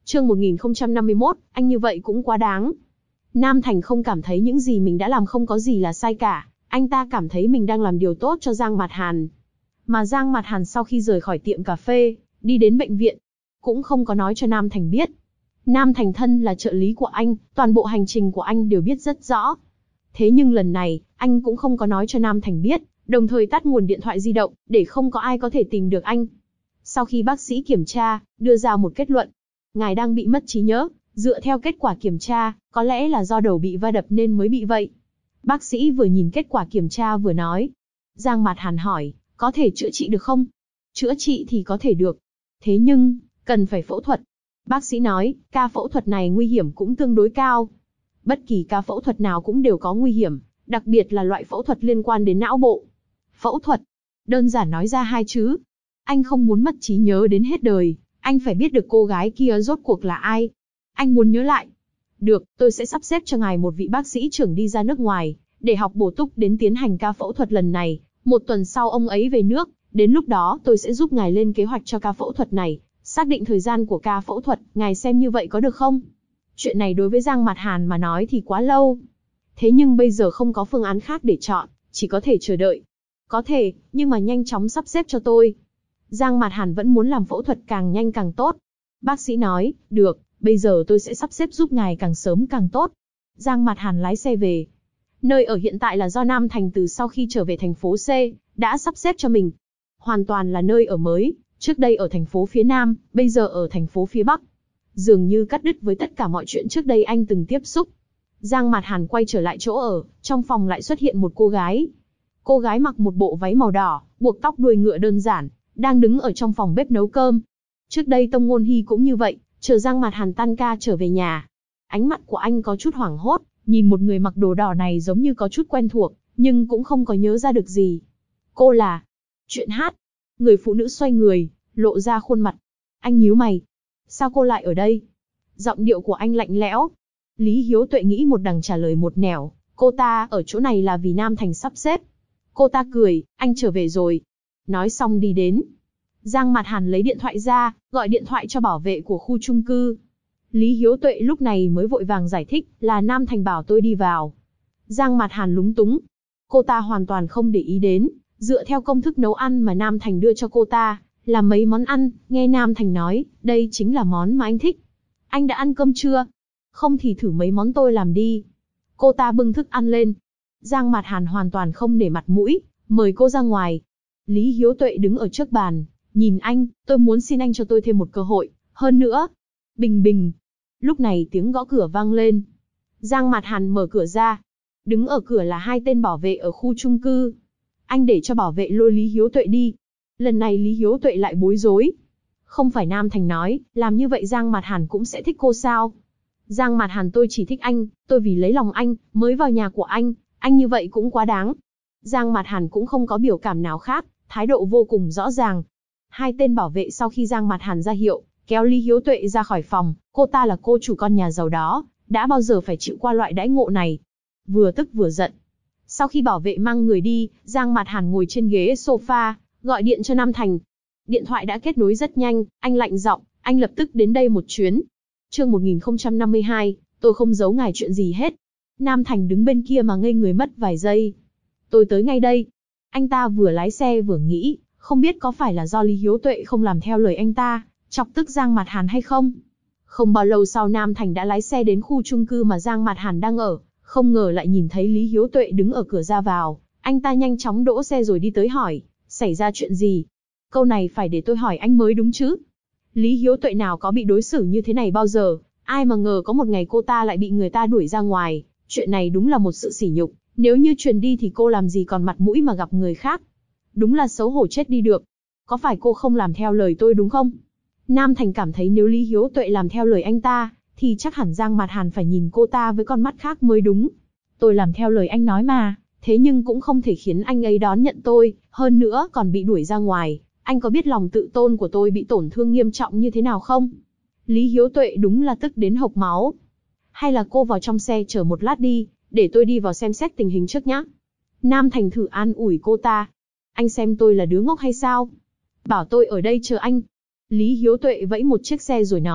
Chương 1051, anh như vậy cũng quá đáng. Nam Thành không cảm thấy những gì mình đã làm không có gì là sai cả, anh ta cảm thấy mình đang làm điều tốt cho Giang Mạt Hàn. Mà Giang Mạt Hàn sau khi rời khỏi tiệm cà phê, đi đến bệnh viện, cũng không có nói cho Nam Thành biết. Nam Thành thân là trợ lý của anh, toàn bộ hành trình của anh đều biết rất rõ. Thế nhưng lần này, anh cũng không có nói cho Nam Thành biết, đồng thời tắt nguồn điện thoại di động, để không có ai có thể tìm được anh. Sau khi bác sĩ kiểm tra, đưa ra một kết luận. Ngài đang bị mất trí nhớ, dựa theo kết quả kiểm tra, có lẽ là do đầu bị va đập nên mới bị vậy. Bác sĩ vừa nhìn kết quả kiểm tra vừa nói. Giang Mạt Hàn hỏi, có thể chữa trị được không? Chữa trị thì có thể được. Thế nhưng, cần phải phẫu thuật. Bác sĩ nói, ca phẫu thuật này nguy hiểm cũng tương đối cao. Bất kỳ ca phẫu thuật nào cũng đều có nguy hiểm, đặc biệt là loại phẫu thuật liên quan đến não bộ. Phẫu thuật, đơn giản nói ra hai chữ. Anh không muốn mất trí nhớ đến hết đời, anh phải biết được cô gái kia rốt cuộc là ai. Anh muốn nhớ lại. Được, tôi sẽ sắp xếp cho ngài một vị bác sĩ trưởng đi ra nước ngoài, để học bổ túc đến tiến hành ca phẫu thuật lần này. 1 tuần sau ông ấy về nước, đến lúc đó tôi sẽ giúp ngài lên kế hoạch cho ca phẫu thuật này, xác định thời gian của ca phẫu thuật, ngài xem như vậy có được không? Chuyện này đối với Giang Mạt Hàn mà nói thì quá lâu. Thế nhưng bây giờ không có phương án khác để chọn, chỉ có thể chờ đợi. Có thể, nhưng mà nhanh chóng sắp xếp cho tôi. Giang Mạt Hàn vẫn muốn làm phẫu thuật càng nhanh càng tốt. Bác sĩ nói, được, bây giờ tôi sẽ sắp xếp giúp ngài càng sớm càng tốt. Giang Mạt Hàn lái xe về. Nơi ở hiện tại là do Nam Thành từ sau khi trở về thành phố C, đã sắp xếp cho mình. Hoàn toàn là nơi ở mới, trước đây ở thành phố phía Nam, bây giờ ở thành phố phía Bắc. Dường như cắt đứt với tất cả mọi chuyện trước đây anh từng tiếp xúc. Giang Mạt Hàn quay trở lại chỗ ở, trong phòng lại xuất hiện một cô gái. Cô gái mặc một bộ váy màu đỏ, buộc tóc đuôi ngựa đơn giản, đang đứng ở trong phòng bếp nấu cơm. Trước đây Tông Ngôn Hy cũng như vậy, chờ Giang Mạt Hàn tan ca trở về nhà. Ánh mắt của anh có chút hoảng hốt, nhìn một người mặc đồ đỏ này giống như có chút quen thuộc, nhưng cũng không có nhớ ra được gì. Cô là... Chuyện hát. Người phụ nữ xoay người, lộ ra khuôn mặt. Anh nhíu mày. Sao cô lại ở đây? Giọng điệu của anh lạnh lẽo. Lý Hiếu Tuệ nghĩ một đằng trả lời một nẻo. Cô ta ở chỗ này là vì Nam Thành sắp xếp. Cô ta cười, anh trở về rồi. Nói xong đi đến. Giang Mạt Hàn lấy điện thoại ra, gọi điện thoại cho bảo vệ của khu chung cư. Lý Hiếu Tuệ lúc này mới vội vàng giải thích, là Nam Thành bảo tôi đi vào. Giang Mạt Hàn lúng túng. Cô ta hoàn toàn không để ý đến, dựa theo công thức nấu ăn mà Nam Thành đưa cho cô ta, là mấy món ăn, nghe Nam Thành nói, đây chính là món mà anh thích. Anh đã ăn cơm chưa? Không thì thử mấy món tôi làm đi. Cô ta bưng thức ăn lên. Giang Mạt Hàn hoàn toàn không để mặt mũi, mời cô ra ngoài. Lý Hiếu Tuệ đứng ở trước bàn, nhìn anh, tôi muốn xin anh cho tôi thêm một cơ hội, hơn nữa. Bình bình. Lúc này tiếng gõ cửa vang lên. Giang Mạt Hàn mở cửa ra. Đứng ở cửa là 2 tên bảo vệ ở khu chung cư. Anh để cho bảo vệ lôi Lý Hiếu Tuệ đi. Lần này Lý Hiếu Tuệ lại bối rối. Không phải Nam Thành nói, làm như vậy Giang Mạt Hàn cũng sẽ thích cô sao? Giang Mạt Hàn tôi chỉ thích anh, tôi vì lấy lòng anh, mới vào nhà của anh như vậy cũng quá đáng. Giang Mạt Hàn cũng không có biểu cảm nào khác, thái độ vô cùng rõ ràng. 2 tên bảo vệ sau khi Giang Mạt Hàn ra hiệu, kéo Lý Hiếu Tuệ ra khỏi phòng, cô ta là cô chủ con nhà giàu đó, đã bao giờ phải chịu qua loại đãi ngộ này. Vừa tức vừa giận. Sau khi bảo vệ mang người đi, Giang Mạt Hàn ngồi trên ghế sofa, gọi điện cho Nam Thành. Điện thoại đã kết nối rất nhanh, anh lạnh giọng, anh lập tức đến đây một chuyến. Chương 1052, tôi không giấu ngài chuyện gì hết. Nam Thành đứng bên kia mà ngây người mất vài giây. Tôi tới ngay đây. Anh ta vừa lái xe vừa nghĩ, không biết có phải là do Lý Hiếu Tuệ không làm theo lời anh ta, chọc tức Giang Mạt Hàn hay không. Không bao lâu sau Nam Thành đã lái xe đến khu chung cư mà Giang Mạt Hàn đang ở, không ngờ lại nhìn thấy Lý Hiếu Tuệ đứng ở cửa ra vào. Anh ta nhanh chóng đỗ xe rồi đi tới hỏi, xảy ra chuyện gì? Câu này phải để tôi hỏi anh mới đúng chứ. Lý Hiếu Tuệ nào có bị đối xử như thế này bao giờ, ai mà ngờ có một ngày cô ta lại bị người ta đuổi ra ngoài, chuyện này đúng là một sự sỉ nhục, nếu như truyền đi thì cô làm gì còn mặt mũi mà gặp người khác. Đúng là xấu hổ chết đi được. Có phải cô không làm theo lời tôi đúng không? Nam Thành cảm thấy nếu Lý Hiếu Tuệ làm theo lời anh ta, thì chắc hẳn Giang Mạt Hàn phải nhìn cô ta với con mắt khác mới đúng. Tôi làm theo lời anh nói mà, thế nhưng cũng không thể khiến anh ấy đón nhận tôi, hơn nữa còn bị đuổi ra ngoài. Anh có biết lòng tự tôn của tôi bị tổn thương nghiêm trọng như thế nào không? Lý Hiếu Tuệ đúng là tức đến hộc máu. Hay là cô vào trong xe chờ một lát đi, để tôi đi vào xem xét tình hình trước nhé. Nam Thành thử an ủi cô ta. Anh xem tôi là đứa ngốc hay sao? Bảo tôi ở đây chờ anh. Lý Hiếu Tuệ vẫy một chiếc xe rồi nói,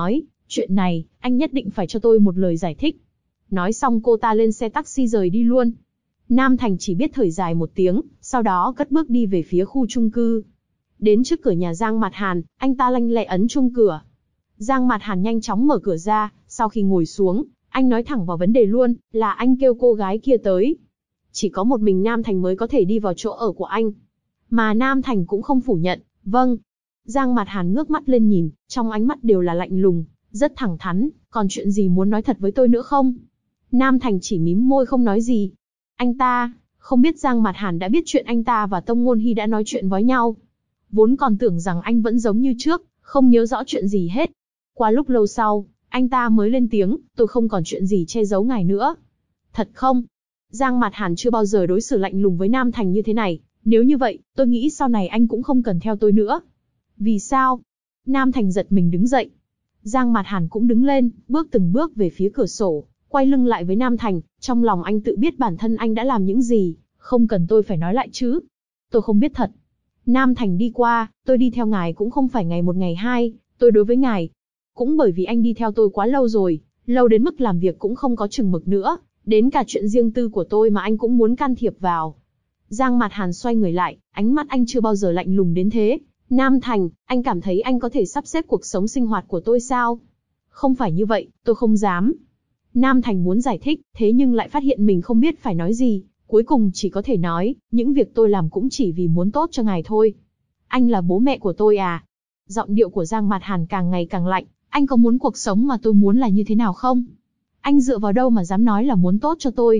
Chuyện này, anh nhất định phải cho tôi một lời giải thích. Nói xong cô ta lên xe taxi rời đi luôn. Nam Thành chỉ biết thở dài một tiếng, sau đó cất bước đi về phía khu chung cư. Đến trước cửa nhà Giang Mạt Hàn, anh ta lanh lẹ ấn chuông cửa. Giang Mạt Hàn nhanh chóng mở cửa ra, sau khi ngồi xuống, anh nói thẳng vào vấn đề luôn, là anh kêu cô gái kia tới. Chỉ có một mình Nam Thành mới có thể đi vào chỗ ở của anh. Mà Nam Thành cũng không phủ nhận, vâng. Giang Mạt Hàn ngước mắt lên nhìn, trong ánh mắt đều là lạnh lùng, rất thẳng thắn, còn chuyện gì muốn nói thật với tôi nữa không? Nam Thành chỉ mím môi không nói gì. Anh ta, không biết Giang Mạt Hàn đã biết chuyện anh ta và Tông Ngôn Hy đã nói chuyện với nhau. Vốn còn tưởng rằng anh vẫn giống như trước, không nhớ rõ chuyện gì hết. Qua lúc lâu sau, anh ta mới lên tiếng, tôi không còn chuyện gì che giấu ngài nữa. Thật không? Giang Mạt Hàn chưa bao giờ đối xử lạnh lùng với Nam Thành như thế này, nếu như vậy, tôi nghĩ sau này anh cũng không cần theo tôi nữa. Vì sao? Nam Thành giật mình đứng dậy. Giang Mạt Hàn cũng đứng lên, bước từng bước về phía cửa sổ, quay lưng lại với Nam Thành, trong lòng anh tự biết bản thân anh đã làm những gì, không cần tôi phải nói lại chứ. Tôi không biết thật. Nam Thành đi qua, tôi đi theo ngài cũng không phải ngày một ngày hai, tôi đối với ngài. Cũng bởi vì anh đi theo tôi quá lâu rồi, lâu đến mức làm việc cũng không có chừng mực nữa, đến cả chuyện riêng tư của tôi mà anh cũng muốn can thiệp vào. Giang Mạt Hàn xoay người lại, ánh mắt anh chưa bao giờ lạnh lùng đến thế. Nam Thành, anh cảm thấy anh có thể sắp xếp cuộc sống sinh hoạt của tôi sao? Không phải như vậy, tôi không dám. Nam Thành muốn giải thích, thế nhưng lại phát hiện mình không biết phải nói gì, cuối cùng chỉ có thể nói, những việc tôi làm cũng chỉ vì muốn tốt cho ngài thôi. Anh là bố mẹ của tôi à? Giọng điệu của Giang Mạt Hàn càng ngày càng lạnh, anh có muốn cuộc sống mà tôi muốn là như thế nào không? Anh dựa vào đâu mà dám nói là muốn tốt cho tôi?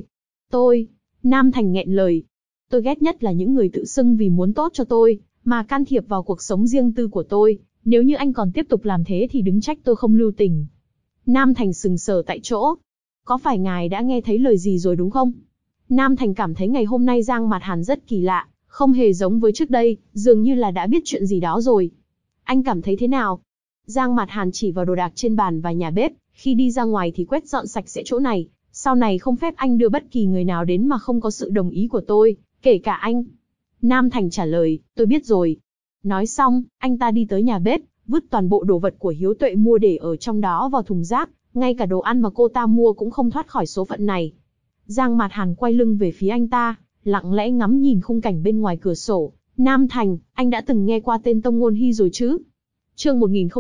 Nam Thành nghẹn lời. Tôi ghét nhất là những người tự xưng vì muốn tốt cho tôi, mà can thiệp vào cuộc sống riêng tư của tôi, nếu như anh còn tiếp tục làm thế thì đừng trách tôi không lưu tình. Nam Thành sững sờ tại chỗ. Có phải ngài đã nghe thấy lời gì rồi đúng không? Nam Thành cảm thấy ngày hôm nay Giang Mạt Hàn rất kỳ lạ, không hề giống với trước đây, dường như là đã biết chuyện gì đó rồi. Anh cảm thấy thế nào? Giang Mạt Hàn chỉ vào đồ đạc trên bàn và nhà bếp, khi đi ra ngoài thì quét dọn sạch sẽ chỗ này, sau này không phép anh đưa bất kỳ người nào đến mà không có sự đồng ý của tôi, kể cả anh. Nam Thành trả lời, tôi biết rồi. Nói xong, anh ta đi tới nhà bếp, vứt toàn bộ đồ vật của Hiếu Tuệ mua để ở trong đó vào thùng rác, ngay cả đồ ăn mà cô ta mua cũng không thoát khỏi số phận này. Giang Mạt Hàn quay lưng về phía anh ta, lặng lẽ ngắm nhìn khung cảnh bên ngoài cửa sổ. Nam Thành, anh đã từng nghe qua tên Tông Ngôn Hy rồi chứ? Chương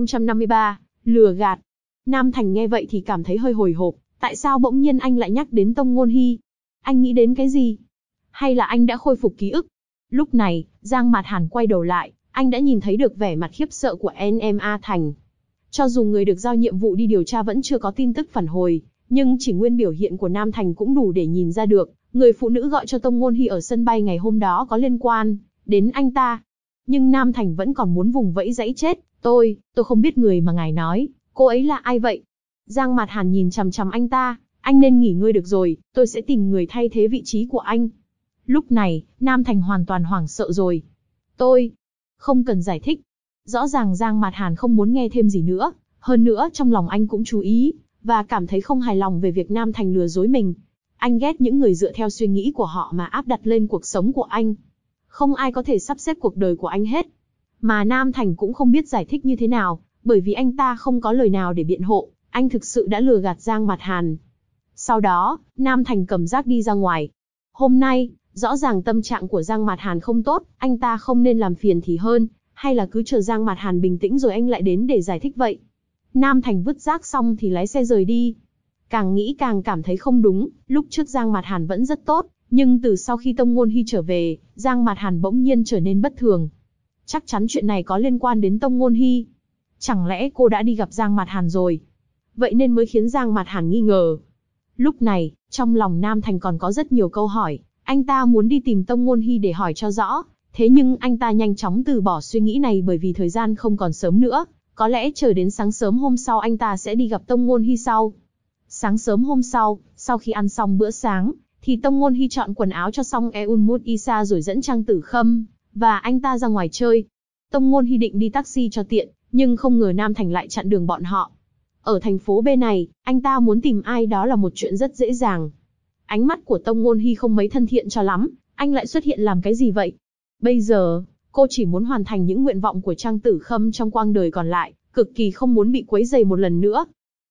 1053, lừa gạt. Nam Thành nghe vậy thì cảm thấy hơi hồi hộp, tại sao bỗng nhiên anh lại nhắc đến Tông Ngôn Hy? Anh nghĩ đến cái gì? Hay là anh đã khôi phục ký ức? Lúc này, Giang Mạt Hàn quay đầu lại, anh đã nhìn thấy được vẻ mặt khiếp sợ của NMA Thành. Cho dù người được giao nhiệm vụ đi điều tra vẫn chưa có tin tức phản hồi, nhưng chỉ nguyên biểu hiện của Nam Thành cũng đủ để nhìn ra được, người phụ nữ gọi cho Tông Ngôn Hy ở sân bay ngày hôm đó có liên quan đến anh ta. Nhưng Nam Thành vẫn còn muốn vùng vẫy giãy chết, tôi không biết người mà ngài nói, cô ấy là ai vậy? Giang Mạt Hàn nhìn chằm chằm anh ta, anh nên nghỉ ngơi được rồi, tôi sẽ tìm người thay thế vị trí của anh. Lúc này, Nam Thành hoàn toàn hoảng sợ rồi. Tôi không cần giải thích. Rõ ràng Giang Mạt Hàn không muốn nghe thêm gì nữa, hơn nữa trong lòng anh cũng chú ý, và cảm thấy không hài lòng về việc Nam Thành lừa dối mình. Anh ghét những người dựa theo suy nghĩ của họ mà áp đặt lên cuộc sống của anh. Không ai có thể sắp xếp cuộc đời của anh hết. Mà Nam Thành cũng không biết giải thích như thế nào, bởi vì anh ta không có lời nào để biện hộ, anh thực sự đã lừa gạt Giang Mạt Hàn. Sau đó, Nam Thành cầm rác đi ra ngoài. Hôm nay, rõ ràng tâm trạng của Giang Mạt Hàn không tốt, anh ta không nên làm phiền thì hơn, hay là cứ chờ Giang Mạt Hàn bình tĩnh rồi anh lại đến để giải thích vậy. Nam Thành vứt rác xong thì lái xe rời đi. Càng nghĩ càng cảm thấy không đúng, lúc trước Giang Mạt Hàn vẫn rất tốt, nhưng từ sau khi Tông Ngôn Hy trở về, Giang Mạt Hàn bỗng nhiên trở nên bất thường. Chắc chắn chuyện này có liên quan đến Tông Ngôn Hy. Chẳng lẽ cô đã đi gặp Giang Mạt Hàn rồi? Vậy nên mới khiến Giang Mạt Hàn nghi ngờ. Lúc này, trong lòng Nam Thành còn có rất nhiều câu hỏi, anh ta muốn đi tìm Tông Ngôn Hy để hỏi cho rõ, thế nhưng anh ta nhanh chóng từ bỏ suy nghĩ này bởi vì thời gian không còn sớm nữa, có lẽ chờ đến sáng sớm hôm sau anh ta sẽ đi gặp Tông Ngôn Hy sau. Sáng sớm hôm sau khi ăn xong bữa sáng, thì Tông Ngôn Hy chọn quần áo cho xong Eun Mut Isa rồi dẫn Trang Tử Khâm và anh ta ra ngoài chơi. Tông Ngôn Hy định đi taxi cho tiện, nhưng không ngờ Nam Thành lại chặn đường bọn họ. Ở thành phố B này, anh ta muốn tìm ai đó là một chuyện rất dễ dàng. Ánh mắt của Tông Ngôn Hy không mấy thân thiện cho lắm, anh lại xuất hiện làm cái gì vậy? Bây giờ, cô chỉ muốn hoàn thành những nguyện vọng của Trang Tử Khâm trong quãng đời còn lại, cực kỳ không muốn bị quấy rầy một lần nữa.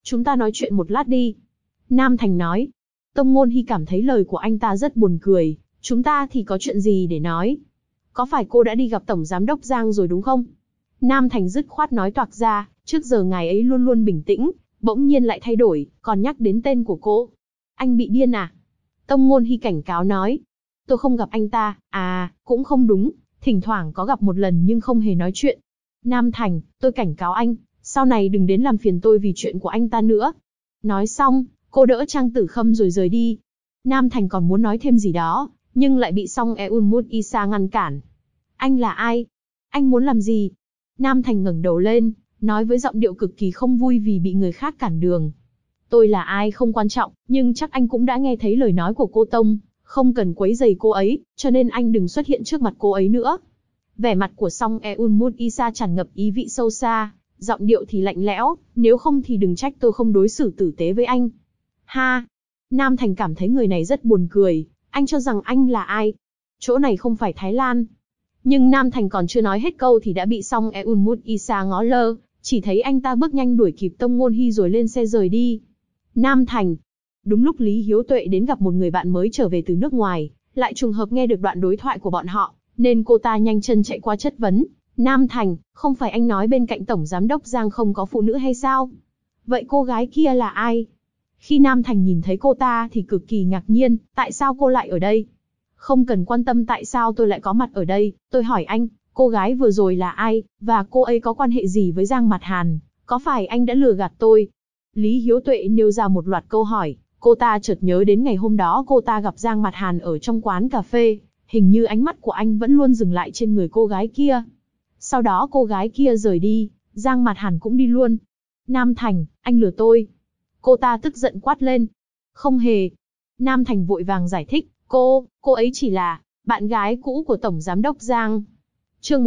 Chúng ta nói chuyện một lát đi. Nam Thành nói. Tông Ngôn Hy cảm thấy lời của anh ta rất buồn cười. Chúng ta thì có chuyện gì để nói? Có phải cô đã đi gặp Tổng Giám đốc Giang rồi đúng không? Nam Thành dứt khoát nói toạc ra, trước giờ ngài ấy luôn luôn bình tĩnh, bỗng nhiên lại thay đổi, còn nhắc đến tên của cô. Anh bị điên à? Tông Ngôn Hy cảnh cáo nói. Tôi không gặp anh ta, cũng không đúng, thỉnh thoảng có gặp một lần nhưng không hề nói chuyện. Nam Thành, tôi cảnh cáo anh, sau này đừng đến làm phiền tôi vì chuyện của anh ta nữa. Nói xong, cô đỡ Trang Tử Khâm rồi rời đi. Nam Thành còn muốn nói thêm gì đó, nhưng lại bị Song Eun Mut Isa ngăn cản. Anh là ai? Anh muốn làm gì? Nam Thành ngẩng đầu lên, nói với giọng điệu cực kỳ không vui vì bị người khác cản đường. Tôi là ai không quan trọng, nhưng chắc anh cũng đã nghe thấy lời nói của cô Tông, không cần quấy rầy cô ấy, cho nên anh đừng xuất hiện trước mặt cô ấy nữa. Vẻ mặt của Song Eun Mut Isa tràn ngập ý vị sâu xa, giọng điệu thì lạnh lẽo, nếu không thì đừng trách tôi không đối xử tử tế với anh. Ha! Nam Thành cảm thấy người này rất buồn cười, anh cho rằng anh là ai? Chỗ này không phải Thái Lan. Nhưng Nam Thành còn chưa nói hết câu thì đã bị Song Eun Mut Isa ngó lơ, chỉ thấy anh ta bước nhanh đuổi kịp Tông Ngôn Hy rồi lên xe rời đi. Nam Thành. Đúng lúc Lý Hiếu Tuệ đến gặp một người bạn mới trở về từ nước ngoài, lại trùng hợp nghe được đoạn đối thoại của bọn họ, nên cô ta nhanh chân chạy qua chất vấn. Nam Thành, không phải anh nói bên cạnh Tổng Giám đốc Giang không có phụ nữ hay sao? Vậy cô gái kia là ai? Khi Nam Thành nhìn thấy cô ta thì cực kỳ ngạc nhiên, tại sao cô lại ở đây? Không cần quan tâm tại sao tôi lại có mặt ở đây, tôi hỏi anh, cô gái vừa rồi là ai, và cô ấy có quan hệ gì với Giang Mạt Hàn, có phải anh đã lừa gạt tôi? Lý Hiếu Tuệ nêu ra một loạt câu hỏi, cô ta chợt nhớ đến ngày hôm đó cô ta gặp Giang Mạt Hàn ở trong quán cà phê, hình như ánh mắt của anh vẫn luôn dừng lại trên người cô gái kia. Sau đó cô gái kia rời đi, Giang Mạt Hàn cũng đi luôn. Nam Thành, anh lừa tôi. Cô ta tức giận quát lên. Không hề. Nam Thành vội vàng giải thích, cô ấy chỉ là bạn gái cũ của Tổng Giám đốc Giang. Chương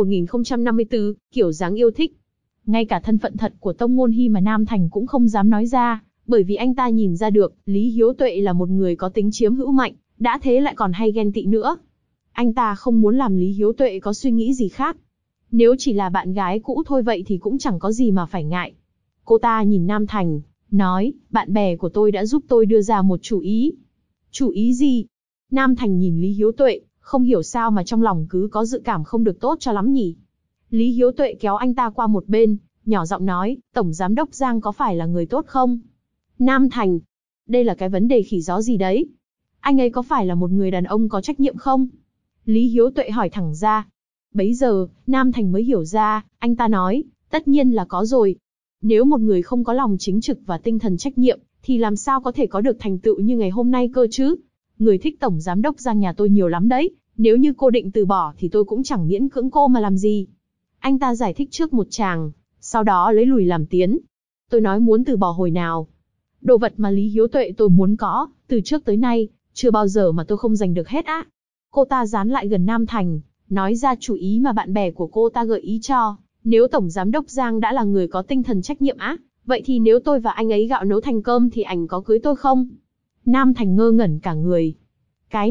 1054, kiểu dáng yêu thích. Ngay cả thân phận thật của Tông Ngôn Hy mà Nam Thành cũng không dám nói ra, bởi vì anh ta nhìn ra được, Lý Hiếu Tuệ là một người có tính chiếm hữu mạnh, đã thế lại còn hay ghen tị nữa. Anh ta không muốn làm Lý Hiếu Tuệ có suy nghĩ gì khác. Nếu chỉ là bạn gái cũ thôi vậy thì cũng chẳng có gì mà phải ngại. Cô ta nhìn Nam Thành, nói, bạn bè của tôi đã giúp tôi đưa ra một chủ ý. Chủ ý gì? Nam Thành nhìn Lý Hiếu Tuệ, không hiểu sao mà trong lòng cứ có dự cảm không được tốt cho lắm nhỉ. Lý Hiếu Tuệ kéo anh ta qua một bên, nhỏ giọng nói, Tổng Giám đốc Giang có phải là người tốt không? Nam Thành, đây là cái vấn đề khỉ gió gì đấy? Anh ấy có phải là một người đàn ông có trách nhiệm không? Lý Hiếu Tuệ hỏi thẳng ra. Bấy giờ, Nam Thành mới hiểu ra, anh ta nói, tất nhiên là có rồi. Nếu một người không có lòng chính trực và tinh thần trách nhiệm, thì làm sao có thể có được thành tựu như ngày hôm nay cơ chứ? Người thích Tổng Giám đốc Giang nhà tôi nhiều lắm đấy, nếu như cô định từ bỏ thì tôi cũng chẳng miễn cưỡng cô mà làm gì. Anh ta giải thích trước một tràng, sau đó lấy lùi làm tiến. Tôi nói muốn từ bỏ hồi nào? Đồ vật mà Lý Hiếu Tuệ tôi muốn có, từ trước tới nay, chưa bao giờ mà tôi không giành được hết á. Cô ta dán lại gần Nam Thành, nói ra chủ ý mà bạn bè của cô ta gợi ý cho. Nếu Tổng Giám đốc Giang đã là người có tinh thần trách nhiệm á, vậy thì nếu tôi và anh ấy gạo nấu thành cơm thì anh có cưới tôi không? Nam Thành ngơ ngẩn cả người. Cái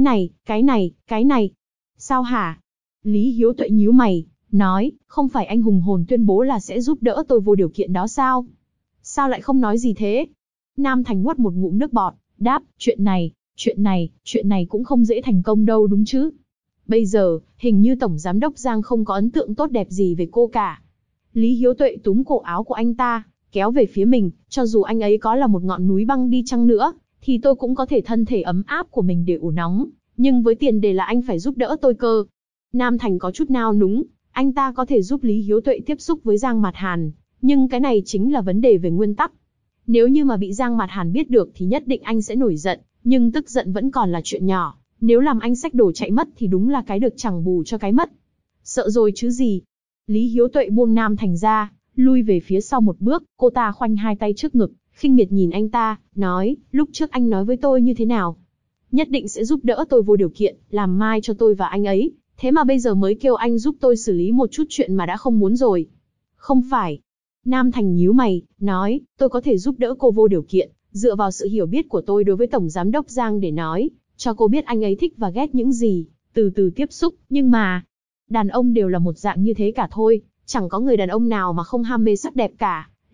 này. Sao hả? Lý Hiếu Tuệ nhíu mày, nói, không phải anh hùng hồn tuyên bố là sẽ giúp đỡ tôi vô điều kiện đó sao? Sao lại không nói gì thế? Nam Thành nuốt một ngụm nước bọt, đáp, chuyện này cũng không dễ thành công đâu đúng chứ? Bây giờ, hình như Tổng Giám đốc Giang không có ấn tượng tốt đẹp gì về cô cả. Lý Hiếu Tuệ túm cổ áo của anh ta, kéo về phía mình, cho dù anh ấy có là một ngọn núi băng đi chăng nữa, thì tôi cũng có thể thân thể ấm áp của mình để ủ nóng, nhưng với tiền đề là anh phải giúp đỡ tôi cơ. Nam Thành có chút nao núng, anh ta có thể giúp Lý Hiếu Tuệ tiếp xúc với Giang Mạt Hàn, nhưng cái này chính là vấn đề về nguyên tắc. Nếu như mà bị Giang Mạt Hàn biết được thì nhất định anh sẽ nổi giận, nhưng tức giận vẫn còn là chuyện nhỏ, nếu làm anh xách đồ chạy mất thì đúng là cái được chẳng bù cho cái mất. Sợ rồi chứ gì. Lý Hiếu Tuệ buông Nam Thành ra, lui về phía sau một bước, cô ta khoanh hai tay trước ngực, khinh miệt nhìn anh ta, nói, lúc trước anh nói với tôi như thế nào? Nhất định sẽ giúp đỡ tôi vô điều kiện, làm mai cho tôi và anh ấy, thế mà bây giờ mới kêu anh giúp tôi xử lý một chút chuyện mà đã không muốn rồi. Không phải. Nam Thành nhíu mày, nói, tôi có thể giúp đỡ cô vô điều kiện, dựa vào sự hiểu biết của tôi đối với Tổng Giám đốc Giang để nói, cho cô biết anh ấy thích và ghét những gì, từ từ tiếp xúc, nhưng mà, đàn ông đều là một dạng như thế cả thôi, chẳng có người đàn ông nào mà không ham mê sắc đẹp cả,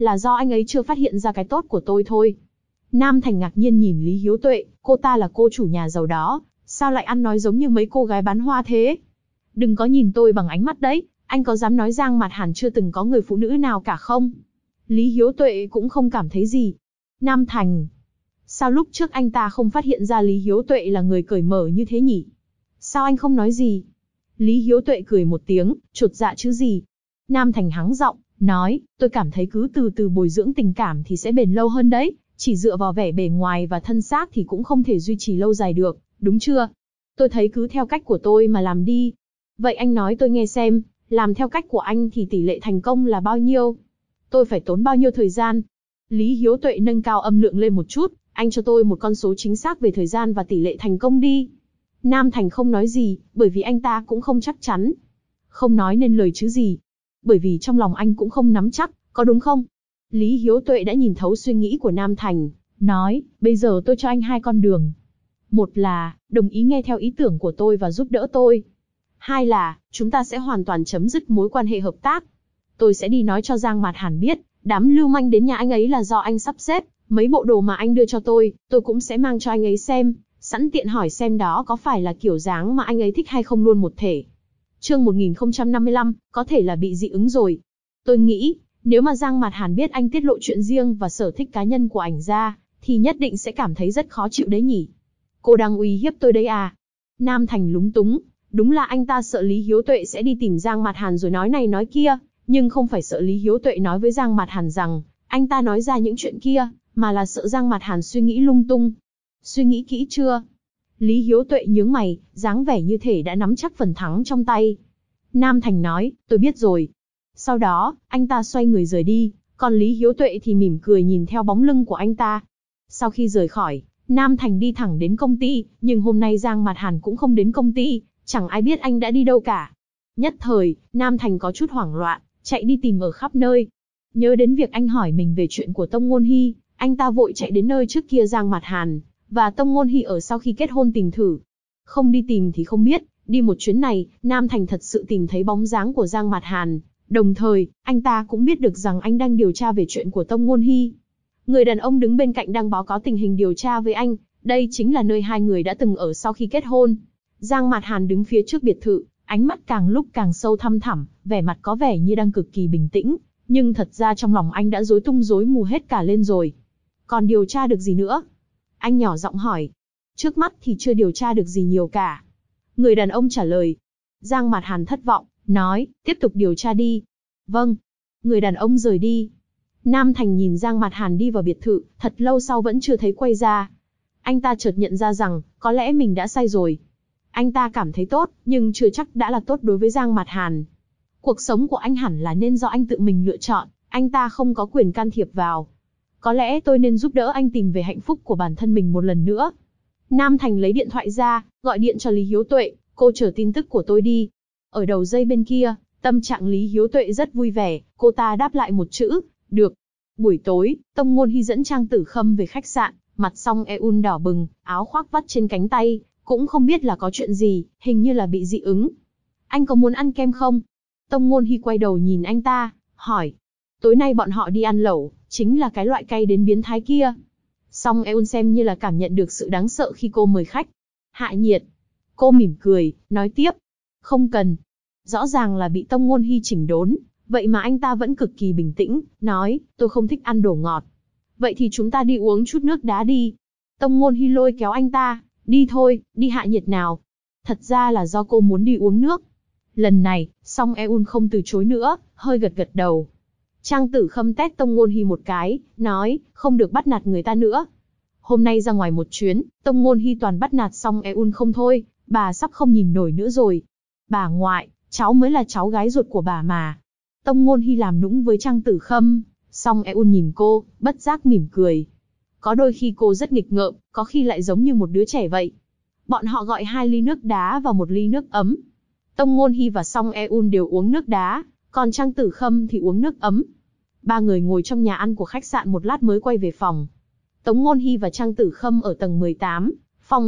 là do anh ấy chưa phát hiện ra cái tốt của tôi thôi. Nam Thành ngạc nhiên nhìn Lý Hiếu Tuệ, cô ta là cô chủ nhà giàu đó, sao lại ăn nói giống như mấy cô gái bán hoa thế? Đừng có nhìn tôi bằng ánh mắt đấy, anh có dám nói Giang Mạt Hàn chưa từng có người phụ nữ nào cả không? Lý Hiếu Tuệ cũng không cảm thấy gì. Nam Thành, sao lúc trước anh ta không phát hiện ra Lý Hiếu Tuệ là người cởi mở như thế nhỉ? Sao anh không nói gì? Lý Hiếu Tuệ cười một tiếng, chột dạ chứ gì? Nam Thành hắng giọng, nói, tôi cảm thấy cứ từ từ bồi dưỡng tình cảm thì sẽ bền lâu hơn đấy, chỉ dựa vào vẻ bề ngoài và thân xác thì cũng không thể duy trì lâu dài được, đúng chưa? Tôi thấy cứ theo cách của tôi mà làm đi. Vậy anh nói tôi nghe xem, làm theo cách của anh thì tỷ lệ thành công là bao nhiêu? Tôi phải tốn bao nhiêu thời gian? Lý Hiếu Tuệ nâng cao âm lượng lên một chút, anh cho tôi một con số chính xác về thời gian và tỷ lệ thành công đi. Nam Thành không nói gì, bởi vì anh ta cũng không chắc chắn. Không nói nên lời chứ gì. Bởi vì trong lòng anh cũng không nắm chắc, có đúng không? Lý Hiếu Tuệ đã nhìn thấu suy nghĩ của Nam Thành, nói, bây giờ tôi cho anh hai con đường. Một là, đồng ý nghe theo ý tưởng của tôi và giúp đỡ tôi. Hai là, chúng ta sẽ hoàn toàn chấm dứt mối quan hệ hợp tác. Tôi sẽ đi nói cho Giang Mạt Hàn biết, đám lưu manh đến nhà anh ấy là do anh sắp xếp, mấy bộ đồ mà anh đưa cho tôi cũng sẽ mang cho anh ấy xem, sẵn tiện hỏi xem đó có phải là kiểu dáng mà anh ấy thích hay không luôn một thể. Chương 1055, có thể là bị dị ứng rồi. Tôi nghĩ, nếu mà Giang Mạt Hàn biết anh tiết lộ chuyện riêng và sở thích cá nhân của ảnh ra, thì nhất định sẽ cảm thấy rất khó chịu đấy nhỉ. Cô đang uy hiếp tôi đấy à? Nam Thành lúng túng, đúng là anh ta sợ Lý Hiếu Tuệ sẽ đi tìm Giang Mạt Hàn rồi nói này nói kia, nhưng không phải sợ Lý Hiếu Tuệ nói với Giang Mạt Hàn rằng anh ta nói ra những chuyện kia, mà là sợ Giang Mạt Hàn suy nghĩ lung tung. Suy nghĩ kỹ chưa? Lý Hiếu Tuệ nhướng mày, dáng vẻ như thể đã nắm chắc phần thắng trong tay. Nam Thành nói, tôi biết rồi. Sau đó, anh ta xoay người rời đi, còn Lý Hiếu Tuệ thì mỉm cười nhìn theo bóng lưng của anh ta. Sau khi rời khỏi, Nam Thành đi thẳng đến công ty, nhưng hôm nay Giang Mạt Hàn cũng không đến công ty, chẳng ai biết anh đã đi đâu cả. Nhất thời, Nam Thành có chút hoảng loạn, chạy đi tìm ở khắp nơi. Nhớ đến việc anh hỏi mình về chuyện của Tông Ngôn Hy, anh ta vội chạy đến nơi trước kia Giang Mạt Hàn và Tông Ngôn Hy ở sau khi kết hôn tìm thử. Không đi tìm thì không biết, đi một chuyến này, Nam Thành thật sự tìm thấy bóng dáng của Giang Mạt Hàn. Đồng thời, anh ta cũng biết được rằng anh đang điều tra về chuyện của Tông Ngôn Hy. Người đàn ông đứng bên cạnh đang báo cáo tình hình điều tra với anh, đây chính là nơi hai người đã từng ở sau khi kết hôn. Giang Mạt Hàn đứng phía trước biệt thự, ánh mắt càng lúc càng sâu thăm thẳm, vẻ mặt có vẻ như đang cực kỳ bình tĩnh, nhưng thật ra trong lòng anh đã rối tung rối mù hết cả lên rồi. Còn điều tra được gì nữa? Anh nhỏ giọng hỏi. Trước mắt thì chưa điều tra được gì nhiều cả. Người đàn ông trả lời. Giang Mạt Hàn thất vọng, nói, tiếp tục điều tra đi. Vâng. Người đàn ông rời đi. Nam Thành nhìn Giang Mạt Hàn đi vào biệt thự, thật lâu sau vẫn chưa thấy quay ra. Anh ta chợt nhận ra rằng, có lẽ mình đã sai rồi. Anh ta cảm thấy tốt, nhưng chưa chắc đã là tốt đối với Giang Mạt Hàn. Cuộc sống của anh hẳn là nên do anh tự mình lựa chọn, anh ta không có quyền can thiệp vào. Có lẽ tôi nên giúp đỡ anh tìm về hạnh phúc của bản thân mình một lần nữa. Nam Thành lấy điện thoại ra, gọi điện cho Lý Hiếu Tuệ, cô chờ tin tức của tôi đi. Ở đầu dây bên kia, tâm trạng Lý Hiếu Tuệ rất vui vẻ, cô ta đáp lại một chữ, được. Buổi tối, Tông Ngôn Hy dẫn Trang Tử Khâm về khách sạn, mặt Song Eun đỏ bừng, áo khoác vắt trên cánh tay, cũng không biết là có chuyện gì, hình như là bị dị ứng. Anh có muốn ăn kem không? Tông Ngôn Hy quay đầu nhìn anh ta, hỏi. Tối nay bọn họ đi ăn lẩu, chính là cái loại cay đến biến thái kia. Song Eun xem như là cảm nhận được sự đáng sợ khi cô mời khách. Hạ nhiệt. Cô mỉm cười, nói tiếp. Không cần. Rõ ràng là bị Tông Ngôn Hy chỉnh đốn, vậy mà anh ta vẫn cực kỳ bình tĩnh, nói, tôi không thích ăn đồ ngọt. Vậy thì chúng ta đi uống chút nước đá đi. Tông Ngôn Hy lôi kéo anh ta, đi thôi, đi hạ nhiệt nào. Thật ra là do cô muốn đi uống nước. Lần này, Song Eun không từ chối nữa, hơi gật gật đầu. Trang Tử Khâm tét Tông Ngôn Hy một cái, nói, không được bắt nạt người ta nữa. Hôm nay ra ngoài một chuyến, Tông Ngôn Hy toàn bắt nạt Song Eun không thôi, bà sắp không nhìn nổi nữa rồi. Bà ngoại, cháu mới là cháu gái ruột của bà mà. Tông Ngôn Hy làm nũng với Trang Tử Khâm, Song Eun nhìn cô, bất giác mỉm cười. Có đôi khi cô rất nghịch ngợm, có khi lại giống như một đứa trẻ vậy. Bọn họ gọi 2 ly nước đá và 1 ly nước ấm. Tông Ngôn Hy và Song Eun đều uống nước đá, còn Trang Tử Khâm thì uống nước ấm. Ba người ngồi trong nhà ăn của khách sạn một lát mới quay về phòng. Tống Ngôn Hy và Trang Tử Khâm ở tầng 18, phòng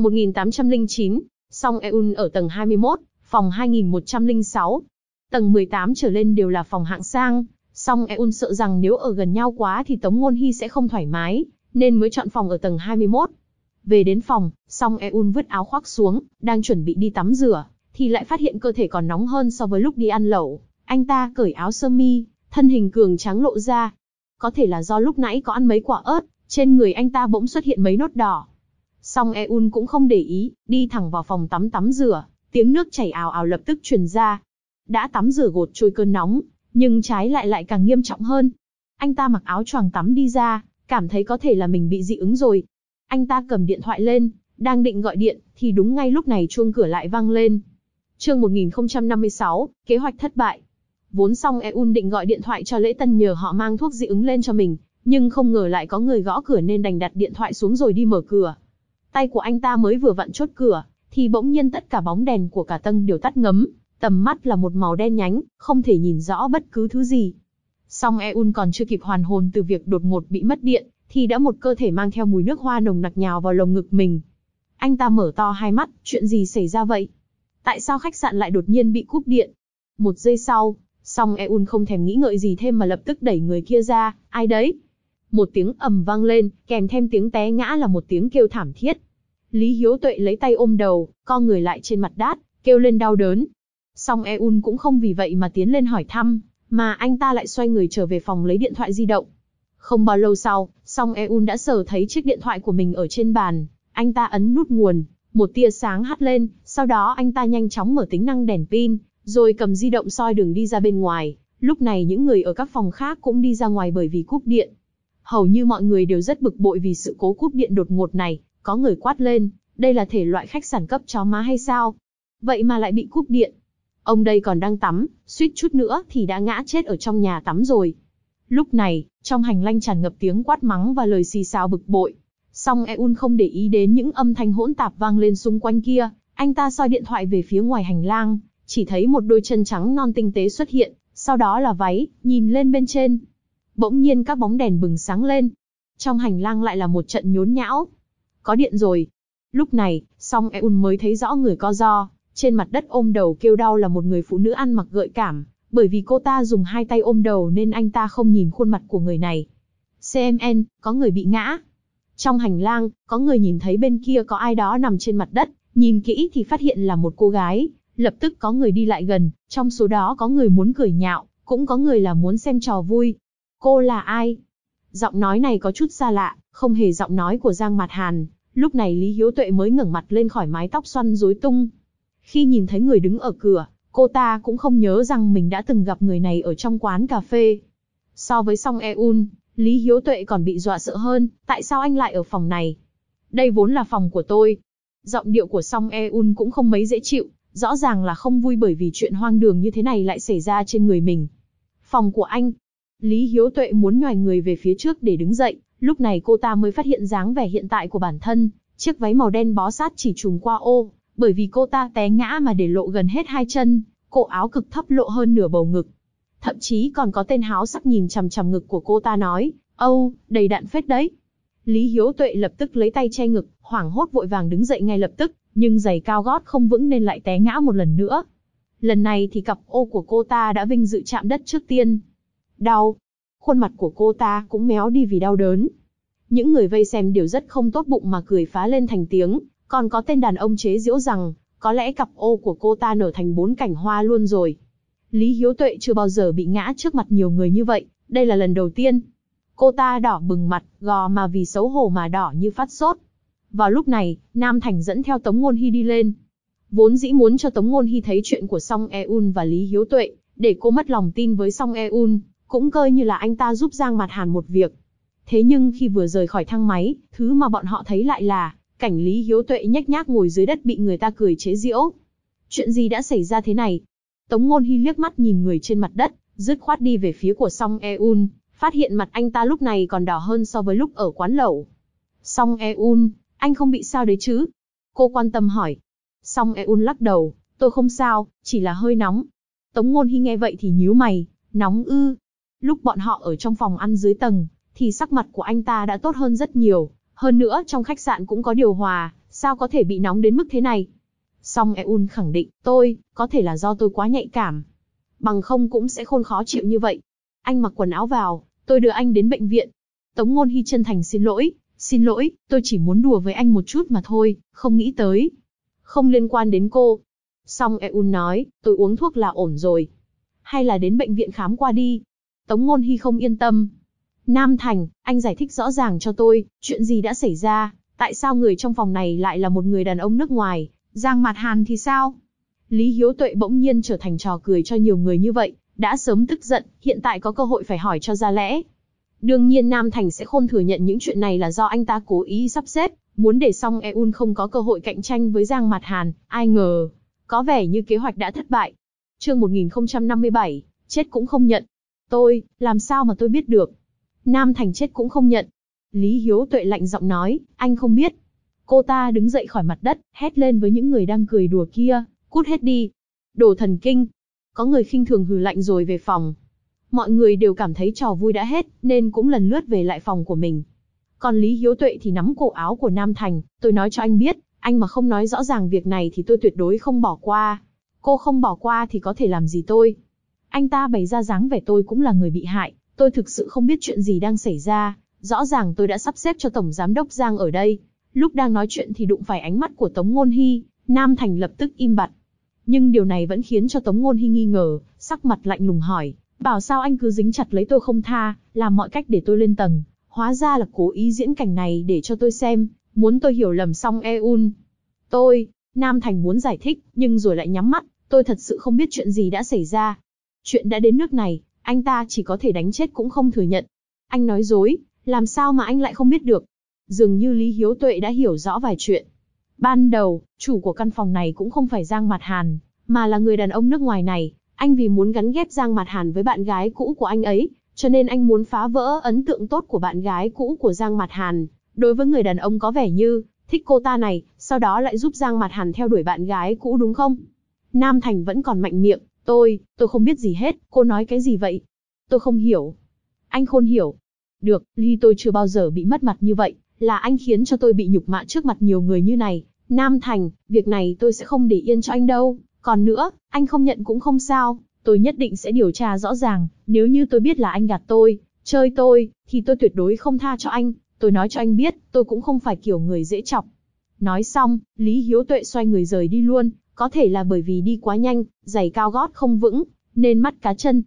1809, Song Eun ở tầng 21, phòng 2106. Tầng 18 trở lên đều là phòng hạng sang, Song Eun sợ rằng nếu ở gần nhau quá thì Tống Ngôn Hi sẽ không thoải mái, nên mới chọn phòng ở tầng 21. Về đến phòng, Song Eun vứt áo khoác xuống, đang chuẩn bị đi tắm rửa, thì lại phát hiện cơ thể còn nóng hơn so với lúc đi ăn lẩu. Anh ta cởi áo sơ mi, thân hình cường tráng lộ ra. Có thể là do lúc nãy có ăn mấy quả ớt, trên người anh ta bỗng xuất hiện mấy nốt đỏ. Song Eun cũng không để ý, đi thẳng vào phòng tắm rửa, tiếng nước chảy ào ào lập tức truyền ra. Đã tắm rửa gột trôi cơn nóng, nhưng trái lại càng nghiêm trọng hơn. Anh ta mặc áo choàng tắm đi ra, cảm thấy có thể là mình bị dị ứng rồi. Anh ta cầm điện thoại lên, đang định gọi điện, thì đúng ngay lúc này chuông cửa lại vang lên. Chương 1056, kế hoạch thất bại. Vốn Song Eun định gọi điện thoại cho Lễ Tân nhờ họ mang thuốc dị ứng lên cho mình, nhưng không ngờ lại có người gõ cửa nên đành đặt điện thoại xuống rồi đi mở cửa. Tay của anh ta mới vừa vặn chốt cửa, thì bỗng nhiên tất cả bóng đèn của cả tầng đều tắt ngấm, tầm mắt là một màu đen nhánh, không thể nhìn rõ bất cứ thứ gì. Song Eun còn chưa kịp hoàn hồn từ việc đột ngột bị mất điện, thì đã một cơ thể mang theo mùi nước hoa nồng nặc nhào vào lồng ngực mình. Anh ta mở to hai mắt, chuyện gì xảy ra vậy? Tại sao khách sạn lại đột nhiên bị cúp điện? Một giây sau, Song Eun không thèm nghĩ ngợi gì thêm mà lập tức đẩy người kia ra. Ai đấy? Một tiếng ầm vang lên, kèm thêm tiếng té ngã là một tiếng kêu thảm thiết. Lý Hiếu Tuệ lấy tay ôm đầu, co người lại trên mặt đát, kêu lên đau đớn. Song Eun cũng không vì vậy mà tiến lên hỏi thăm, mà anh ta lại xoay người trở về phòng lấy điện thoại di động. Không bao lâu sau, Song Eun đã sờ thấy chiếc điện thoại của mình ở trên bàn. Anh ta ấn nút nguồn, một tia sáng hắt lên, sau đó anh ta nhanh chóng mở tính năng đèn pin, rồi cầm di động soi đường đi ra bên ngoài. Lúc này những người ở các phòng khác cũng đi ra ngoài bởi vì cúp điện. Hầu như mọi người đều rất bực bội vì sự cố cúp điện đột ngột này, có người quát lên, đây là thể loại khách sạn cấp chó má hay sao? Vậy mà lại bị cúp điện. Ông đây còn đang tắm, suýt chút nữa thì đã ngã chết ở trong nhà tắm rồi. Lúc này, trong hành lang tràn ngập tiếng quát mắng và lời xì xào bực bội. Song Eun không để ý đến những âm thanh hỗn tạp vang lên xung quanh kia, anh ta soi điện thoại về phía ngoài hành lang, chỉ thấy một đôi chân trắng non tinh tế xuất hiện, sau đó là váy, nhìn lên bên trên. Bỗng nhiên các bóng đèn bừng sáng lên. Trong hành lang lại là một trận nhốn nhão. Có điện rồi. Lúc này, Song Eun mới thấy rõ người co ro, trên mặt đất ôm đầu kêu đau là một người phụ nữ ăn mặc gợi cảm, bởi vì cô ta dùng hai tay ôm đầu nên anh ta không nhìn khuôn mặt của người này. CMN, có người bị ngã. Trong hành lang, có người nhìn thấy bên kia có ai đó nằm trên mặt đất, nhìn kỹ thì phát hiện là một cô gái. Lập tức có người đi lại gần, trong số đó có người muốn cười nhạo, cũng có người là muốn xem trò vui. Cô là ai? Giọng nói này có chút xa lạ, không hề giọng nói của Giang Mạt Hàn. Lúc này Lý Hiếu Tuệ mới ngẩng mặt lên khỏi mái tóc xoăn rối tung. Khi nhìn thấy người đứng ở cửa, cô ta cũng không nhớ rằng mình đã từng gặp người này ở trong quán cà phê. So với Song Eun, Lý Hiếu Tuệ còn bị dọa sợ hơn, tại sao anh lại ở phòng này? Đây vốn là phòng của tôi. Giọng điệu của Song Eun cũng không mấy dễ chịu, rõ ràng là không vui bởi vì chuyện hoang đường như thế này lại xảy ra trên người mình. Phòng của anh. Lý Hiếu Tuệ muốn nhoài người về phía trước để đứng dậy, lúc này cô ta mới phát hiện dáng vẻ hiện tại của bản thân, chiếc váy màu đen bó sát chỉ trùm qua ô, bởi vì cô ta té ngã mà để lộ gần hết hai chân, cổ áo cực thấp lộ hơn nửa bầu ngực. Thậm chí còn có tên háo sắc nhìn chằm chằm ngực của cô ta nói, âu, đầy đặn phết đấy. Lý Hiếu Tuệ lập tức lấy tay che ngực, hoảng hốt vội vàng đứng dậy ngay lập tức, nhưng giày cao gót không vững nên lại té ngã một lần nữa. Lần này thì cặp ô của cô ta đã vinh dự chạm đất trước tiên. Đau. Khuôn mặt của cô ta cũng méo đi vì đau đớn. Những người vây xem đều rất không tốt bụng mà cười phá lên thành tiếng, còn có tên đàn ông chế giễu rằng, có lẽ cặp ô của cô ta nở thành 4 cành hoa luôn rồi. Lý Hiếu Tuệ chưa bao giờ bị ngã trước mặt nhiều người như vậy, đây là lần đầu tiên. Cô ta đỏ bừng mặt, gò mà vì xấu hổ mà đỏ như phát sốt. Vào lúc này, Nam Thành dẫn theo Tống Ngôn Hi đi lên. Vốn dĩ muốn cho Tống Ngôn Hi thấy chuyện của Song Eun và Lý Hiếu Tuệ, để cô mất lòng tin với Song Eun, cũng coi như là anh ta giúp Giang Mạt Hàn một việc. Thế nhưng khi vừa rời khỏi thang máy, thứ mà bọn họ thấy lại là cảnh Lý Hiếu Tuệ nhếch nhác ngồi dưới đất bị người ta cười chế giễu. Chuyện gì đã xảy ra thế này? Tống Ngôn Hi liếc mắt nhìn người trên mặt đất, dứt khoát đi về phía của Song Eun, phát hiện mặt anh ta lúc này còn đỏ hơn so với lúc ở quán lẩu. Song Eun, anh không bị sao đấy chứ? Cô quan tâm hỏi. Song Eun lắc đầu, tôi không sao, chỉ là hơi nóng. Tống Ngôn Hi nghe vậy thì nhíu mày, nóng ư? Lúc bọn họ ở trong phòng ăn dưới tầng, thì sắc mặt của anh ta đã tốt hơn rất nhiều. Hơn nữa trong khách sạn cũng có điều hòa, sao có thể bị nóng đến mức thế này? Song Eun khẳng định, có thể là do tôi quá nhạy cảm. Bằng không cũng sẽ khôn khó chịu như vậy. Anh mặc quần áo vào, tôi đưa anh đến bệnh viện. Tống Ngôn Hi chân thành xin lỗi, tôi chỉ muốn đùa với anh một chút mà thôi, không nghĩ tới. Không liên quan đến cô. Song Eun nói, tôi uống thuốc là ổn rồi. Hay là đến bệnh viện khám qua đi. Tống Ngôn Hi không yên tâm. Nam Thành, anh giải thích rõ ràng cho tôi, chuyện gì đã xảy ra, tại sao người trong phòng này lại là một người đàn ông nước ngoài, Giang Mạt Hàn thì sao? Lý Hiếu Tuệ bỗng nhiên trở thành trò cười cho nhiều người như vậy, đã sớm tức giận, hiện tại có cơ hội phải hỏi cho ra lẽ. Đương nhiên Nam Thành sẽ không thừa nhận những chuyện này là do anh ta cố ý sắp xếp, muốn để Song Eun không có cơ hội cạnh tranh với Giang Mạt Hàn, ai ngờ, có vẻ như kế hoạch đã thất bại. Chương 1057, chết cũng không nhận. Tôi, làm sao mà tôi biết được? Nam Thành chết cũng không nhận. Lý Hiếu Tuệ lạnh giọng nói, anh không biết. Cô ta đứng dậy khỏi mặt đất, hét lên với những người đang cười đùa kia, cút hết đi. Đồ thần kinh. Có người khinh thường hừ lạnh rồi về phòng. Mọi người đều cảm thấy trò vui đã hết, nên cũng lần lướt về lại phòng của mình. Còn Lý Hiếu Tuệ thì nắm cổ áo của Nam Thành, tôi nói cho anh biết, anh mà không nói rõ ràng việc này thì tôi tuyệt đối không bỏ qua. Cô không bỏ qua thì có thể làm gì tôi? Anh ta bày ra dáng vẻ tôi cũng là người bị hại, tôi thực sự không biết chuyện gì đang xảy ra, rõ ràng tôi đã sắp xếp cho Tổng Giám đốc Giang ở đây. Lúc đang nói chuyện thì đụng phải ánh mắt của Tống Ngôn Hi, Nam Thành lập tức im bặt. Nhưng điều này vẫn khiến cho Tống Ngôn Hi nghi ngờ, sắc mặt lạnh lùng hỏi, bảo sao anh cứ dính chặt lấy tôi không tha, làm mọi cách để tôi lên tầng, hóa ra là cố ý diễn cảnh này để cho tôi xem, muốn tôi hiểu lầm Song Eun. Nam Thành muốn giải thích, nhưng rồi lại nhắm mắt, tôi thật sự không biết chuyện gì đã xảy ra. Chuyện đã đến nước này, anh ta chỉ có thể đánh chết cũng không thừa nhận. Anh nói dối, làm sao mà anh lại không biết được? Dường như Lý Hiếu Tuệ đã hiểu rõ vài chuyện. Ban đầu, chủ của căn phòng này cũng không phải Giang Mạt Hàn, mà là người đàn ông nước ngoài này. Anh vì muốn gắn ghép Giang Mạt Hàn với bạn gái cũ của anh ấy, cho nên anh muốn phá vỡ ấn tượng tốt của bạn gái cũ của Giang Mạt Hàn. Đối với người đàn ông có vẻ như thích cô ta này, sau đó lại giúp Giang Mạt Hàn theo đuổi bạn gái cũ đúng không? Nam Thành vẫn còn mạnh miệng, tôi không biết gì hết, cô nói cái gì vậy? Tôi không hiểu. Anh khôn hiểu. Được, Ly tôi chưa bao giờ bị mất mặt như vậy, là anh khiến cho tôi bị nhục mạ trước mặt nhiều người như này. Nam Thành, việc này tôi sẽ không để yên cho anh đâu. Còn nữa, anh không nhận cũng không sao, tôi nhất định sẽ điều tra rõ ràng, nếu như tôi biết là anh gạt tôi, chơi tôi, thì tôi tuyệt đối không tha cho anh, tôi nói cho anh biết, tôi cũng không phải kiểu người dễ chọc. Nói xong, Lý Hiếu Tuệ xoay người rời đi luôn, có thể là bởi vì đi quá nhanh, giày cao gót không vững, nên mắt cá chân.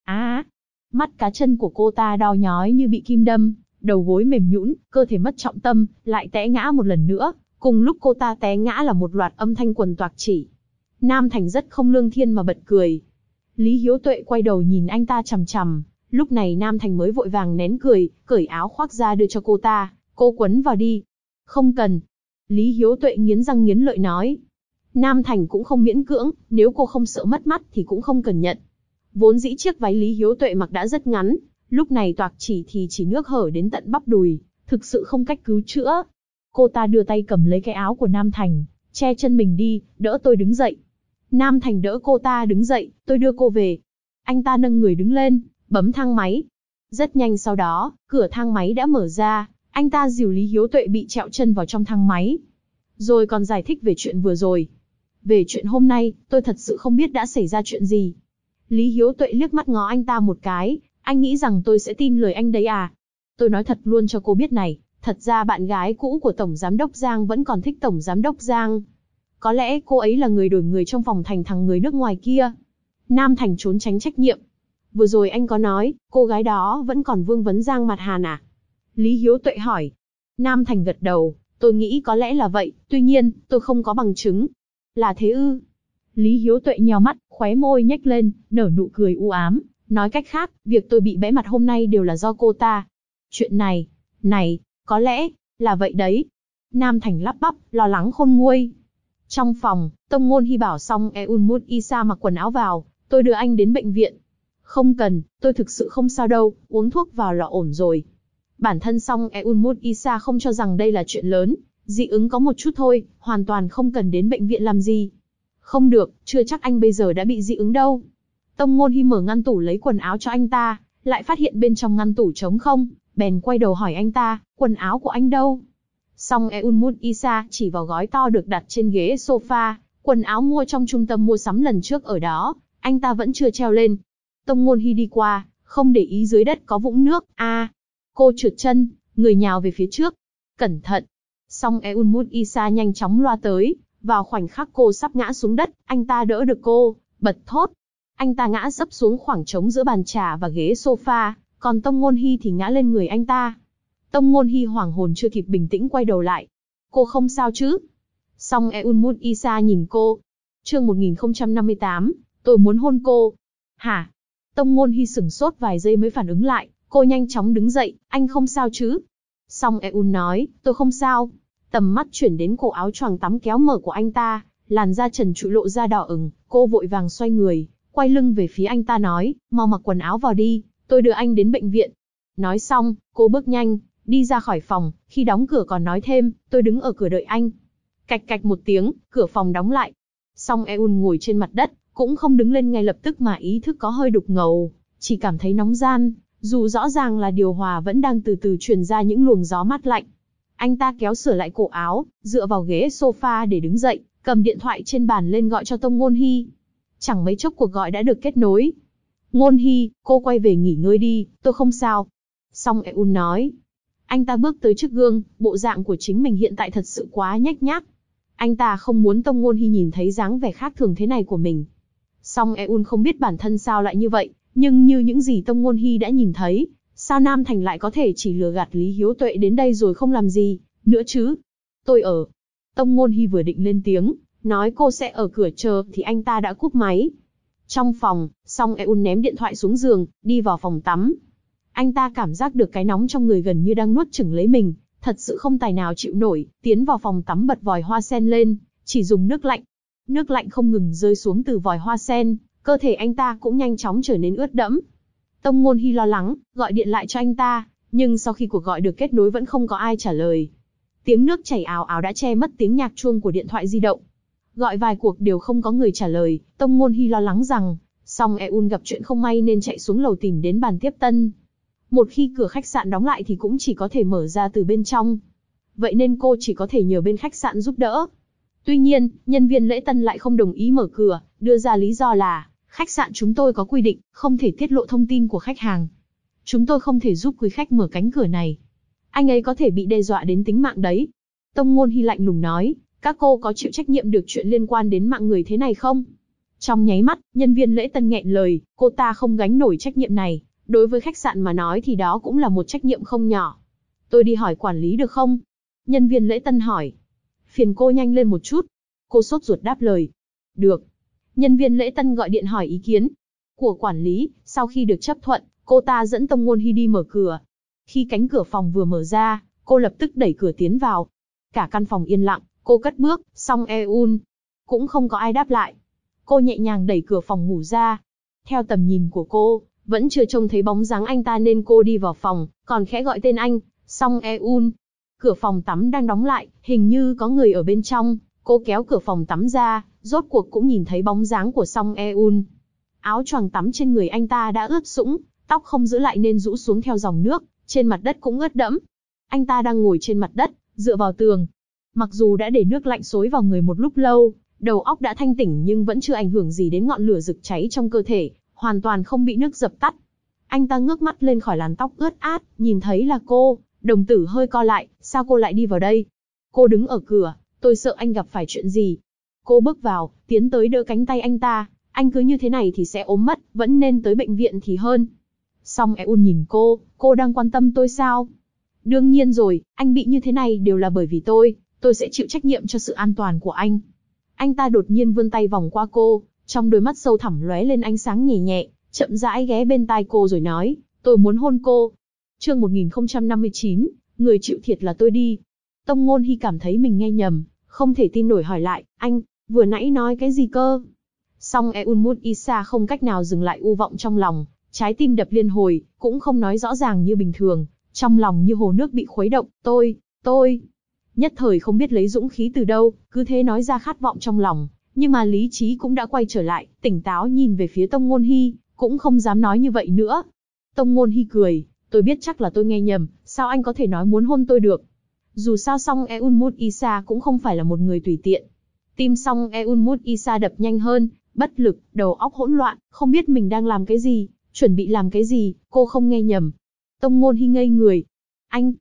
Mắt cá chân của cô ta đau nhói như bị kim đâm, đầu gối mềm nhũn, cơ thể mất trọng tâm, lại té ngã một lần nữa, cùng lúc cô ta té ngã là một loạt âm thanh quần toạc chỉ. Nam Thành rất không lương thiên mà bật cười. Lý Hiếu Tuệ quay đầu nhìn anh ta chằm chằm, lúc này Nam Thành mới vội vàng nén cười, cởi áo khoác ra đưa cho cô ta, cô quấn vào đi. Không cần. Lý Hiếu Tuệ nghiến răng nghiến lợi nói. Nam Thành cũng không miễn cưỡng, nếu cô không sợ mất mắt thì cũng không cần nhận. Vốn dĩ chiếc váy Lý Hiếu Tuệ mặc đã rất ngắn, lúc này toạc chỉ thì chỉ nước hở đến tận bắp đùi, thực sự không cách cứu chữa. Cô ta đưa tay cầm lấy cái áo của Nam Thành, che chân mình đi, đỡ tôi đứng dậy. Nam Thành đỡ cô ta đứng dậy, tôi đưa cô về. Anh ta nâng người đứng lên, bấm thang máy. Rất nhanh sau đó, cửa thang máy đã mở ra, anh ta dìu Lý Hiếu Tuệ bị trẹo chân vào trong thang máy. Rồi còn giải thích về chuyện vừa rồi. Về chuyện hôm nay, tôi thật sự không biết đã xảy ra chuyện gì. Lý Hiếu Tuệ liếc mắt ngó anh ta một cái, anh nghĩ rằng tôi sẽ tin lời anh đấy à? Tôi nói thật luôn cho cô biết này, thật ra bạn gái cũ của Tổng Giám đốc Giang vẫn còn thích Tổng Giám đốc Giang. Có lẽ cô ấy là người đổi người trong phòng thành thằng người nước ngoài kia. Nam Thành trốn tránh trách nhiệm. Vừa rồi anh có nói, cô gái đó vẫn còn vương vấn Giang Mạt Hàn à? Lý Hiếu Tuệ hỏi. Nam Thành gật đầu, tôi nghĩ có lẽ là vậy, tuy nhiên, tôi không có bằng chứng. Là thế ư? Lý Hiếu Tuệ nheo mắt, khóe môi nhếch lên, nở nụ cười u ám. Nói cách khác, việc tôi bị bẽ mặt hôm nay đều là do cô ta. Chuyện này, có lẽ, là vậy đấy. Nam Thành lắp bắp, lo lắng khôn nguôi. Trong phòng, Tông Ngôn Hi bảo xong Eun Mut Isa mặc quần áo vào, tôi đưa anh đến bệnh viện. Không cần, tôi thực sự không sao đâu, uống thuốc vào là ổn rồi. Bản thân xong Eun Mut Isa không cho rằng đây là chuyện lớn, dị ứng có một chút thôi, hoàn toàn không cần đến bệnh viện làm gì. Không được, chưa chắc anh bây giờ đã bị dị ứng đâu. Tông Ngôn Hi mở ngăn tủ lấy quần áo cho anh ta, lại phát hiện bên trong ngăn tủ trống không, bèn quay đầu hỏi anh ta, quần áo của anh đâu? Xong Eun Mut Isa chỉ vào gói to được đặt trên ghế sofa, quần áo mua trong trung tâm mua sắm lần trước ở đó, anh ta vẫn chưa treo lên. Tông Ngôn Hi đi qua, không để ý dưới đất có vũng nước. Cô trượt chân, người nhào về phía trước. Cẩn thận. Song Eun Mut Isa nhanh chóng loa tới, vào khoảnh khắc cô sắp ngã xuống đất, anh ta đỡ được cô, bật thốt. Anh ta ngã sấp xuống khoảng trống giữa bàn trà và ghế sofa, còn Tông Ngôn Hi thì ngã lên người anh ta. Tông Ngôn Hi hoảng hồn chưa kịp bình tĩnh quay đầu lại. Cô không sao chứ? Song Eun Mut Isa nhìn cô. Chương 1058, tôi muốn hôn cô. Hả? Tông Ngôn Hi sửng sốt vài giây mới phản ứng lại, cô nhanh chóng đứng dậy, anh không sao chứ? Song Eun nói, tôi không sao. Tầm mắt chuyển đến cổ áo choàng tắm kéo mở của anh ta, làn da trần trụi lộ ra đỏ ửng, cô vội vàng xoay người, quay lưng về phía anh ta nói, mau mặc quần áo vào đi, tôi đưa anh đến bệnh viện. Nói xong, cô bước nhanh, đi ra khỏi phòng, khi đóng cửa còn nói thêm, tôi đứng ở cửa đợi anh. Cạch cạch một tiếng, cửa phòng đóng lại. Song Eun ngồi trên mặt đất, cũng không đứng lên ngay lập tức mà ý thức có hơi đục ngầu, chỉ cảm thấy nóng ran, dù rõ ràng là điều hòa vẫn đang từ từ truyền ra những luồng gió mát lạnh. Anh ta kéo sửa lại cổ áo, dựa vào ghế sofa để đứng dậy, cầm điện thoại trên bàn lên gọi cho Tông Ngôn Hi. Chẳng mấy chốc cuộc gọi đã được kết nối. Ngôn Hi, cô quay về nghỉ ngơi đi, tôi không sao. Song Eun nói. Anh ta bước tới trước gương, bộ dạng của chính mình hiện tại thật sự quá nhếch nhác. Anh ta không muốn Tông Ngôn Hi nhìn thấy dáng vẻ khác thường thế này của mình. Song Eun không biết bản thân sao lại như vậy, nhưng như những gì Tông Ngôn Hi đã nhìn thấy, sao Nam Thành lại có thể chỉ lừa gạt Lý Hiếu Tuệ đến đây rồi không làm gì nữa chứ? Tôi ở. Tông Ngôn Hi vừa định lên tiếng, nói cô sẽ ở cửa chờ thì anh ta đã cúp máy. Trong phòng, Song Eun ném điện thoại xuống giường, đi vào phòng tắm. Anh ta cảm giác được cái nóng trong người gần như đang nuốt chửng lấy mình, thật sự không tài nào chịu nổi, tiến vào phòng tắm bật vòi hoa sen lên, chỉ dùng nước lạnh. Nước lạnh không ngừng rơi xuống từ vòi hoa sen, cơ thể anh ta cũng nhanh chóng trở nên ướt đẫm. Tông Ngôn Hi lo lắng, gọi điện lại cho anh ta, nhưng sau khi cuộc gọi được kết nối vẫn không có ai trả lời. Tiếng nước chảy ào ào đã che mất tiếng nhạc chuông của điện thoại di động. Gọi vài cuộc đều không có người trả lời, Tông Ngôn Hi lo lắng rằng, Song Eun gặp chuyện không may nên chạy xuống lầu tìm đến bàn tiếp tân. Một khi cửa khách sạn đóng lại thì cũng chỉ có thể mở ra từ bên trong. Vậy nên cô chỉ có thể nhờ bên khách sạn giúp đỡ. Tuy nhiên, nhân viên lễ tân lại không đồng ý mở cửa, đưa ra lý do là, khách sạn chúng tôi có quy định, không thể tiết lộ thông tin của khách hàng. Chúng tôi không thể giúp quý khách mở cánh cửa này. Anh ấy có thể bị đe dọa đến tính mạng đấy. Tông Ngôn Hi lạnh lùng nói, các cô có chịu trách nhiệm được chuyện liên quan đến mạng người thế này không? Trong nháy mắt, nhân viên lễ tân nghẹn lời, cô ta không gánh nổi trách nhiệm này. Đối với khách sạn mà nói thì đó cũng là một trách nhiệm không nhỏ. Tôi đi hỏi quản lý được không? Nhân viên lễ tân hỏi. Phiền cô nhanh lên một chút. Cô sốt ruột đáp lời. Được. Nhân viên lễ tân gọi điện hỏi ý kiến của quản lý. Sau khi được chấp thuận, cô ta dẫn Tông Ngôn Hi đi mở cửa. Khi cánh cửa phòng vừa mở ra, cô lập tức đẩy cửa tiến vào. Cả căn phòng yên lặng, cô cất bước, Song Eun cũng không có ai đáp lại. Cô nhẹ nhàng đẩy cửa phòng ngủ ra. Theo tầm nhìn của cô, vẫn chưa trông thấy bóng dáng anh ta nên cô đi vào phòng, còn khẽ gọi tên anh, Song Eun. Cửa phòng tắm đang đóng lại, hình như có người ở bên trong. Cô kéo cửa phòng tắm ra, rốt cuộc cũng nhìn thấy bóng dáng của Song Eun. Áo choàng tắm trên người anh ta đã ướt sũng, tóc không giữ lại nên rũ xuống theo dòng nước, trên mặt đất cũng ướt đẫm. Anh ta đang ngồi trên mặt đất, dựa vào tường. Mặc dù đã để nước lạnh xối vào người một lúc lâu, đầu óc đã thanh tỉnh nhưng vẫn chưa ảnh hưởng gì đến ngọn lửa rực cháy trong cơ thể, hoàn toàn không bị nước dập tắt. Anh ta ngước mắt lên khỏi làn tóc ướt át, nhìn thấy là cô, đồng tử hơi co lại, sao cô lại đi vào đây? Cô đứng ở cửa, tôi sợ anh gặp phải chuyện gì. Cô bước vào, tiến tới đỡ cánh tay anh ta, anh cứ như thế này thì sẽ ốm mất, vẫn nên tới bệnh viện thì hơn. Song Eun nhìn cô đang quan tâm tôi sao? Đương nhiên rồi, anh bị như thế này đều là bởi vì tôi sẽ chịu trách nhiệm cho sự an toàn của anh. Anh ta đột nhiên vươn tay vòng qua cô, trong đôi mắt sâu thẳm lóe lên ánh sáng nhẹ nhẹ, chậm rãi ghé bên tai cô rồi nói, tôi muốn hôn cô. Chương 1059, người chịu thiệt là tôi đi. Tông Ngôn Hi cảm thấy mình nghe nhầm, không thể tin nổi hỏi lại, anh, vừa nãy nói cái gì cơ? Song Eun Mut Isa không cách nào dừng lại u vọng trong lòng, trái tim đập liên hồi, cũng không nói rõ ràng như bình thường, trong lòng như hồ nước bị khuấy động, tôi. Nhất thời không biết lấy dũng khí từ đâu, cứ thế nói ra khát vọng trong lòng, nhưng mà lý trí cũng đã quay trở lại, tỉnh táo nhìn về phía Tông Ngôn Hi, cũng không dám nói như vậy nữa. Tông Ngôn Hi cười, tôi biết chắc là tôi nghe nhầm, sao anh có thể nói muốn hôn tôi được? Dù sao Song Eun Mut Isa cũng không phải là một người tùy tiện. Tim Song Eun Mut Isa đập nhanh hơn, bất lực, đầu óc hỗn loạn, không biết mình đang làm cái gì, Chuẩn bị làm cái gì, cô không nghe nhầm. Tông Ngôn Hi ngây người. Anh,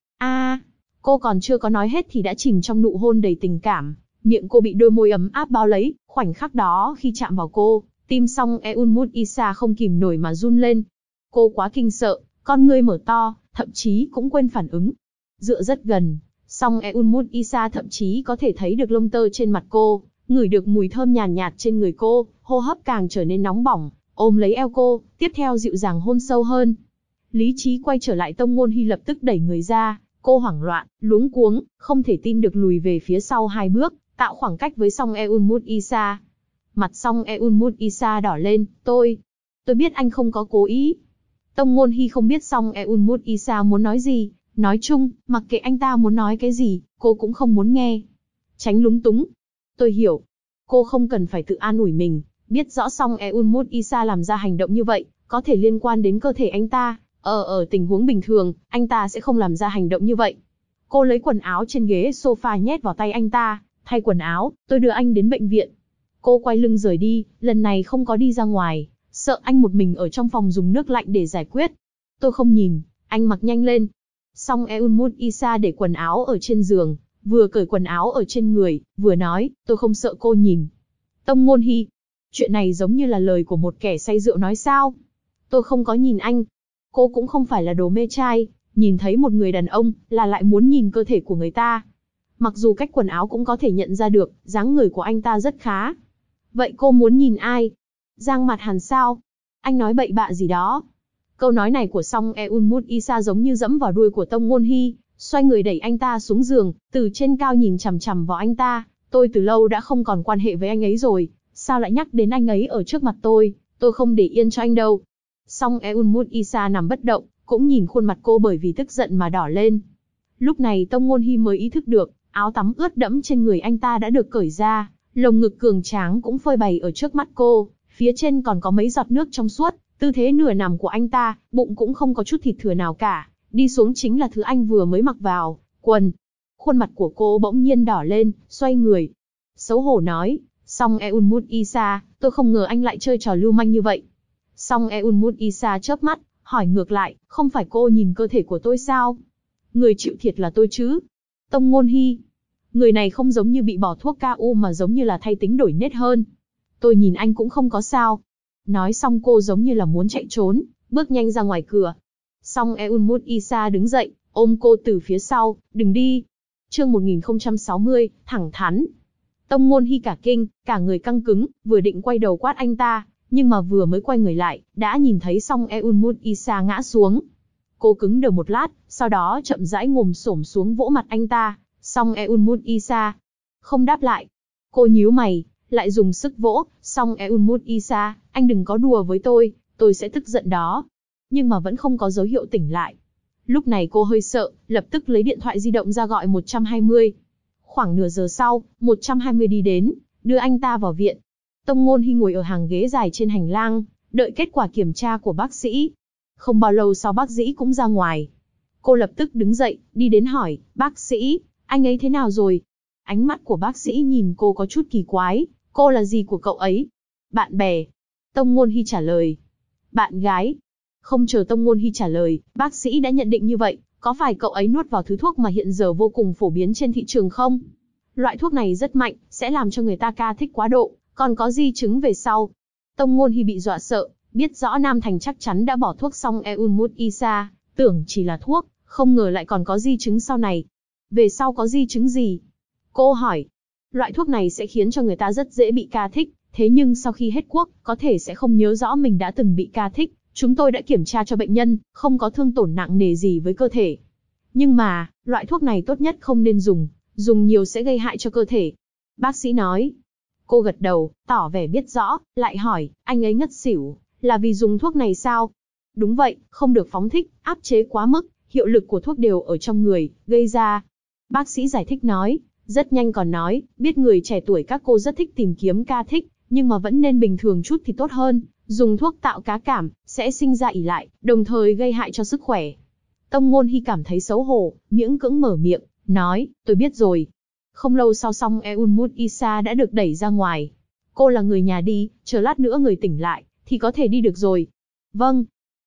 cô còn chưa có nói hết thì đã chìm trong nụ hôn đầy tình cảm. Miệng cô bị đôi môi ấm áp bao lấy, khoảnh khắc đó khi chạm vào cô, tim Song Eun-mut Isa không kìm nổi mà run lên. Cô quá kinh sợ, con ngươi mở to, thậm chí cũng quên phản ứng. Dựa rất gần, Song Eun-mut Isa thậm chí có thể thấy được lông tơ trên mặt cô, ngửi được mùi thơm nhàn nhạt trên người cô, hô hấp càng trở nên nóng bỏng, ôm lấy eo cô, tiếp theo dịu dàng hôn sâu hơn. Lý trí quay trở lại, Tông Ngôn Hi lập tức đẩy người ra, cô hoảng loạn, luống cuống, không thể tin được lùi về phía sau 2 bước, tạo khoảng cách với Song Eun-mut Isa. Mặt Song Eun-mut Isa đỏ lên, tôi biết anh không có cố ý. Tông Ngôn Hi không biết Song Eun-mut Isa muốn nói gì, nói chung, mặc kệ anh ta muốn nói cái gì, cô cũng không muốn nghe. Tránh lúng túng. Tôi hiểu. Cô không cần phải tự an ủi mình, biết rõ Song Eun-mut Isa làm ra hành động như vậy, có thể liên quan đến cơ thể anh ta. Ở tình huống bình thường, anh ta sẽ không làm ra hành động như vậy. Cô lấy quần áo trên ghế sofa nhét vào tay anh ta, thay quần áo, tôi đưa anh đến bệnh viện. Cô quay lưng rời đi, lần này không có đi ra ngoài, sợ anh một mình ở trong phòng dùng nước lạnh để giải quyết. Tôi không nhìn, anh mặc nhanh lên. Song Eun-mut Isa để quần áo ở trên giường, vừa cởi quần áo ở trên người, vừa nói, tôi không sợ cô nhìn. Tông Ngôn Hi, chuyện này giống như là lời của một kẻ say rượu nói sao? Tôi không có nhìn anh. Cô cũng không phải là đồ mê trai, nhìn thấy một người đàn ông, là lại muốn nhìn cơ thể của người ta. Mặc dù cách quần áo cũng có thể nhận ra được, dáng người của anh ta rất khá. Vậy cô muốn nhìn ai? Giang Mặt Hàn sao? Anh nói bậy bạ gì đó? Câu nói này của Song Eun-mut Isa giống như dẫm vào đuôi của Tông Ngôn Hi, xoay người đẩy anh ta xuống giường, từ trên cao nhìn chằm chằm vào anh ta. Tôi từ lâu đã không còn quan hệ với anh ấy rồi, sao lại nhắc đến anh ấy ở trước mặt tôi không để yên cho anh đâu. Song Eun-mut Isa nằm bất động, cũng nhìn khuôn mặt cô bởi vì tức giận mà đỏ lên. Lúc này Tông Ngôn Hi mới ý thức được, áo tắm ướt đẫm trên người anh ta đã được cởi ra, lồng ngực cường tráng cũng phơi bày ở trước mắt cô, phía trên còn có mấy giọt nước trong suốt, tư thế nửa nằm của anh ta, bụng cũng không có chút thịt thừa nào cả, đi xuống chính là thứ anh vừa mới mặc vào, quần. Khuôn mặt của cô bỗng nhiên đỏ lên, xoay người. Xấu hổ nói, Song Eun-mut Isa, tôi không ngờ anh lại chơi trò lưu manh như vậy. Song Eun-mut Isa chớp mắt, hỏi ngược lại, không phải cô nhìn cơ thể của tôi sao? Người chịu thiệt là tôi chứ? Tông Ngôn Hi, người này không giống như bị bỏ thuốc KO mà giống như là thay tính đổi nết hơn. Tôi nhìn anh cũng không có sao. Nói xong cô giống như là muốn chạy trốn, bước nhanh ra ngoài cửa. Song Eun-mut Isa đứng dậy, ôm cô từ phía sau, đừng đi. Chương 1060, thẳng thắn. Tông Ngôn Hi cả kinh, cả người căng cứng, vừa định quay đầu quát anh ta, nhưng mà vừa mới quay người lại, đã nhìn thấy Song Eun-mut Isa ngã xuống. Cô cứng đờ một lát, sau đó chậm rãi ngồi xổm xuống vỗ mặt anh ta. Song Eun-mut Isa không đáp lại. Cô nhíu mày, lại dùng sức vỗ. Song Eun-mut Isa, anh đừng có đùa với tôi sẽ tức giận đó. Nhưng mà vẫn không có dấu hiệu tỉnh lại. Lúc này cô hơi sợ, lập tức lấy điện thoại di động ra gọi 120. Khoảng nửa giờ sau, 120 đi đến, đưa anh ta vào viện. Tông Ngôn Hi ngồi ở hàng ghế dài trên hành lang, đợi kết quả kiểm tra của bác sĩ. Không bao lâu sau bác sĩ cũng ra ngoài. Cô lập tức đứng dậy, đi đến hỏi, bác sĩ, anh ấy thế nào rồi? Ánh mắt của bác sĩ nhìn cô có chút kỳ quái, cô là gì của cậu ấy? Bạn bè. Tông Ngôn Hi trả lời. Bạn gái. Không chờ Tông Ngôn Hi trả lời, bác sĩ đã nhận định như vậy, có phải cậu ấy nuốt vào thứ thuốc mà hiện giờ vô cùng phổ biến trên thị trường không? Loại thuốc này rất mạnh, sẽ làm cho người ta ca thích quá độ, còn có di chứng về sau. Tông Ngôn Hi bị dọa sợ, biết rõ Nam Thành chắc chắn đã bỏ thuốc Song Eun-mut Isa, tưởng chỉ là thuốc, không ngờ lại còn có di chứng sau này. Về sau có di chứng gì? Cô hỏi. Loại thuốc này sẽ khiến cho người ta rất dễ bị ca thích, thế nhưng sau khi hết thuốc, có thể sẽ không nhớ rõ mình đã từng bị ca thích. Chúng tôi đã kiểm tra cho bệnh nhân, không có thương tổn nặng nề gì với cơ thể. Nhưng mà, loại thuốc này tốt nhất không nên dùng nhiều sẽ gây hại cho cơ thể. Bác sĩ nói. Cô gật đầu, tỏ vẻ biết rõ, lại hỏi, anh ấy ngất xỉu, là vì dùng thuốc này sao? Đúng vậy, không được phóng thích, áp chế quá mức, hiệu lực của thuốc đều ở trong người, gây ra. Bác sĩ giải thích nói, rất nhanh còn nói, biết người trẻ tuổi các cô rất thích tìm kiếm ca thích, nhưng mà vẫn nên bình thường chút thì tốt hơn. Dùng thuốc tạo cá cảm, sẽ sinh ra ỷ lại, đồng thời gây hại cho sức khỏe. Tông Ngôn Hi cảm thấy xấu hổ, miễn cưỡng mở miệng, nói, tôi biết rồi. Không lâu sau Song Eun-mut Isa đã được đẩy ra ngoài. Cô là người nhà đi, chờ lát nữa người tỉnh lại, thì có thể đi được rồi. Vâng.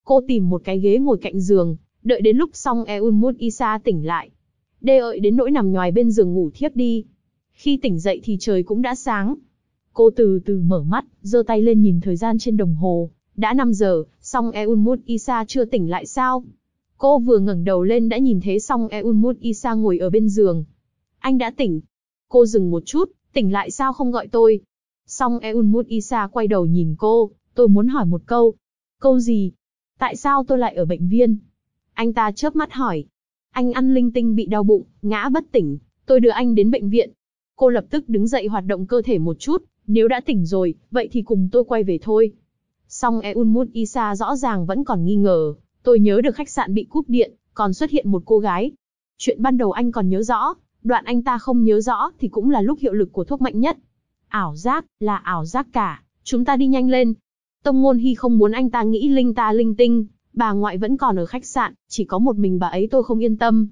Cô tìm một cái ghế ngồi cạnh giường, đợi đến lúc Song Eun Mut Isa tỉnh lại. Đợi đến nỗi nằm nhoài bên giường ngủ thiếp đi. Khi tỉnh dậy thì trời cũng đã sáng. Cô từ từ mở mắt, giơ tay lên nhìn thời gian trên đồng hồ. Đã 5 giờ, Song Eun Mut Isa chưa tỉnh lại sao? Cô vừa ngẩng đầu lên đã nhìn thấy Song Eun Mut Isa ngồi ở bên giường. Anh đã tỉnh. Cô dừng một chút, tỉnh lại sao không gọi tôi? Song Eun Mut Isa quay đầu nhìn cô, tôi muốn hỏi một câu. Câu gì? Tại sao tôi lại ở bệnh viện? Anh ta chớp mắt hỏi. Anh ăn linh tinh bị đau bụng, ngã bất tỉnh, tôi đưa anh đến bệnh viện. Cô lập tức đứng dậy hoạt động cơ thể một chút, nếu đã tỉnh rồi, vậy thì cùng tôi quay về thôi. Song Eun Mut Isa rõ ràng vẫn còn nghi ngờ, tôi nhớ được khách sạn bị cúp điện, còn xuất hiện một cô gái. Chuyện ban đầu anh còn nhớ rõ, đoạn anh ta không nhớ rõ thì cũng là lúc hiệu lực của thuốc mạnh nhất. Ảo giác, là ảo giác cả, chúng ta đi nhanh lên. Tông Ngôn Hy không muốn anh ta nghĩ linh tinh, bà ngoại vẫn còn ở khách sạn, chỉ có một mình bà ấy tôi không yên tâm.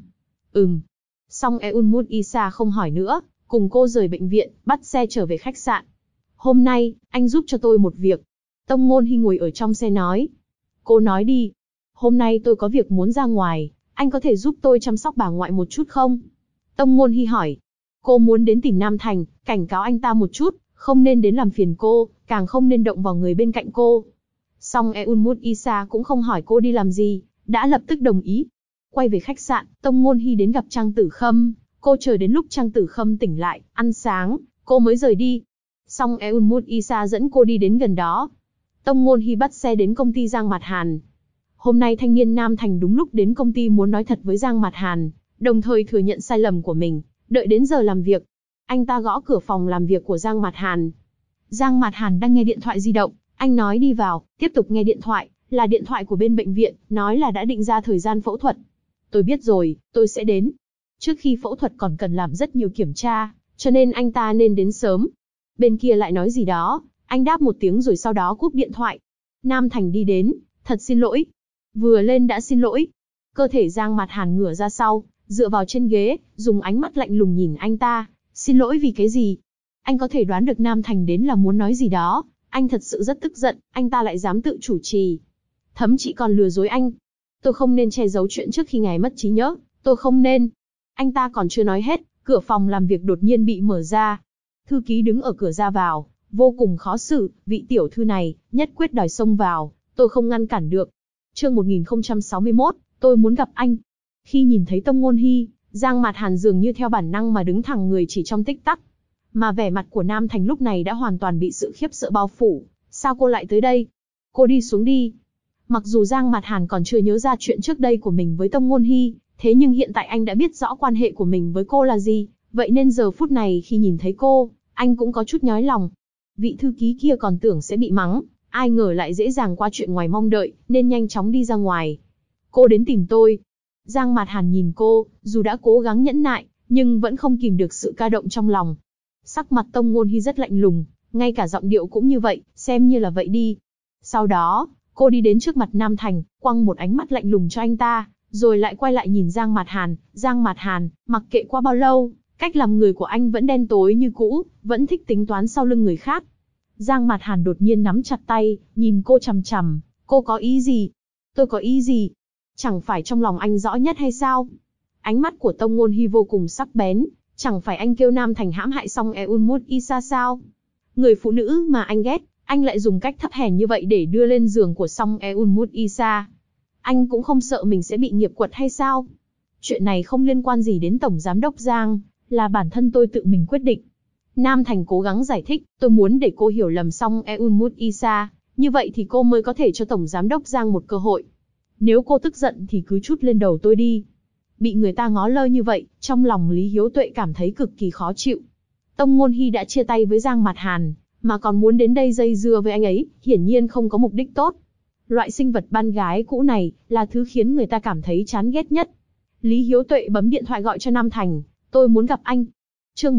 Song Eun Mut Isa không hỏi nữa, cùng cô rời bệnh viện, bắt xe trở về khách sạn. Hôm nay, anh giúp cho tôi một việc. Tông Ngôn Hy ngồi ở trong xe nói. Cô nói đi. Hôm nay tôi có việc muốn ra ngoài, anh có thể giúp tôi chăm sóc bà ngoại một chút không? Tông Ngôn Hy hỏi. Cô muốn đến tìm Nam Thành, cảnh cáo anh ta một chút, không nên đến làm phiền cô, càng không nên động vào người bên cạnh cô. Song Eun Mut Isa cũng không hỏi cô đi làm gì, đã lập tức đồng ý. Quay về khách sạn, Tông Ngôn Hy đến gặp Trang Tử Khâm, cô chờ đến lúc Trang Tử Khâm tỉnh lại, ăn sáng, cô mới rời đi. Song Eun Mut Isa dẫn cô đi đến gần đó. Tông Ngôn Hy bắt xe đến công ty Giang Mạt Hàn. Hôm nay thanh niên Nam Thành đúng lúc đến công ty muốn nói thật với Giang Mạt Hàn, đồng thời thừa nhận sai lầm của mình, đợi đến giờ làm việc. Anh ta gõ cửa phòng làm việc của Giang Mạt Hàn. Giang Mạt Hàn đang nghe điện thoại di động, anh nói đi vào, tiếp tục nghe điện thoại, là điện thoại của bên bệnh viện, nói là đã định ra thời gian phẫu thuật. Tôi biết rồi, tôi sẽ đến. Trước khi phẫu thuật còn cần làm rất nhiều kiểm tra, cho nên anh ta nên đến sớm. Bên kia lại nói gì đó, anh đáp một tiếng rồi sau đó cúp điện thoại. Nam Thành đi đến, thật xin lỗi. Vừa lên đã xin lỗi. Cơ thể Giang Mạt Hàn ngửa ra sau, dựa vào trên ghế, dùng ánh mắt lạnh lùng nhìn anh ta. Xin lỗi vì cái gì? Anh có thể đoán được Nam Thành đến là muốn nói gì đó. Anh thật sự rất tức giận, anh ta lại dám tự chủ trì. Thậm chí còn lừa dối anh. Tôi không nên che giấu chuyện trước khi ngài mất trí nhớ, tôi không nên. Anh ta còn chưa nói hết, cửa phòng làm việc đột nhiên bị mở ra. Thư ký đứng ở cửa ra vào, vô cùng khó xử, vị tiểu thư này, nhất quyết đòi xông vào, tôi không ngăn cản được. Chương 1061, tôi muốn gặp anh. Khi nhìn thấy Tông Ngôn Hy, Giang Mạt Hàn dường như theo bản năng mà đứng thẳng người chỉ trong tích tắc. Mà vẻ mặt của Nam Thành lúc này đã hoàn toàn bị sự khiếp sợ bao phủ. Sao cô lại tới đây? Cô đi xuống đi. Mặc dù Giang Mạt Hàn còn chưa nhớ ra chuyện trước đây của mình với Tông Ngôn Hy, thế nhưng hiện tại anh đã biết rõ quan hệ của mình với cô là gì, vậy nên giờ phút này khi nhìn thấy cô, anh cũng có chút nhói lòng. Vị thư ký kia còn tưởng sẽ bị mắng, ai ngờ lại dễ dàng qua chuyện ngoài mong đợi, nên nhanh chóng đi ra ngoài. Cô đến tìm tôi. Giang Mạt Hàn nhìn cô, dù đã cố gắng nhẫn nại, nhưng vẫn không kìm được sự ca động trong lòng. Sắc mặt Tông Ngôn Hy rất lạnh lùng, ngay cả giọng điệu cũng như vậy, xem như là vậy đi. Sau đó, cô đi đến trước mặt Nam Thành, quăng một ánh mắt lạnh lùng cho anh ta, rồi lại quay lại nhìn Giang Mạt Hàn. Giang Mạt Hàn, mặc kệ qua bao lâu, cách làm người của anh vẫn đen tối như cũ, vẫn thích tính toán sau lưng người khác. Giang Mạt Hàn đột nhiên nắm chặt tay, nhìn cô chằm chằm. Cô có ý gì? Tôi có ý gì? Chẳng phải trong lòng anh rõ nhất hay sao? Ánh mắt của Tông Ngôn Hy vô cùng sắc bén. Chẳng phải anh kêu Nam Thành hãm hại Song Eun Mut Isa sao? Người phụ nữ mà anh ghét, anh lại dùng cách thấp hèn như vậy để đưa lên giường của Song Eun Mut Isa. Anh cũng không sợ mình sẽ bị nghiệp quật hay sao? Chuyện này không liên quan gì đến Tổng Giám đốc Giang, là bản thân tôi tự mình quyết định. Nam Thành cố gắng giải thích, tôi muốn để cô hiểu lầm Song Eun Mut Isa, như vậy thì cô mới có thể cho Tổng Giám đốc Giang một cơ hội. Nếu cô tức giận thì cứ trút lên đầu tôi đi. Bị người ta ngó lơ như vậy, trong lòng Lý Hiếu Tuệ cảm thấy cực kỳ khó chịu. Tông Ngôn Hy đã chia tay với Giang Mạt Hàn, mà còn muốn đến đây dây dưa với anh ấy, hiển nhiên không có mục đích tốt. Loại sinh vật ban gái cũ này, là thứ khiến người ta cảm thấy chán ghét nhất. Lý Hiếu Tuệ bấm điện thoại gọi cho Nam Thành, tôi muốn gặp anh. Chương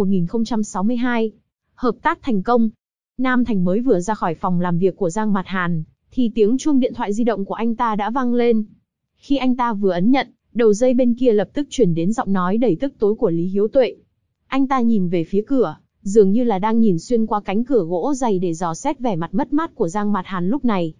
1062, hợp tác thành công. Nam Thành mới vừa ra khỏi phòng làm việc của Giang Mạt Hàn, thì tiếng chuông điện thoại di động của anh ta đã vang lên. Khi anh ta vừa ấn nhận, đầu dây bên kia lập tức chuyển đến giọng nói đầy tức tối của Lý Hiếu Tuệ. Anh ta nhìn về phía cửa, dường như là đang nhìn xuyên qua cánh cửa gỗ dày để dò xét vẻ mặt mất mát của Giang Mạt Hàn lúc này.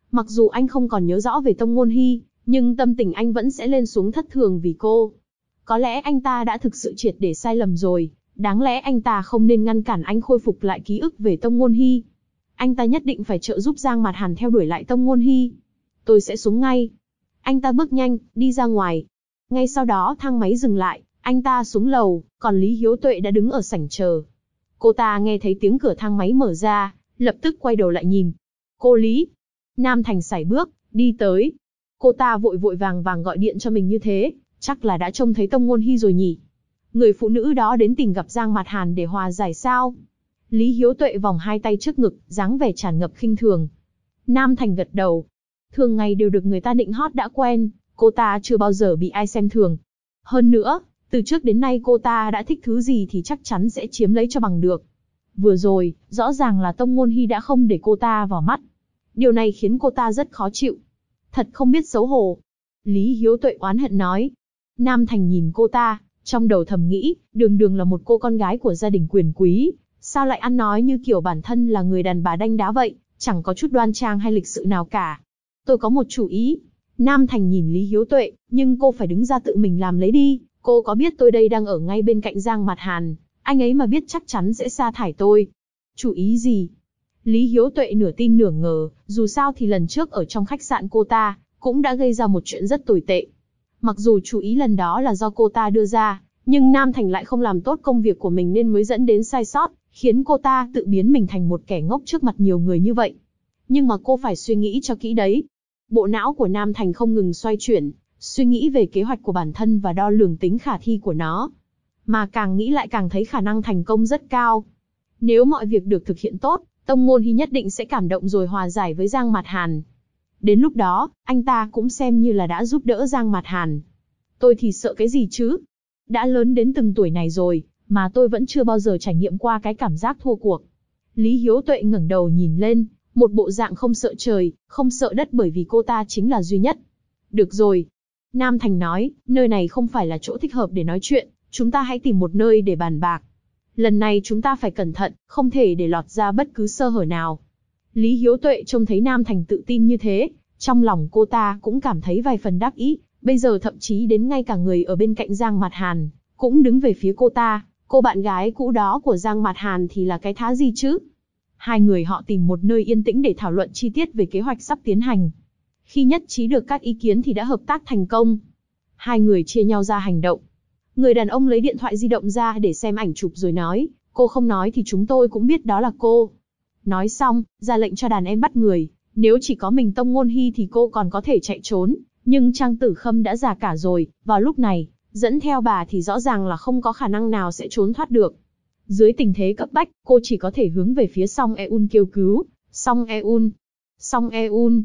Mặc dù anh không còn nhớ rõ về Tông Ngôn Hy, nhưng tâm tình anh vẫn sẽ lên xuống thất thường vì cô. Có lẽ anh ta đã thực sự triệt để sai lầm rồi, đáng lẽ anh ta không nên ngăn cản anh khôi phục lại ký ức về Tông Ngôn Hy. Anh ta nhất định phải trợ giúp Giang Mạt Hàn theo đuổi lại Tông Ngôn Hy. Tôi sẽ xuống ngay. Anh ta bước nhanh, đi ra ngoài. Ngay sau đó thang máy dừng lại, anh ta xuống lầu, còn Lý Hiếu Tuệ đã đứng ở sảnh chờ. Cô ta nghe thấy tiếng cửa thang máy mở ra, lập tức quay đầu lại nhìn. Cô Lý. Nam Thành sải bước, đi tới. Cô ta vội vội vàng vàng gọi điện cho mình như thế, chắc là đã trông thấy Tông Ngôn Hy rồi nhỉ. Người phụ nữ đó đến tìm gặp Giang Mạt Hàn để hòa giải sao? Lý Hiếu Tuệ vòng hai tay trước ngực, dáng vẻ tràn ngập khinh thường. Nam Thành gật đầu. Thường ngày đều được người ta nịnh hót đã quen, cô ta chưa bao giờ bị ai xem thường. Hơn nữa, từ trước đến nay cô ta đã thích thứ gì thì chắc chắn sẽ chiếm lấy cho bằng được. Vừa rồi, rõ ràng là Tông Ngôn Hy đã không để cô ta vào mắt. Điều này khiến cô ta rất khó chịu. Thật không biết xấu hổ. Lý Hiếu Tuệ oán hận nói. Nam Thành nhìn cô ta, trong đầu thầm nghĩ, đường đường là một cô con gái của gia đình quyền quý, sao lại ăn nói như kiểu bản thân là người đàn bà đanh đá vậy, chẳng có chút đoan trang hay lịch sự nào cả. Tôi có một chủ ý. Nam Thành nhìn Lý Hiếu Tuệ, nhưng cô phải đứng ra tự mình làm lấy đi. Cô có biết tôi đây đang ở ngay bên cạnh Giang Mạt Hàn, anh ấy mà biết chắc chắn sẽ sa thải tôi. Chủ ý gì? Lý Hiếu Tuệ nửa tin nửa ngờ, dù sao thì lần trước ở trong khách sạn cô ta cũng đã gây ra một chuyện rất tồi tệ. Mặc dù chủ ý lần đó là do cô ta đưa ra, nhưng Nam Thành lại không làm tốt công việc của mình nên mới dẫn đến sai sót, khiến cô ta tự biến mình thành một kẻ ngốc trước mặt nhiều người như vậy. Nhưng mà cô phải suy nghĩ cho kỹ đấy. Bộ não của Nam Thành không ngừng xoay chuyển, suy nghĩ về kế hoạch của bản thân và đo lường tính khả thi của nó. Mà càng nghĩ lại càng thấy khả năng thành công rất cao. Nếu mọi việc được thực hiện tốt, Tông Ngôn Hy nhất định sẽ cảm động rồi hòa giải với Giang Mạt Hàn. Đến lúc đó, anh ta cũng xem như là đã giúp đỡ Giang Mạt Hàn. Tôi thì sợ cái gì chứ? Đã lớn đến từng tuổi này rồi, mà tôi vẫn chưa bao giờ trải nghiệm qua cái cảm giác thua cuộc. Lý Hiếu Tuệ ngẩng đầu nhìn lên, một bộ dạng không sợ trời, không sợ đất bởi vì cô ta chính là duy nhất. Được rồi. Nam Thành nói, nơi này không phải là chỗ thích hợp để nói chuyện, chúng ta hãy tìm một nơi để bàn bạc. Lần này chúng ta phải cẩn thận, không thể để lọt ra bất cứ sơ hở nào. Lý Hiếu Tuệ trông thấy Nam Thành tự tin như thế, trong lòng cô ta cũng cảm thấy vài phần đắc ý, bây giờ thậm chí đến ngay cả người ở bên cạnh Giang Mạt Hàn cũng đứng về phía cô ta, cô bạn gái cũ đó của Giang Mạt Hàn thì là cái thá gì chứ? Hai người họ tìm một nơi yên tĩnh để thảo luận chi tiết về kế hoạch sắp tiến hành. Khi nhất trí được các ý kiến thì đã hợp tác thành công. Hai người chia nhau ra hành động. Người đàn ông lấy điện thoại di động ra để xem ảnh chụp rồi nói, cô không nói thì chúng tôi cũng biết đó là cô. Nói xong, ra lệnh cho đàn em bắt người, nếu chỉ có mình Tông Ngôn Hy thì cô còn có thể chạy trốn, nhưng Trang Tử Khâm đã già cả rồi, vào lúc này, dẫn theo bà thì rõ ràng là không có khả năng nào sẽ trốn thoát được. Dưới tình thế cấp bách, cô chỉ có thể hướng về phía Song Eun kêu cứu. Song Eun. Song Eun.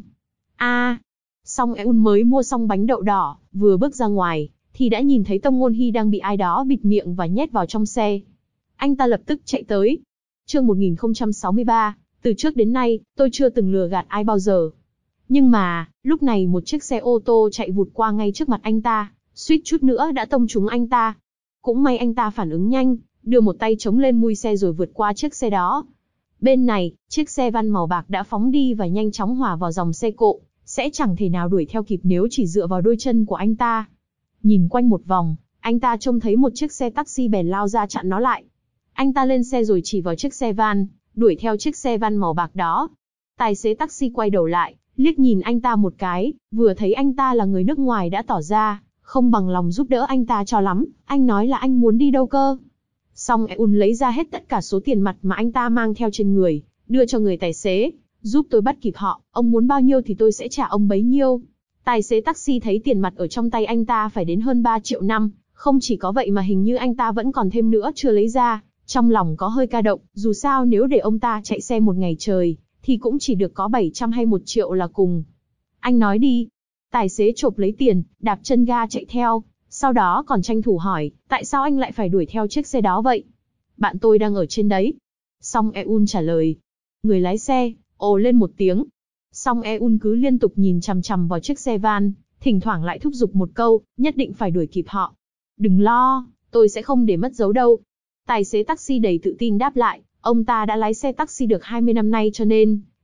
Song Eun mới mua xong bánh đậu đỏ, vừa bước ra ngoài, thì đã nhìn thấy Tông Ngôn Hy đang bị ai đó bịt miệng và nhét vào trong xe. Anh ta lập tức chạy tới. Chương 1063, từ trước đến nay, tôi chưa từng lừa gạt ai bao giờ. Nhưng mà, lúc này một chiếc xe ô tô chạy vụt qua ngay trước mặt anh ta, suýt chút nữa đã tông trúng anh ta. Cũng may anh ta phản ứng nhanh, đưa một tay chống lên mui xe rồi vượt qua chiếc xe đó. Bên này, chiếc xe van màu bạc đã phóng đi và nhanh chóng hòa vào dòng xe cộ, sẽ chẳng thể nào đuổi theo kịp nếu chỉ dựa vào đôi chân của anh ta. Nhìn quanh một vòng, anh ta trông thấy một chiếc xe taxi bèn lao ra chặn nó lại. Anh ta lên xe rồi chỉ vào chiếc xe van, đuổi theo chiếc xe van màu bạc đó. Tài xế taxi quay đầu lại, liếc nhìn anh ta một cái, vừa thấy anh ta là người nước ngoài đã tỏ ra không bằng lòng giúp đỡ anh ta cho lắm. Anh nói là anh muốn đi đâu cơ? Song Eun lấy ra hết tất cả số tiền mặt mà anh ta mang theo trên người, đưa cho người tài xế. Giúp tôi bắt kịp họ, ông muốn bao nhiêu thì tôi sẽ trả ông bấy nhiêu. Tài xế taxi thấy tiền mặt ở trong tay anh ta phải đến hơn 3 triệu năm, không chỉ có vậy mà hình như anh ta vẫn còn thêm nữa chưa lấy ra, trong lòng có hơi ca động, dù sao nếu để ông ta chạy xe một ngày trời, thì cũng chỉ được có 700 hay 1 triệu là cùng. Anh nói đi. Tài xế chộp lấy tiền, đạp chân ga chạy theo, sau đó còn tranh thủ hỏi, tại sao anh lại phải đuổi theo chiếc xe đó vậy? Bạn tôi đang ở trên đấy. Song Eun trả lời. Người lái xe ồ lên một tiếng. Song Eun cứ liên tục nhìn chằm chằm vào chiếc xe van, thỉnh thoảng lại thúc giục một câu, nhất định phải đuổi kịp họ. Đừng lo, tôi sẽ không để mất dấu đâu. Tài xế taxi đầy tự tin đáp lại, ông ta đã lái xe taxi được 20 năm nay cho nên,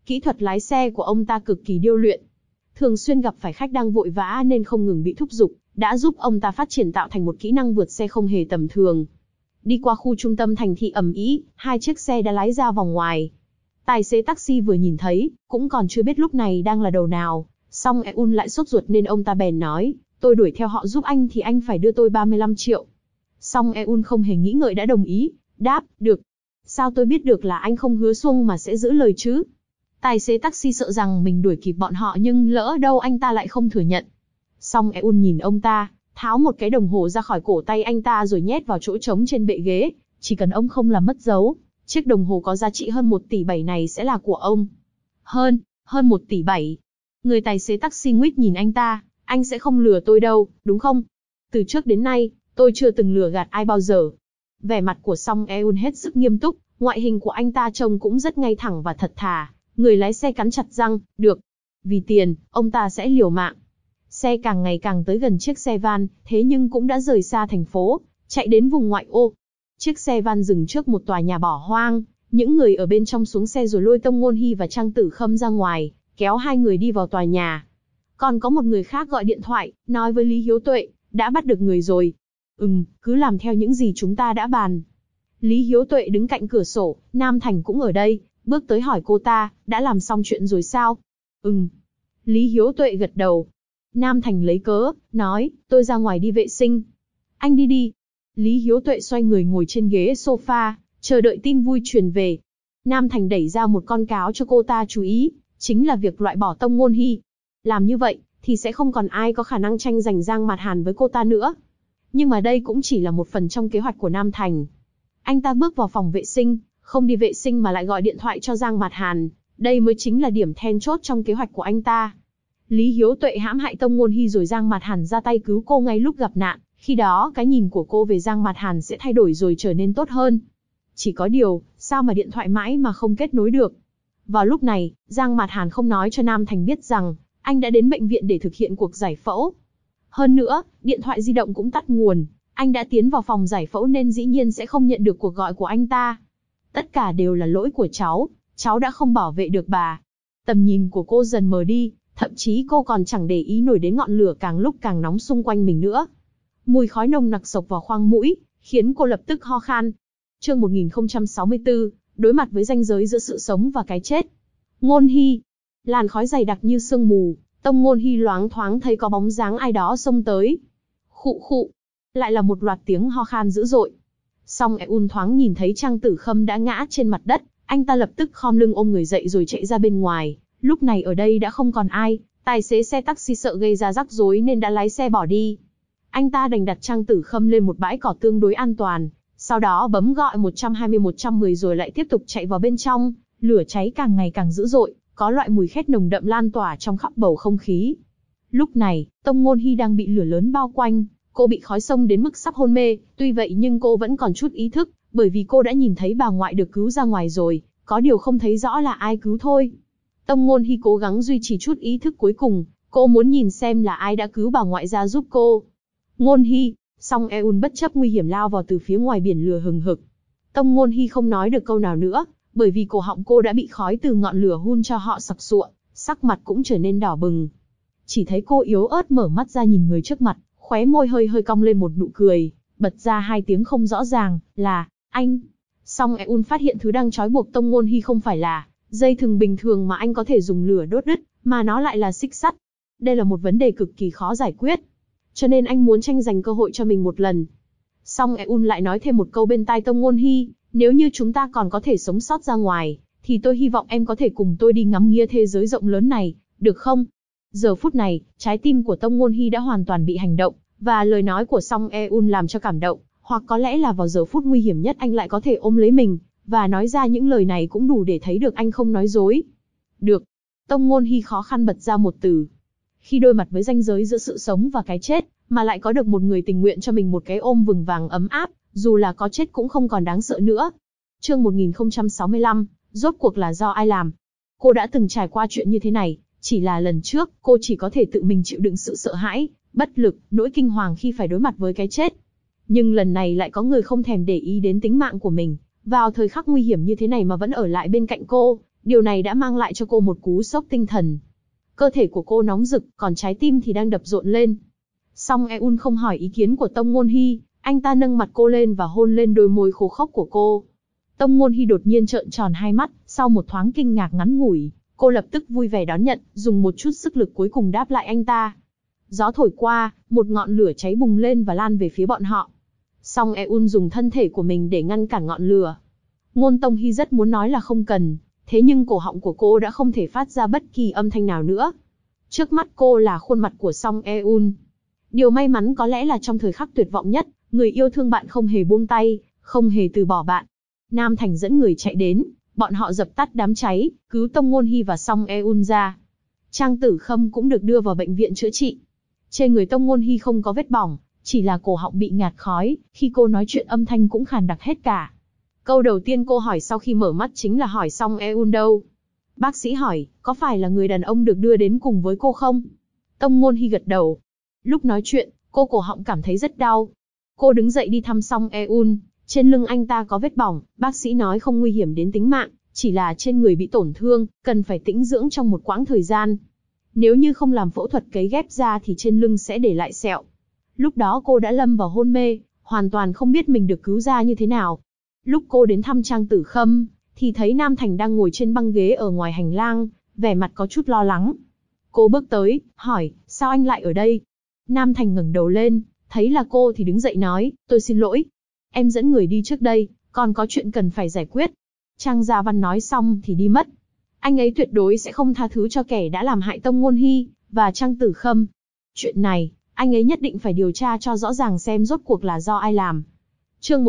Kỹ thuật lái xe của ông ta cực kỳ điêu luyện. Thường xuyên gặp phải khách đang vội vã nên không ngừng bị thúc giục, đã giúp ông ta phát triển tạo thành một kỹ năng vượt xe không hề tầm thường. Đi qua khu trung tâm thành thị ầm ĩ, hai chiếc xe đã lái ra vòng ngoài. Tài xế taxi vừa nhìn thấy, cũng còn chưa biết lúc này đang là đầu nào, song Eun lại sốt ruột nên ông ta bèn nói, tôi đuổi theo họ giúp anh thì anh phải đưa tôi 35 triệu. Song Eun không hề nghĩ ngợi đã đồng ý, đáp, được. Sao tôi biết được là anh không hứa xuông mà sẽ giữ lời chứ? Tài xế taxi sợ rằng mình đuổi kịp bọn họ nhưng lỡ đâu anh ta lại không thừa nhận. Song Eun nhìn ông ta, tháo một cái đồng hồ ra khỏi cổ tay anh ta rồi nhét vào chỗ trống trên bệ ghế, chỉ cần ông không làm mất dấu, chiếc đồng hồ có giá trị hơn 1 tỷ 7 này sẽ là của ông. Hơn 1 tỷ 7. Người tài xế taxi nguýt nhìn anh ta, anh sẽ không lừa tôi đâu, đúng không? Từ trước đến nay, tôi chưa từng lừa gạt ai bao giờ. Vẻ mặt của Song Eun hết sức nghiêm túc, ngoại hình của anh ta trông cũng rất ngay thẳng và thật thà. Người lái xe cắn chặt răng, được. Vì tiền, ông ta sẽ liều mạng. Xe càng ngày càng tới gần chiếc xe van, thế nhưng cũng đã rời xa thành phố, chạy đến vùng ngoại ô. Chiếc xe van dừng trước một tòa nhà bỏ hoang, những người ở bên trong xuống xe rồi lôi Tông Ngôn Hy và Trang Tử Khâm ra ngoài, kéo hai người đi vào tòa nhà. Còn có một người khác gọi điện thoại, nói với Lý Hiếu Tuệ, đã bắt được người rồi. Cứ làm theo những gì chúng ta đã bàn. Lý Hiếu Tuệ đứng cạnh cửa sổ, Nam Thành cũng ở đây, bước tới hỏi cô ta, đã làm xong chuyện rồi sao? Lý Hiếu Tuệ gật đầu. Nam Thành lấy cớ, nói, tôi ra ngoài đi vệ sinh. Anh đi đi. Lý Hiếu Tuệ xoay người ngồi trên ghế sofa, chờ đợi tin vui truyền về. Nam Thành đẩy ra một con cáo cho cô ta chú ý, chính là việc loại bỏ Tông Ngôn Hy. Làm như vậy, thì sẽ không còn ai có khả năng tranh giành Giang Mạt Hàn với cô ta nữa. Nhưng mà đây cũng chỉ là một phần trong kế hoạch của Nam Thành. Anh ta bước vào phòng vệ sinh, không đi vệ sinh mà lại gọi điện thoại cho Giang Mạt Hàn. Đây mới chính là điểm then chốt trong kế hoạch của anh ta. Lý Hiếu Tuệ hãm hại Tông Ngôn Hy rồi Giang Mạt Hàn ra tay cứu cô ngay lúc gặp nạn. Khi đó cái nhìn của cô về Giang Mạt Hàn sẽ thay đổi rồi trở nên tốt hơn. Chỉ có điều, sao mà điện thoại mãi mà không kết nối được. Vào lúc này, Giang Mạt Hàn không nói cho Nam Thành biết rằng anh đã đến bệnh viện để thực hiện cuộc giải phẫu. Hơn nữa, điện thoại di động cũng tắt nguồn. Anh đã tiến vào phòng giải phẫu nên dĩ nhiên sẽ không nhận được cuộc gọi của anh ta. Tất cả đều là lỗi của cháu đã không bảo vệ được bà. Tầm nhìn của cô dần mờ đi, thậm chí cô còn chẳng để ý nổi đến ngọn lửa càng lúc càng nóng xung quanh mình nữa. Mùi khói nồng nặc xộc vào khoang mũi, khiến cô lập tức ho khan. Chương 1064, đối mặt với ranh giới giữa sự sống và cái chết. Ngôn Hy. Làn khói dày đặc như sương mù, Tông Ngôn Hy loáng thoáng thấy có bóng dáng ai đó xông tới. Khụ khụ. Lại là một loạt tiếng ho khan dữ dội. Song Eun thoáng nhìn thấy Trang Tử Khâm đã ngã trên mặt đất, anh ta lập tức khom lưng ôm người dậy rồi chạy ra bên ngoài. Lúc này ở đây đã không còn ai, tài xế xe taxi sợ gây ra rắc rối nên đã lái xe bỏ đi. Anh ta đành đặt Trang Tử Khâm lên một bãi cỏ tương đối an toàn, sau đó bấm gọi 120-110 rồi lại tiếp tục chạy vào bên trong. Lửa cháy càng ngày càng dữ dội, có loại mùi khét nồng đậm lan tỏa trong khắp bầu không khí. Lúc này, Tông Ngôn Hy đang bị lửa lớn bao quanh, cô bị khói xông đến mức sắp hôn mê, tuy vậy nhưng cô vẫn còn chút ý thức, bởi vì cô đã nhìn thấy bà ngoại được cứu ra ngoài rồi, có điều không thấy rõ là ai cứu thôi. Tông Ngôn Hy cố gắng duy trì chút ý thức cuối cùng, cô muốn nhìn xem là ai đã cứu bà ngoại ra giúp cô. Ngôn Hy, song Eun bất chấp nguy hiểm lao vào từ phía ngoài biển lửa hừng hực. Tông Ngôn Hy không nói được câu nào nữa, bởi vì cổ họng cô đã bị khói từ ngọn lửa hun cho họ sặc sụa, sắc mặt cũng trở nên đỏ bừng. Chỉ thấy cô yếu ớt mở mắt ra nhìn người trước mặt, khóe môi hơi hơi cong lên một nụ cười, bật ra hai tiếng không rõ ràng, là, anh. Song Eun phát hiện thứ đang trói buộc Tông Ngôn Hy không phải là dây thừng bình thường mà anh có thể dùng lửa đốt đứt, mà nó lại là xích sắt. Đây là một vấn đề cực kỳ khó giải quyết. Cho nên anh muốn tranh giành cơ hội cho mình một lần. Song Eun lại nói thêm một câu bên tai Tông Ngôn Hy, nếu như chúng ta còn có thể sống sót ra ngoài, thì tôi hy vọng em có thể cùng tôi đi ngắm nghía thế giới rộng lớn này, được không? Giờ phút này, trái tim của Tông Ngôn Hy đã hoàn toàn bị hành động, và lời nói của Song Eun làm cho cảm động, hoặc có lẽ là vào giờ phút nguy hiểm nhất anh lại có thể ôm lấy mình, và nói ra những lời này cũng đủ để thấy được anh không nói dối. Được. Tông Ngôn Hy khó khăn bật ra một từ. Khi đối mặt với ranh giới giữa sự sống và cái chết, mà lại có được một người tình nguyện cho mình một cái ôm vừng vàng ấm áp, dù là có chết cũng không còn đáng sợ nữa. Chương 1065, rốt cuộc là do ai làm? Cô đã từng trải qua chuyện như thế này, chỉ là lần trước, cô chỉ có thể tự mình chịu đựng sự sợ hãi, bất lực, nỗi kinh hoàng khi phải đối mặt với cái chết. Nhưng lần này lại có người không thèm để ý đến tính mạng của mình, vào thời khắc nguy hiểm như thế này mà vẫn ở lại bên cạnh cô, Điều này đã mang lại cho cô một cú sốc tinh thần. Cơ thể của cô nóng rực, còn trái tim thì đang đập rộn lên. Song Eun không hỏi ý kiến của Tông Ngôn Hy, anh ta nâng mặt cô lên và hôn lên đôi môi khô khốc của cô. Tông Ngôn Hy đột nhiên trợn tròn hai mắt, sau một thoáng kinh ngạc ngắn ngủi, cô lập tức vui vẻ đón nhận, dùng một chút sức lực cuối cùng đáp lại anh ta. Gió thổi qua, một ngọn lửa cháy bùng lên và lan về phía bọn họ. Song Eun dùng thân thể của mình để ngăn cản ngọn lửa. Ngôn Tông Hy rất muốn nói là không cần, thế nhưng cổ họng của cô đã không thể phát ra bất kỳ âm thanh nào nữa. Trước mắt cô là khuôn mặt của Song Eun. Điều may mắn có lẽ là trong thời khắc tuyệt vọng nhất, người yêu thương bạn không hề buông tay, không hề từ bỏ bạn. Nam Thành dẫn người chạy đến, bọn họ dập tắt đám cháy, cứu Tông Ngôn Hy và Song Eun ra. Trang Tử Khâm cũng được đưa vào bệnh viện chữa trị. Trên người Tông Ngôn Hy không có vết bỏng, chỉ là cổ họng bị ngạt khói, khi cô nói chuyện âm thanh cũng khàn đặc hết cả. Câu đầu tiên cô hỏi sau khi mở mắt chính là hỏi Song Eun đâu. Bác sĩ hỏi, có phải là người đàn ông được đưa đến cùng với cô không? Tông Ngôn Hy gật đầu. Lúc nói chuyện, cô cổ họng cảm thấy rất đau. Cô đứng dậy đi thăm Song Eun, trên lưng anh ta có vết bỏng, bác sĩ nói không nguy hiểm đến tính mạng, chỉ là trên người bị tổn thương, cần phải tĩnh dưỡng trong một quãng thời gian. Nếu như không làm phẫu thuật cấy ghép ra thì trên lưng sẽ để lại sẹo. Lúc đó cô đã lâm vào hôn mê, hoàn toàn không biết mình được cứu ra như thế nào. Lúc cô đến thăm Trang Tử Khâm, thì thấy Nam Thành đang ngồi trên băng ghế ở ngoài hành lang, vẻ mặt có chút lo lắng. Cô bước tới, hỏi, sao anh lại ở đây? Nam Thành ngẩng đầu lên, thấy là cô thì đứng dậy nói, tôi xin lỗi. Em dẫn người đi trước đây, còn có chuyện cần phải giải quyết. Trang Gia Văn nói xong thì đi mất. Anh ấy tuyệt đối sẽ không tha thứ cho kẻ đã làm hại Tông Ngôn Hy và Trang Tử Khâm. Chuyện này, anh ấy nhất định phải điều tra cho rõ ràng xem rốt cuộc là do ai làm. Chương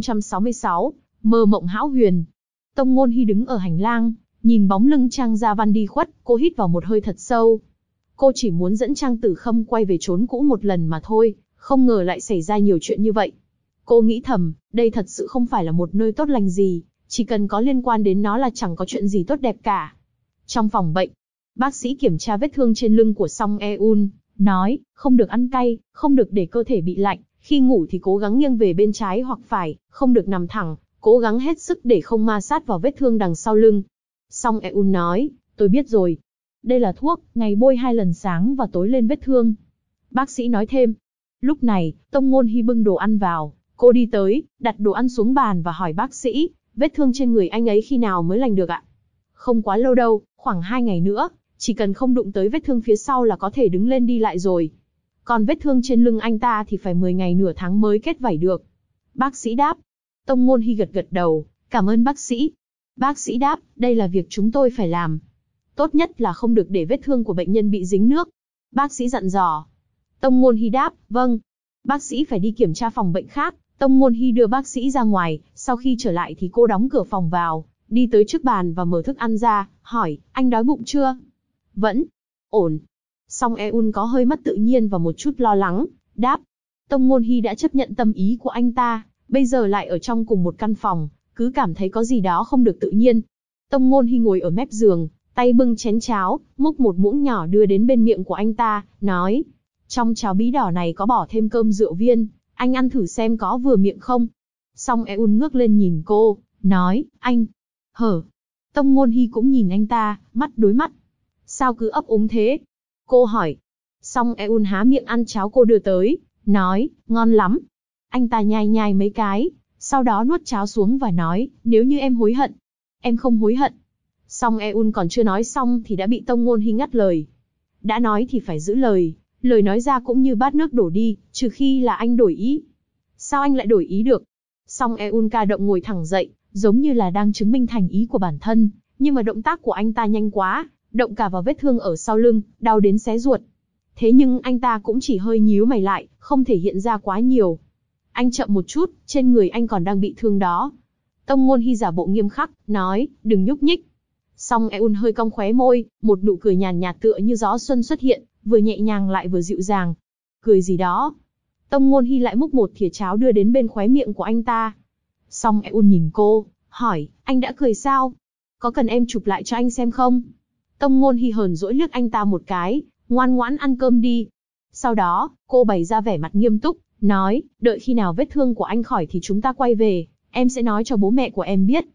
1066, mơ mộng hão huyền. Tông Ngôn Hy đứng ở hành lang, nhìn bóng lưng Trang Gia Văn đi khuất, cô hít vào một hơi thật sâu. Cô chỉ muốn dẫn Trang Tử Khâm quay về chốn cũ một lần mà thôi, không ngờ lại xảy ra nhiều chuyện như vậy. Cô nghĩ thầm, đây thật sự không phải là một nơi tốt lành gì, chỉ cần có liên quan đến nó là chẳng có chuyện gì tốt đẹp cả. Trong phòng bệnh, bác sĩ kiểm tra vết thương trên lưng của Song Eun, nói, không được ăn cay, không được để cơ thể bị lạnh, khi ngủ thì cố gắng nghiêng về bên trái hoặc phải, không được nằm thẳng, cố gắng hết sức để không ma sát vào vết thương đằng sau lưng. Song Eun nói, tôi biết rồi. Đây là thuốc, ngày bôi 2 lần sáng và tối lên vết thương. Bác sĩ nói thêm. Lúc này, Tông Ngôn Hy bưng đồ ăn vào, cô đi tới, đặt đồ ăn xuống bàn và hỏi bác sĩ, vết thương trên người anh ấy khi nào mới lành được ạ? Không quá lâu đâu, khoảng 2 ngày nữa, chỉ cần không đụng tới vết thương phía sau là có thể đứng lên đi lại rồi. Còn vết thương trên lưng anh ta thì phải 10 ngày nửa tháng mới kết vảy được. Bác sĩ đáp. Tông Ngôn Hy gật gật đầu, cảm ơn bác sĩ. Bác sĩ đáp, đây là việc chúng tôi phải làm. Tốt nhất là không được để vết thương của bệnh nhân bị dính nước. Bác sĩ dặn dò. Tông Ngôn Hy đáp, vâng. Bác sĩ phải đi kiểm tra phòng bệnh khác. Tông Ngôn Hy đưa bác sĩ ra ngoài, sau khi trở lại thì cô đóng cửa phòng vào, đi tới trước bàn và mở thức ăn ra, hỏi, anh đói bụng chưa? Vẫn. Ổn. Song Eun có hơi mất tự nhiên và một chút lo lắng, đáp. Tông Ngôn Hy đã chấp nhận tâm ý của anh ta, bây giờ lại ở trong cùng một căn phòng, cứ cảm thấy có gì đó không được tự nhiên. Tông Ngôn Hy ngồi ở mép giường, tay bưng chén cháo, múc một muỗng nhỏ đưa đến bên miệng của anh ta, nói. Trong cháo bí đỏ này có bỏ thêm cơm rượu viên, anh ăn thử xem có vừa miệng không? Song Eun ngước lên nhìn cô, nói, anh. Hở. Tông Ngôn Hy cũng nhìn anh ta, mắt đối mắt. Sao cứ ấp úng thế? Cô hỏi. Song Eun há miệng ăn cháo cô đưa tới, nói, ngon lắm. Anh ta nhai nhai mấy cái, sau đó nuốt cháo xuống và nói, nếu như em hối hận. Em không hối hận. Song Eun còn chưa nói xong thì đã bị Tông Ngôn Hy ngắt lời. Đã nói thì phải giữ lời, lời nói ra cũng như bát nước đổ đi, trừ khi là anh đổi ý. Sao anh lại đổi ý được? Song Eun ca động ngồi thẳng dậy, giống như là đang chứng minh thành ý của bản thân, nhưng mà động tác của anh ta nhanh quá, động cả vào vết thương ở sau lưng, đau đến xé ruột. Thế nhưng anh ta cũng chỉ hơi nhíu mày lại, không thể hiện ra quá nhiều. Anh chậm một chút, trên người anh còn đang bị thương đó. Tông Ngôn Hy giả bộ nghiêm khắc, nói, đừng nhúc nhích. Song Eun hơi cong khóe môi, một nụ cười nhàn nhạt tựa như gió xuân xuất hiện, vừa nhẹ nhàng lại vừa dịu dàng. Cười gì đó. Tông Ngôn Hy lại múc một thìa cháo đưa đến bên khóe miệng của anh ta. Song Eun nhìn cô, hỏi, anh đã cười sao? Có cần em chụp lại cho anh xem không? Tông Ngôn Hy hờn dỗi liếc anh ta một cái, ngoan ngoãn ăn cơm đi. Sau đó, cô bày ra vẻ mặt nghiêm túc, nói, đợi khi nào vết thương của anh khỏi thì chúng ta quay về, em sẽ nói cho bố mẹ của em biết.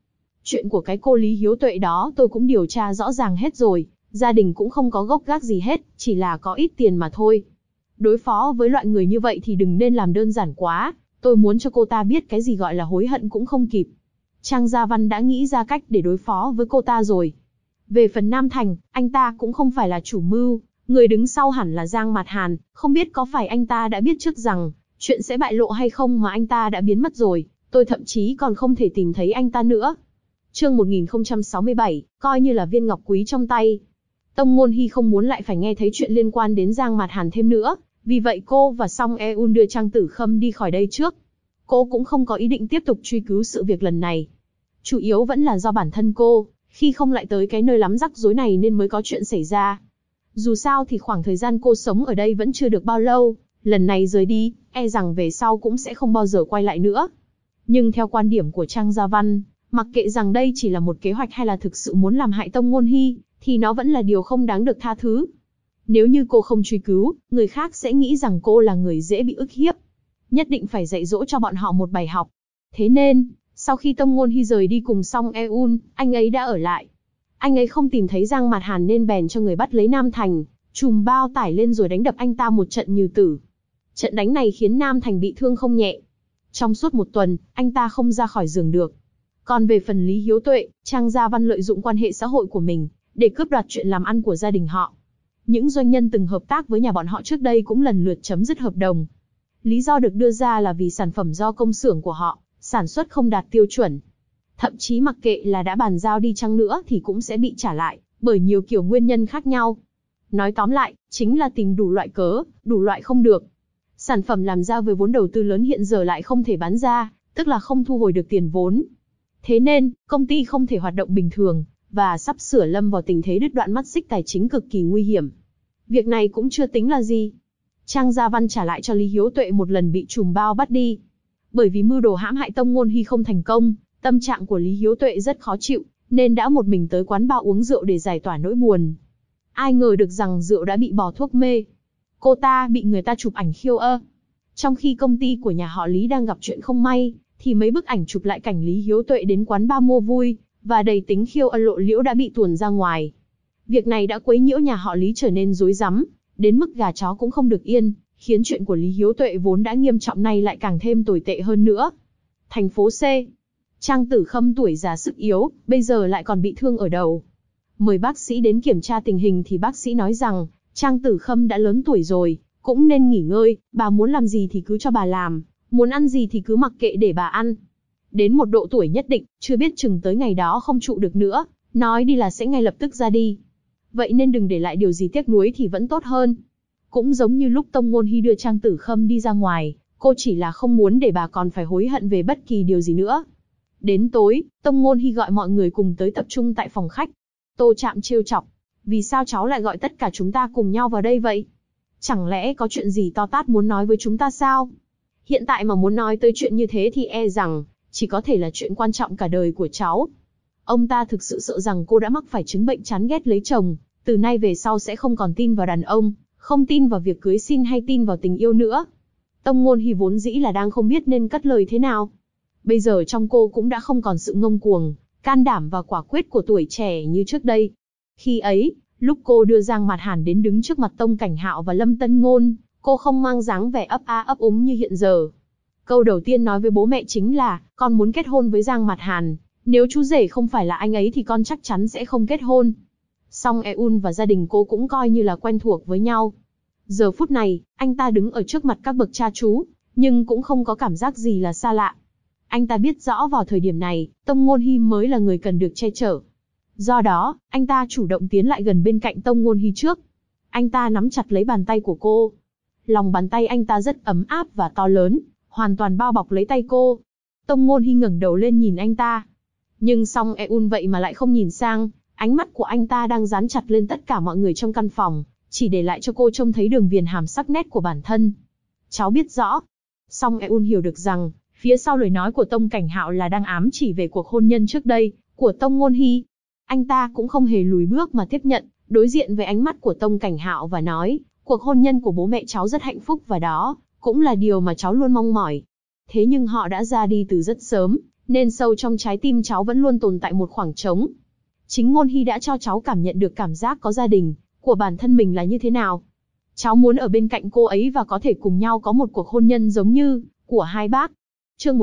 Chuyện của cái cô Lý Hiếu Tuệ đó tôi cũng điều tra rõ ràng hết rồi, gia đình cũng không có gốc gác gì hết, chỉ là có ít tiền mà thôi. Đối phó với loại người như vậy thì đừng nên làm đơn giản quá, tôi muốn cho cô ta biết cái gì gọi là hối hận cũng không kịp. Trang Gia Văn đã nghĩ ra cách để đối phó với cô ta rồi. Về phần Nam Thành, anh ta cũng không phải là chủ mưu, người đứng sau hẳn là Giang Mạt Hàn, không biết có phải anh ta đã biết trước rằng chuyện sẽ bại lộ hay không mà anh ta đã biến mất rồi, tôi thậm chí còn không thể tìm thấy anh ta nữa. Chương 1067, coi như là viên ngọc quý trong tay. Tông Ngôn Hy không muốn lại phải nghe thấy chuyện liên quan đến Giang Mạt Hàn thêm nữa, vì vậy cô và Song Eun đưa Trang Tử Khâm đi khỏi đây trước. Cô cũng không có ý định tiếp tục truy cứu sự việc lần này. Chủ yếu vẫn là do bản thân cô, khi không lại tới cái nơi lắm rắc rối này nên mới có chuyện xảy ra. Dù sao thì khoảng thời gian cô sống ở đây vẫn chưa được bao lâu, lần này rời đi, e rằng về sau cũng sẽ không bao giờ quay lại nữa. Nhưng theo quan điểm của Trang Gia Văn, mặc kệ rằng đây chỉ là một kế hoạch hay là thực sự muốn làm hại Tông Ngôn Hy, thì nó vẫn là điều không đáng được tha thứ. Nếu như cô không truy cứu, người khác sẽ nghĩ rằng cô là người dễ bị ức hiếp. Nhất định phải dạy dỗ cho bọn họ một bài học. Thế nên, sau khi Tông Ngôn Hy rời đi cùng Song Eun, anh ấy đã ở lại. Anh ấy không tìm thấy Giang Mạt Hàn nên bèn cho người bắt lấy Nam Thành, trùm bao tải lên rồi đánh đập anh ta một trận như tử. Trận đánh này khiến Nam Thành bị thương không nhẹ. Trong suốt một tuần, anh ta không ra khỏi giường được. Còn về phần Lý Hiếu Tuệ, Trang Gia Văn lợi dụng quan hệ xã hội của mình, để cướp đoạt chuyện làm ăn của gia đình họ. Những doanh nhân từng hợp tác với nhà bọn họ trước đây cũng lần lượt chấm dứt hợp đồng. Lý do được đưa ra là vì sản phẩm do công xưởng của họ sản xuất không đạt tiêu chuẩn. Thậm chí mặc kệ là đã bàn giao đi chăng nữa thì cũng sẽ bị trả lại, bởi nhiều kiểu nguyên nhân khác nhau. Nói tóm lại, chính là tìm đủ loại cớ, đủ loại không được. Sản phẩm làm ra với vốn đầu tư lớn hiện giờ lại không thể bán ra, tức là không thu hồi được tiền vốn. Thế nên, công ty không thể hoạt động bình thường, và sắp sửa lâm vào tình thế đứt đoạn mắt xích tài chính cực kỳ nguy hiểm. Việc này cũng chưa tính là gì. Trang Gia Văn trả lại cho Lý Hiếu Tuệ một lần bị trùm bao bắt đi. Bởi vì mưu đồ hãm hại Tông Ngôn Hy không thành công, tâm trạng của Lý Hiếu Tuệ rất khó chịu, nên đã một mình tới quán bar uống rượu để giải tỏa nỗi buồn. Ai ngờ được rằng rượu đã bị bỏ thuốc mê. Cô ta bị người ta chụp ảnh khiêu ơ. Trong khi công ty của nhà họ Lý đang gặp chuyện không may, thì mấy bức ảnh chụp lại cảnh Lý Hiếu Tuệ đến quán bar mua vui, và đầy tính khiêu ân lộ liễu đã bị tuồn ra ngoài. Việc này đã quấy nhiễu nhà họ Lý trở nên rối rắm, đến mức gà chó cũng không được yên, khiến chuyện của Lý Hiếu Tuệ vốn đã nghiêm trọng nay lại càng thêm tồi tệ hơn nữa. Thành phố C. Trang Tử Khâm tuổi già sức yếu, bây giờ lại còn bị thương ở đầu. Mời bác sĩ đến kiểm tra tình hình thì bác sĩ nói rằng, Trang Tử Khâm đã lớn tuổi rồi, cũng nên nghỉ ngơi, bà muốn làm gì thì cứ cho bà làm, muốn ăn gì thì cứ mặc kệ để bà ăn. Đến một độ tuổi nhất định, chưa biết chừng tới ngày đó không trụ được nữa, nói đi là sẽ ngay lập tức ra đi. Vậy nên đừng để lại điều gì tiếc nuối thì vẫn tốt hơn. Cũng giống như lúc Tông Ngôn Hy đưa Trang Tử Khâm đi ra ngoài, cô chỉ là không muốn để bà còn phải hối hận về bất kỳ điều gì nữa. Đến tối, Tông Ngôn Hy gọi mọi người cùng tới tập trung tại phòng khách. Tô Trạm trêu chọc, vì sao cháu lại gọi tất cả chúng ta cùng nhau vào đây vậy? Chẳng lẽ có chuyện gì to tát muốn nói với chúng ta sao? Hiện tại mà muốn nói tới chuyện như thế thì e rằng chỉ có thể là chuyện quan trọng cả đời của cháu. Ông ta thực sự sợ rằng cô đã mắc phải chứng bệnh chán ghét lấy chồng, từ nay về sau sẽ không còn tin vào đàn ông, không tin vào việc cưới xin hay tin vào tình yêu nữa. Tông Ngôn Hy vốn dĩ là đang không biết nên cất lời thế nào. Bây giờ trong cô cũng đã không còn sự ngông cuồng, can đảm và quả quyết của tuổi trẻ như trước đây. Khi ấy, lúc cô đưa Giang Mạt Hàn đến đứng trước mặt Tông Cảnh Hạo và Lâm Tân Ngôn, cô không mang dáng vẻ ấp a ấp úng như hiện giờ. Câu đầu tiên nói với bố mẹ chính là, con muốn kết hôn với Giang Mạt Hàn, nếu chú rể không phải là anh ấy thì con chắc chắn sẽ không kết hôn. Song Eun và gia đình cô cũng coi như là quen thuộc với nhau. Giờ phút này, anh ta đứng ở trước mặt các bậc cha chú, nhưng cũng không có cảm giác gì là xa lạ. Anh ta biết rõ vào thời điểm này, Tông Ngôn Hy mới là người cần được che chở. Do đó, anh ta chủ động tiến lại gần bên cạnh Tông Ngôn Hy trước. Anh ta nắm chặt lấy bàn tay của cô. Lòng bàn tay anh ta rất ấm áp và to lớn, hoàn toàn bao bọc lấy tay cô. Tông Ngôn Hy ngẩng đầu lên nhìn anh ta. Nhưng Song Eun vậy mà lại không nhìn sang, ánh mắt của anh ta đang dán chặt lên tất cả mọi người trong căn phòng, chỉ để lại cho cô trông thấy đường viền hàm sắc nét của bản thân. Cháu biết rõ. Song Eun hiểu được rằng, phía sau lời nói của Tông Cảnh Hạo là đang ám chỉ về cuộc hôn nhân trước đây của Tông Ngôn Hy. Anh ta cũng không hề lùi bước mà tiếp nhận, đối diện với ánh mắt của Tông Cảnh Hạo và nói, cuộc hôn nhân của bố mẹ cháu rất hạnh phúc và đó cũng là điều mà cháu luôn mong mỏi. Thế nhưng họ đã ra đi từ rất sớm, nên sâu trong trái tim cháu vẫn luôn tồn tại một khoảng trống. Chính Ngôn Hy đã cho cháu cảm nhận được cảm giác có gia đình của bản thân mình là như thế nào. Cháu muốn ở bên cạnh cô ấy và có thể cùng nhau có một cuộc hôn nhân giống như của hai bác. Chương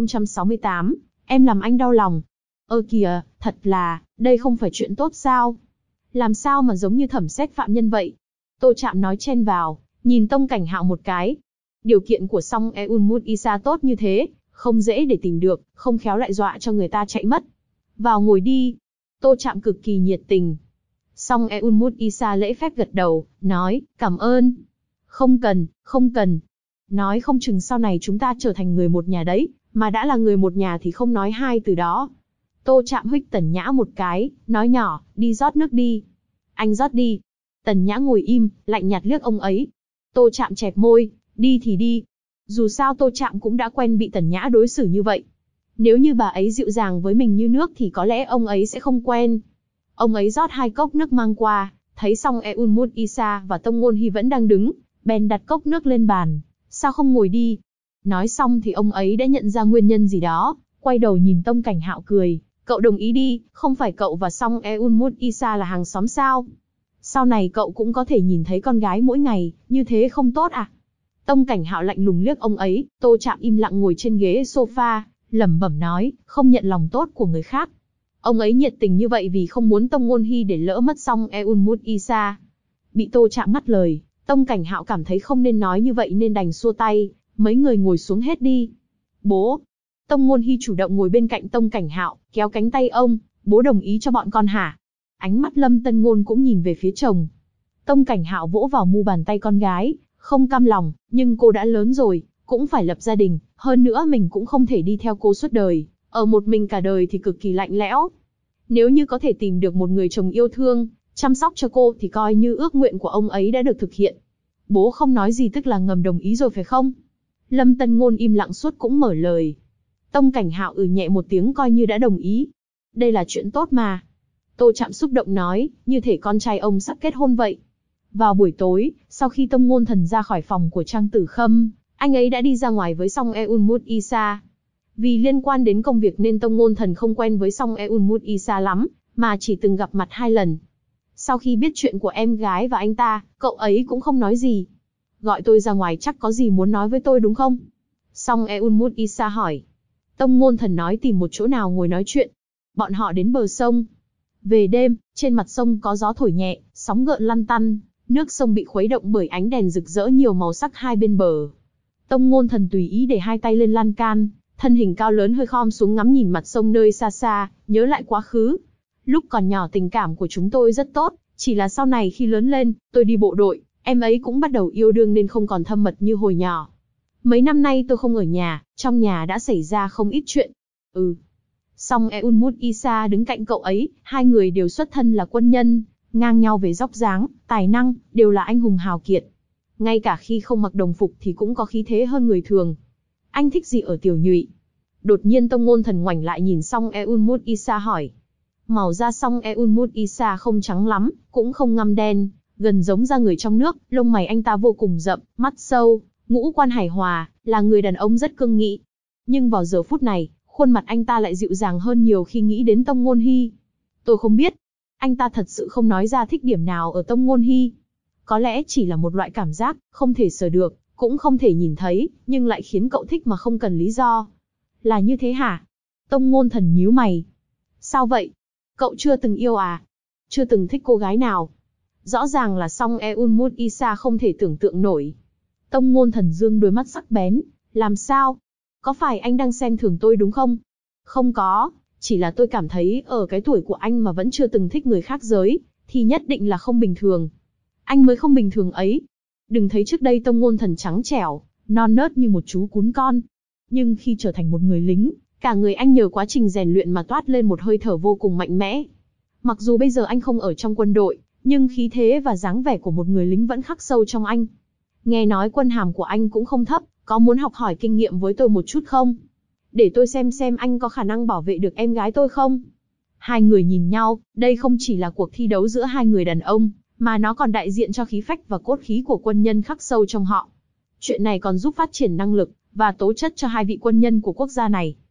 1068, em làm anh đau lòng. Ơ kìa, thật là, đây không phải chuyện tốt sao? Làm sao mà giống như thẩm xét phạm nhân vậy? Tô Trạm nói chen vào, nhìn Tông Cảnh Hạo một cái. Điều kiện của Song Eun Moon Isa tốt như thế, không dễ để tìm được, không khéo lại dọa cho người ta chạy mất. Vào ngồi đi. Tô Trạm cực kỳ nhiệt tình. Song Eun Moon Isa lễ phép gật đầu, nói, cảm ơn. Không cần, không cần. Nói không chừng sau này chúng ta trở thành người một nhà đấy, mà đã là người một nhà thì không nói hai từ đó. Tô Trạm huých Tần Nhã một cái, nói nhỏ, đi rót nước đi. Anh rót đi. Tần Nhã ngồi im, lạnh nhạt liếc ông ấy. Tô Trạm chẹp môi, đi thì đi. Dù sao Tô Trạm cũng đã quen bị Tần Nhã đối xử như vậy. Nếu như bà ấy dịu dàng với mình như nước thì có lẽ ông ấy sẽ không quen. Ông ấy rót 2 cốc nước mang qua, thấy Song Eun Moon Isa và Tông Ngôn Hy vẫn đang đứng, bèn đặt cốc nước lên bàn. Sao không ngồi đi? Nói xong thì ông ấy đã nhận ra nguyên nhân gì đó, quay đầu nhìn Tông Cảnh Hạo cười. Cậu đồng ý đi, không phải cậu và Song Eun Moon Isa là hàng xóm sao? Sau này cậu cũng có thể nhìn thấy con gái mỗi ngày, như thế không tốt à? Tông Cảnh Hạo lạnh lùng liếc ông ấy. Tô Trạm im lặng ngồi trên ghế sofa, lẩm bẩm nói, không nhận lòng tốt của người khác. Ông ấy nhiệt tình như vậy vì không muốn Tông Ngôn Hy để lỡ mất Song Eun Moon Isa. Bị Tô Trạm ngắt lời, Tông Cảnh Hạo cảm thấy không nên nói như vậy nên đành xua tay, mấy người ngồi xuống hết đi. Bố. Tông Ngôn Hy chủ động ngồi bên cạnh Tông Cảnh Hạo, kéo cánh tay ông, bố đồng ý cho bọn con hả? Ánh mắt Lâm Tân Ngôn cũng nhìn về phía chồng. Tông Cảnh Hạo vỗ vào mu bàn tay con gái, không cam lòng, nhưng cô đã lớn rồi, cũng phải lập gia đình, hơn nữa mình cũng không thể đi theo cô suốt đời, ở một mình cả đời thì cực kỳ lạnh lẽo. Nếu như có thể tìm được một người chồng yêu thương, chăm sóc cho cô thì coi như ước nguyện của ông ấy đã được thực hiện. Bố không nói gì tức là ngầm đồng ý rồi phải không? Lâm Tân Ngôn im lặng suốt cũng mở lời. Tông Cảnh Hạo nhẹ một tiếng coi như đã đồng ý. Đây là chuyện tốt mà. Tô Trạm xúc động nói, như thể con trai ông sắp kết hôn vậy. Vào buổi tối, sau khi Tông Ngôn Thần ra khỏi phòng của Trang Tử Khâm, anh ấy đã đi ra ngoài với Song Eun Moon Isa. Vì liên quan đến công việc nên Tông Ngôn Thần không quen với Song Eun Moon Isa lắm, mà chỉ từng gặp mặt 2 lần. Sau khi biết chuyện của em gái và anh ta, cậu ấy cũng không nói gì. Gọi tôi ra ngoài chắc có gì muốn nói với tôi đúng không? Song Eun Moon Isa hỏi. Tông Ngôn Thần nói tìm một chỗ nào ngồi nói chuyện. Bọn họ đến bờ sông. Về đêm, trên mặt sông có gió thổi nhẹ, sóng gợn lăn tăn, nước sông bị khuấy động bởi ánh đèn rực rỡ nhiều màu sắc hai bên bờ. Tông Ngôn Thần tùy ý để 2 tay lên lan can, thân hình cao lớn hơi khom xuống ngắm nhìn mặt sông nơi xa xa, nhớ lại quá khứ. Lúc còn nhỏ tình cảm của chúng tôi rất tốt, chỉ là sau này khi lớn lên, tôi đi bộ đội, em ấy cũng bắt đầu yêu đương nên không còn thâm mật như hồi nhỏ. Mấy năm nay tôi không ở nhà, trong nhà đã xảy ra không ít chuyện. Song Eun Moon Isa đứng cạnh cậu ấy, 2 người đều xuất thân là quân nhân, ngang nhau về dốc dáng, tài năng, đều là anh hùng hào kiệt. Ngay cả khi không mặc đồng phục thì cũng có khí thế hơn người thường. Anh thích gì ở Tiểu Nhụy? Đột nhiên Tông Ngôn Thần ngoảnh lại nhìn Song Eun Moon Isa hỏi. Màu da Song Eun Moon Isa không trắng lắm, cũng không ngăm đen, gần giống da người trong nước, lông mày anh ta vô cùng rậm, mắt sâu, ngũ quan hài hòa, là người đàn ông rất cương nghị. Nhưng vào giờ phút này, khuôn mặt anh ta lại dịu dàng hơn nhiều khi nghĩ đến Tông Ngôn Hy. Tôi không biết. Anh ta thật sự không nói ra thích điểm nào ở Tông Ngôn Hy. Có lẽ chỉ là một loại cảm giác, không thể sờ được, cũng không thể nhìn thấy, nhưng lại khiến cậu thích mà không cần lý do. Là như thế hả? Tông Ngôn Thần nhíu mày. Sao vậy? Cậu chưa từng yêu à? Chưa từng thích cô gái nào? Rõ ràng là Song Eun Moon Isa không thể tưởng tượng nổi. Tông Ngôn Thần dương đôi mắt sắc bén. Làm sao? Có phải anh đang xem thường tôi đúng không? Không có, chỉ là tôi cảm thấy ở cái tuổi của anh mà vẫn chưa từng thích người khác giới, thì nhất định là không bình thường. Anh mới không bình thường ấy. Đừng thấy trước đây Tông Ngôn Thần trắng trẻo, non nớt như một chú cún con. Nhưng khi trở thành một người lính, cả người anh nhờ quá trình rèn luyện mà toát lên một hơi thở vô cùng mạnh mẽ. Mặc dù bây giờ anh không ở trong quân đội, nhưng khí thế và dáng vẻ của một người lính vẫn khắc sâu trong anh. Nghe nói quân hàm của anh cũng không thấp, có muốn học hỏi kinh nghiệm với tôi một chút không? Để tôi xem anh có khả năng bảo vệ được em gái tôi không? 2 người nhìn nhau, đây không chỉ là cuộc thi đấu giữa 2 người đàn ông, mà nó còn đại diện cho khí phách và cốt khí của quân nhân khắc sâu trong họ. Chuyện này còn giúp phát triển năng lực và tố chất cho 2 vị quân nhân của quốc gia này.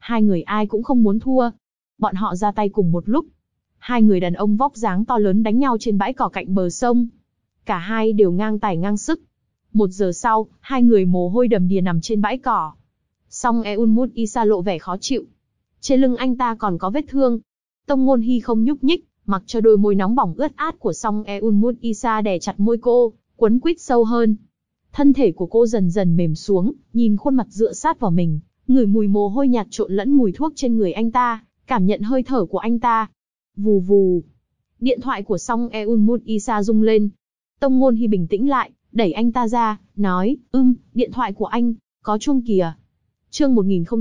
Hai người ai cũng không muốn thua. Bọn họ ra tay cùng một lúc. Hai người đàn ông vóc dáng to lớn đánh nhau trên bãi cỏ cạnh bờ sông. Cả hai đều ngang tài ngang sức. 1 giờ sau, hai người mồ hôi đầm đìa nằm trên bãi cỏ. Song Eun Isa lộ vẻ khó chịu. Trên lưng anh ta còn có vết thương. Tông Ngôn Hi không nhúc nhích, mặc cho đôi môi nóng bỏng ướt át của Song Eun Isa đè chặt môi cô, quấn quýt sâu hơn. Thân thể của cô dần dần mềm xuống, nhìn khuôn mặt dựa sát vào mình, ngửi mùi mồ hôi nhạt trộn lẫn mùi thuốc trên người anh ta, cảm nhận hơi thở của anh ta. Vù vù. Điện thoại của Song Eun Isa rung lên. Tông Ngôn Hi bình tĩnh lại, đẩy anh ta ra, nói, điện thoại của anh, có chuông kìa. Chương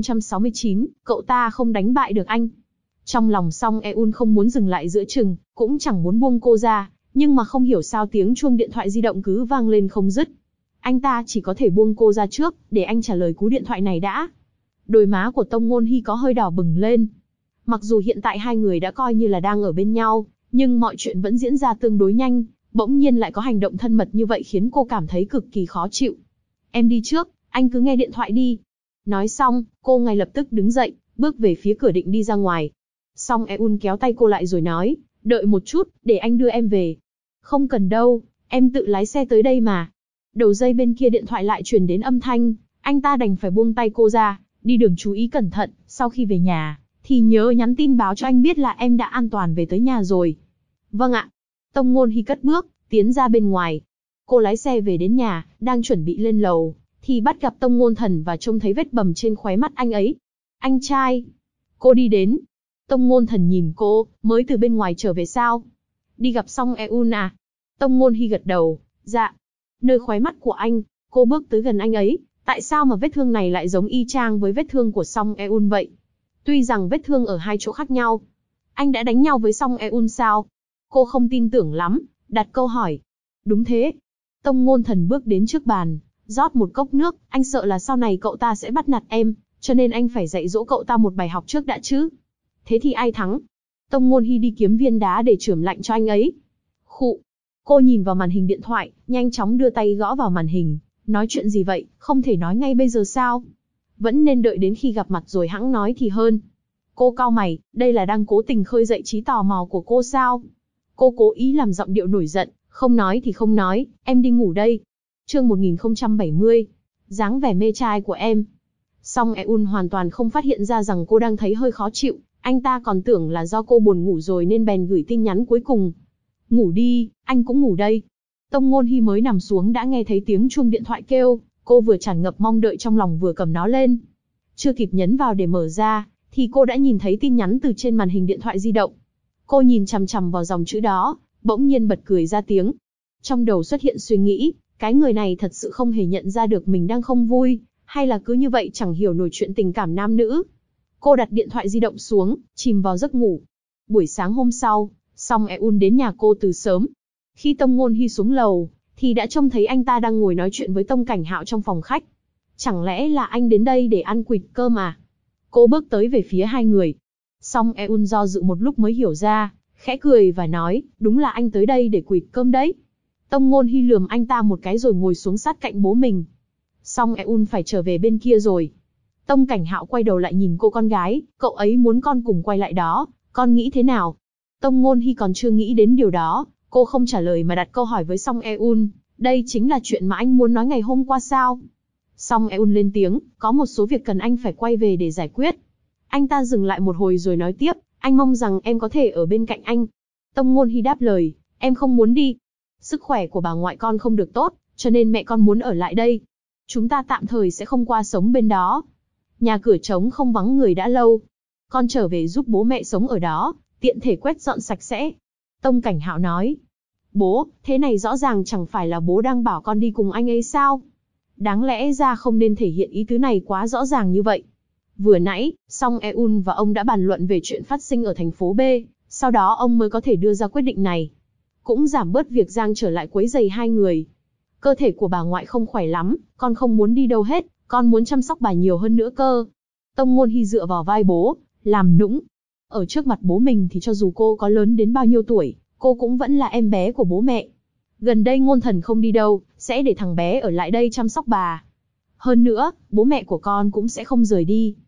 1069, cậu ta không đánh bại được anh. Trong lòng Song Eun không muốn dừng lại giữa chừng, cũng chẳng muốn buông cô ra, nhưng mà không hiểu sao tiếng chuông điện thoại di động cứ vang lên không dứt. Anh ta chỉ có thể buông cô ra trước, để anh trả lời cú điện thoại này đã. Đôi má của Tông Ngôn Hi có hơi đỏ bừng lên. Mặc dù hiện tại hai người đã coi như là đang ở bên nhau, nhưng mọi chuyện vẫn diễn ra tương đối nhanh, bỗng nhiên lại có hành động thân mật như vậy khiến cô cảm thấy cực kỳ khó chịu. Em đi trước, anh cứ nghe điện thoại đi. Nói xong, cô ngay lập tức đứng dậy, bước về phía cửa định đi ra ngoài. Song Eun kéo tay cô lại rồi nói, đợi một chút, để anh đưa em về. Không cần đâu, em tự lái xe tới đây mà. Đầu dây bên kia điện thoại lại truyền đến âm thanh, anh ta đành phải buông tay cô ra, đi đường chú ý cẩn thận, sau khi về nhà, thì nhớ nhắn tin báo cho anh biết là em đã an toàn về tới nhà rồi. Vâng ạ. Tông Ngôn Hi cất bước, tiến ra bên ngoài. Cô lái xe về đến nhà, đang chuẩn bị lên lầu, thì bắt gặp Tông Ngôn Thần và trông thấy vết bầm trên khóe mắt anh ấy. Anh trai. Cô đi đến. Tông Ngôn Thần nhìn cô, mới từ bên ngoài trở về sao? Đi gặp Song Eun à? Tông Ngôn Hi gật đầu, dạ. Nơi khóe mắt của anh, cô bước tới gần anh ấy. Tại sao mà vết thương này lại giống y chang với vết thương của Song Eun vậy? Tuy rằng vết thương ở hai chỗ khác nhau. Anh đã đánh nhau với Song Eun sao? Cô không tin tưởng lắm, đặt câu hỏi. Đúng thế. Tông Ngôn Thần bước đến trước bàn, rót một cốc nước. Anh sợ là sau này cậu ta sẽ bắt nạt em, cho nên anh phải dạy dỗ cậu ta một bài học trước đã chứ. Thế thì ai thắng? Tông Ngôn Hi đi kiếm viên đá để chườm lạnh cho anh ấy. Khụ. Cô nhìn vào màn hình điện thoại, nhanh chóng đưa tay gõ vào màn hình. Nói chuyện gì vậy, không thể nói ngay bây giờ sao? Vẫn nên đợi đến khi gặp mặt rồi hẵng nói thì hơn. Cô cau mày, đây là đang cố tình khơi dậy trí tò mò của cô sao? Cô cố ý làm giọng điệu nổi giận, không nói thì không nói, em đi ngủ đây. Chương 1070, dáng vẻ mê trai của em. Song Eun hoàn toàn không phát hiện ra rằng cô đang thấy hơi khó chịu, anh ta còn tưởng là do cô buồn ngủ rồi nên bèn gửi tin nhắn cuối cùng. Ngủ đi, anh cũng ngủ đây. Tông Ngôn Hi mới nằm xuống đã nghe thấy tiếng chuông điện thoại kêu, cô vừa tràn ngập mong đợi trong lòng vừa cầm nó lên. Chưa kịp nhấn vào để mở ra, thì cô đã nhìn thấy tin nhắn từ trên màn hình điện thoại di động. Cô nhìn chằm chằm vào dòng chữ đó, bỗng nhiên bật cười ra tiếng. Trong đầu xuất hiện suy nghĩ, cái người này thật sự không hề nhận ra được mình đang không vui, hay là cứ như vậy chẳng hiểu nổi chuyện tình cảm nam nữ. Cô đặt điện thoại di động xuống, chìm vào giấc ngủ. Buổi sáng hôm sau, Song Eun đến nhà cô từ sớm. Khi Tông Ngôn Hi xuống lầu, thì đã trông thấy anh ta đang ngồi nói chuyện với Tông Cảnh Hạo trong phòng khách. Chẳng lẽ là anh đến đây để ăn quỵt cơm à? Cô bước tới về phía hai người. Song Eun do dự một lúc mới hiểu ra, khẽ cười và nói, đúng là anh tới đây để quỵt cơm đấy. Tông Ngôn Hi lườm anh ta một cái rồi ngồi xuống sát cạnh bố mình. Song Eun phải trở về bên kia rồi. Tông Cảnh Hạo quay đầu lại nhìn cô con gái, cậu ấy muốn con cùng quay lại đó, con nghĩ thế nào? Tông Ngôn Hi còn chưa nghĩ đến điều đó, cô không trả lời mà đặt câu hỏi với Song Eun, đây chính là chuyện mà anh muốn nói ngày hôm qua sao? Song Eun lên tiếng, có một số việc cần anh phải quay về để giải quyết. Anh ta dừng lại một hồi rồi nói tiếp, anh mong rằng em có thể ở bên cạnh anh. Tông Ngôn Hi đáp lời, em không muốn đi. Sức khỏe của bà ngoại con không được tốt, cho nên mẹ con muốn ở lại đây. Chúng ta tạm thời sẽ không qua sống bên đó. Nhà cửa trống không vắng người đã lâu. Con trở về giúp bố mẹ sống ở đó, tiện thể quét dọn sạch sẽ. Tông Cảnh Hạo nói, bố, thế này rõ ràng chẳng phải là bố đang bảo con đi cùng anh ấy sao? Đáng lẽ ra không nên thể hiện ý tứ này quá rõ ràng như vậy. Vừa nãy, Song Eun và ông đã bàn luận về chuyện phát sinh ở thành phố B, sau đó ông mới có thể đưa ra quyết định này. Cũng giảm bớt việc Giang trở lại quấy rầy hai người. Cơ thể của bà ngoại không khỏe lắm, con không muốn đi đâu hết, con muốn chăm sóc bà nhiều hơn nữa cơ. Tông Ngôn Hi dựa vào vai bố, làm nũng. Ở trước mặt bố mình thì cho dù cô có lớn đến bao nhiêu tuổi, cô cũng vẫn là em bé của bố mẹ. Gần đây Ngôn Thần không đi đâu, sẽ để thằng bé ở lại đây chăm sóc bà. Hơn nữa, bố mẹ của con cũng sẽ không rời đi.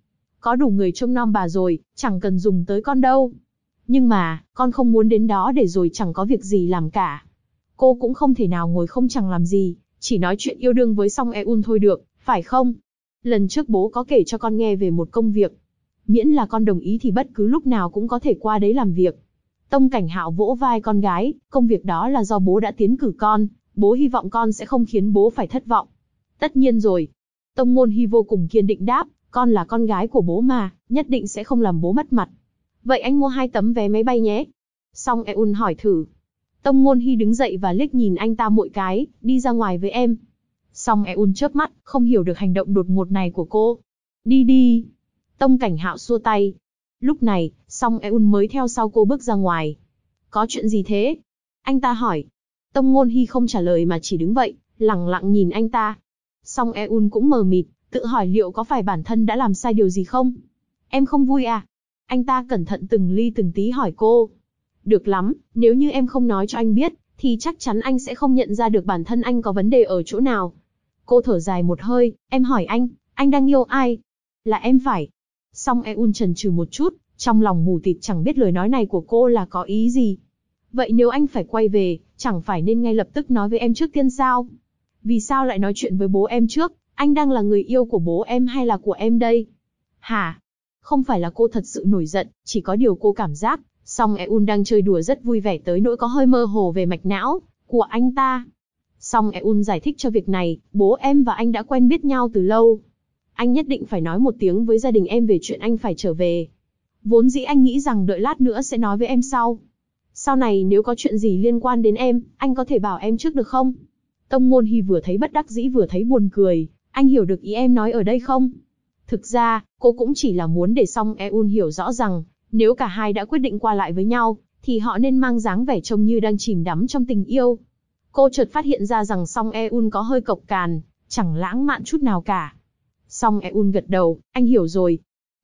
có đủ người trông nom bà rồi, chẳng cần dùng tới con đâu. Nhưng mà, con không muốn đến đó để rồi chẳng có việc gì làm cả. Cô cũng không thể nào ngồi không chẳng làm gì, chỉ nói chuyện yêu đương với Song Eun thôi được, phải không? Lần trước bố có kể cho con nghe về một công việc. Miễn là con đồng ý thì bất cứ lúc nào cũng có thể qua đấy làm việc. Tông Cảnh Hạo vỗ vai con gái, công việc đó là do bố đã tiến cử con, bố hy vọng con sẽ không khiến bố phải thất vọng. Tất nhiên rồi. Tông Ngôn Hy vô cùng kiên định đáp, con là con gái của bố mà, nhất định sẽ không làm bố mất mặt. Vậy anh mua 2 tấm vé máy bay nhé. Song Eun hỏi thử. Tông Ngôn Hy đứng dậy và liếc nhìn anh ta mỗi cái, đi ra ngoài với em. Song Eun chớp mắt, không hiểu được hành động đột ngột này của cô. Đi đi. Tông Cảnh Hạo xua tay. Lúc này, Song Eun mới theo sau cô bước ra ngoài. Có chuyện gì thế? Anh ta hỏi. Tông Ngôn Hy không trả lời mà chỉ đứng vậy, lẳng lặng nhìn anh ta. Song Eun cũng mờ mịt, tự hỏi liệu có phải bản thân đã làm sai điều gì không? Em không vui à? Anh ta cẩn thận từng ly từng tí hỏi cô. Được lắm, nếu như em không nói cho anh biết, thì chắc chắn anh sẽ không nhận ra được bản thân anh có vấn đề ở chỗ nào. Cô thở dài một hơi, em hỏi anh đang yêu ai? Là em phải. Song Eun chần chừ một chút, trong lòng mù tịt chẳng biết lời nói này của cô là có ý gì. Vậy nếu anh phải quay về, chẳng phải nên ngay lập tức nói với em trước tiên sao? Vì sao lại nói chuyện với bố em trước? Anh đang là người yêu của bố em hay là của em đây? Hả? Không phải là cô thật sự nổi giận, chỉ có điều cô cảm giác, Song Eun đang chơi đùa rất vui vẻ tới nỗi có hơi mơ hồ về mạch não của anh ta. Song Eun giải thích cho việc này, bố em và anh đã quen biết nhau từ lâu. Anh nhất định phải nói một tiếng với gia đình em về chuyện anh phải trở về. Vốn dĩ anh nghĩ rằng đợi lát nữa sẽ nói với em sau. Sau này nếu có chuyện gì liên quan đến em, anh có thể bảo em trước được không? Tông Ngôn Hy vừa thấy bất đắc dĩ vừa thấy buồn cười, anh hiểu được ý em nói ở đây không? Thực ra, cô cũng chỉ là muốn để Song Eun hiểu rõ rằng, nếu cả hai đã quyết định qua lại với nhau, thì họ nên mang dáng vẻ trông như đang chìm đắm trong tình yêu. Cô chợt phát hiện ra rằng Song Eun có hơi cộc cằn, chẳng lãng mạn chút nào cả. Song Eun gật đầu, anh hiểu rồi.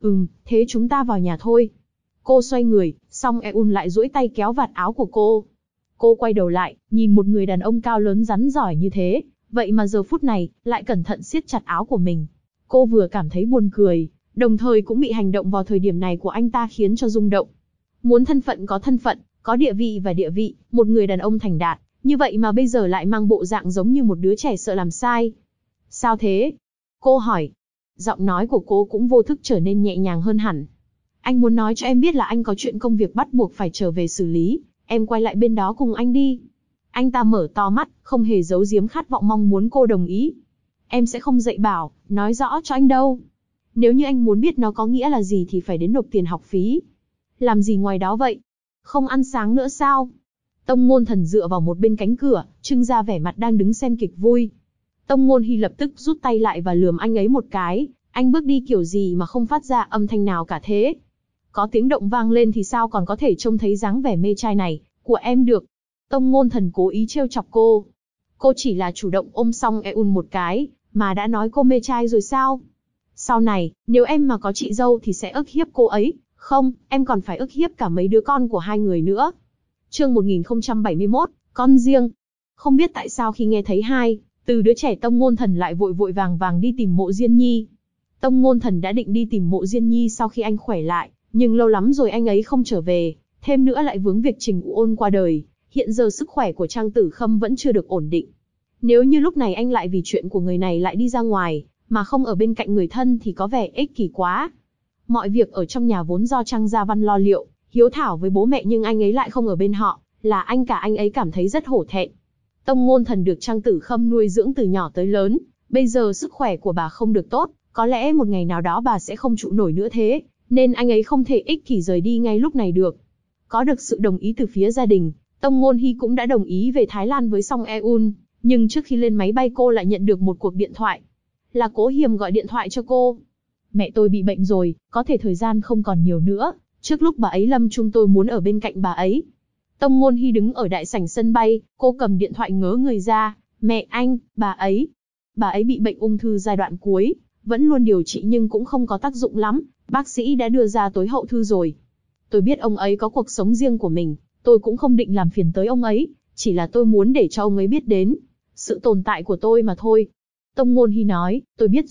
Thế chúng ta vào nhà thôi. Cô xoay người, Song Eun lại duỗi tay kéo vạt áo của cô. Cô quay đầu lại, nhìn một người đàn ông cao lớn rắn giỏi như thế, vậy mà giờ phút này, lại cẩn thận siết chặt áo của mình. Cô vừa cảm thấy buồn cười, đồng thời cũng bị hành động vào thời điểm này của anh ta khiến cho rung động. Muốn thân phận, có địa vị và địa vị, một người đàn ông thành đạt, như vậy mà bây giờ lại mang bộ dạng giống như một đứa trẻ sợ làm sai. Sao thế? Cô hỏi. Giọng nói của cô cũng vô thức trở nên nhẹ nhàng hơn hẳn. Anh muốn nói cho em biết là anh có chuyện công việc bắt buộc phải trở về xử lý, em quay lại bên đó cùng anh đi. Anh ta mở to mắt, không hề giấu giếm khát vọng mong muốn cô đồng ý. Em sẽ không dạy bảo, nói rõ cho anh đâu. Nếu như anh muốn biết nó có nghĩa là gì thì phải đến nộp tiền học phí. Làm gì ngoài đó vậy? Không ăn sáng nữa sao? Tông Ngôn Thần dựa vào một bên cánh cửa, trưng ra vẻ mặt đang đứng xem kịch vui. Tông Ngôn Hy lập tức rút tay lại và lườm anh ấy một cái. Anh bước đi kiểu gì mà không phát ra âm thanh nào cả thế? Có tiếng động vang lên thì sao còn có thể trông thấy dáng vẻ mê trai này của em được? Tông Ngôn Thần cố ý trêu chọc cô. Cô chỉ là chủ động ôm Song Eun một cái, mà đã nói cô mê trai rồi sao? Sau này, nếu em mà có chị dâu thì sẽ ức hiếp cô ấy. Không, em còn phải ức hiếp cả mấy đứa con của hai người nữa. Chương 1071, con riêng. Không biết tại sao khi nghe thấy từ đứa trẻ Tông Ngôn Thần lại vội vội vàng vàng đi tìm Mộ Diên Nhi. Tông Ngôn Thần đã định đi tìm Mộ Diên Nhi sau khi anh khỏe lại, nhưng lâu lắm rồi anh ấy không trở về, thêm nữa lại vướng việc Trình U Ôn qua đời, hiện giờ sức khỏe của Trang Tử Khâm vẫn chưa được ổn định. Nếu như lúc này anh lại vì chuyện của người này lại đi ra ngoài, mà không ở bên cạnh người thân thì có vẻ ích kỷ quá. Mọi việc ở trong nhà vốn do Trang Gia Văn lo liệu, hiếu thảo với bố mẹ nhưng anh ấy lại không ở bên họ, là anh ấy cảm thấy rất hổ thẹn. Tông Ngôn Thần được Trang Tử Khâm nuôi dưỡng từ nhỏ tới lớn, bây giờ sức khỏe của bà không được tốt, có lẽ một ngày nào đó bà sẽ không trụ nổi nữa thế, nên anh ấy không thể ích kỷ rời đi ngay lúc này được. Có được sự đồng ý từ phía gia đình, Tông Ngôn Hy cũng đã đồng ý về Thái Lan với Song Eun, nhưng trước khi lên máy bay cô lại nhận được một cuộc điện thoại. Là Cố Hiềm gọi điện thoại cho cô. Mẹ tôi bị bệnh rồi, có thể thời gian không còn nhiều nữa, trước lúc bà ấy lâm chung tôi muốn ở bên cạnh bà ấy. Tông Ngôn Hy đứng ở đại sảnh sân bay, cô cầm điện thoại ngớ người ra. Mẹ anh, bà ấy bị bệnh ung thư giai đoạn cuối, vẫn luôn điều trị nhưng cũng không có tác dụng lắm, bác sĩ đã đưa ra tối hậu thư rồi. Tôi biết ông ấy có cuộc sống riêng của mình, tôi cũng không định làm phiền tới ông ấy, chỉ là tôi muốn để cho ông ấy biết đến sự tồn tại của tôi mà thôi. Tông Ngôn Hy nói, tôi biết rồi,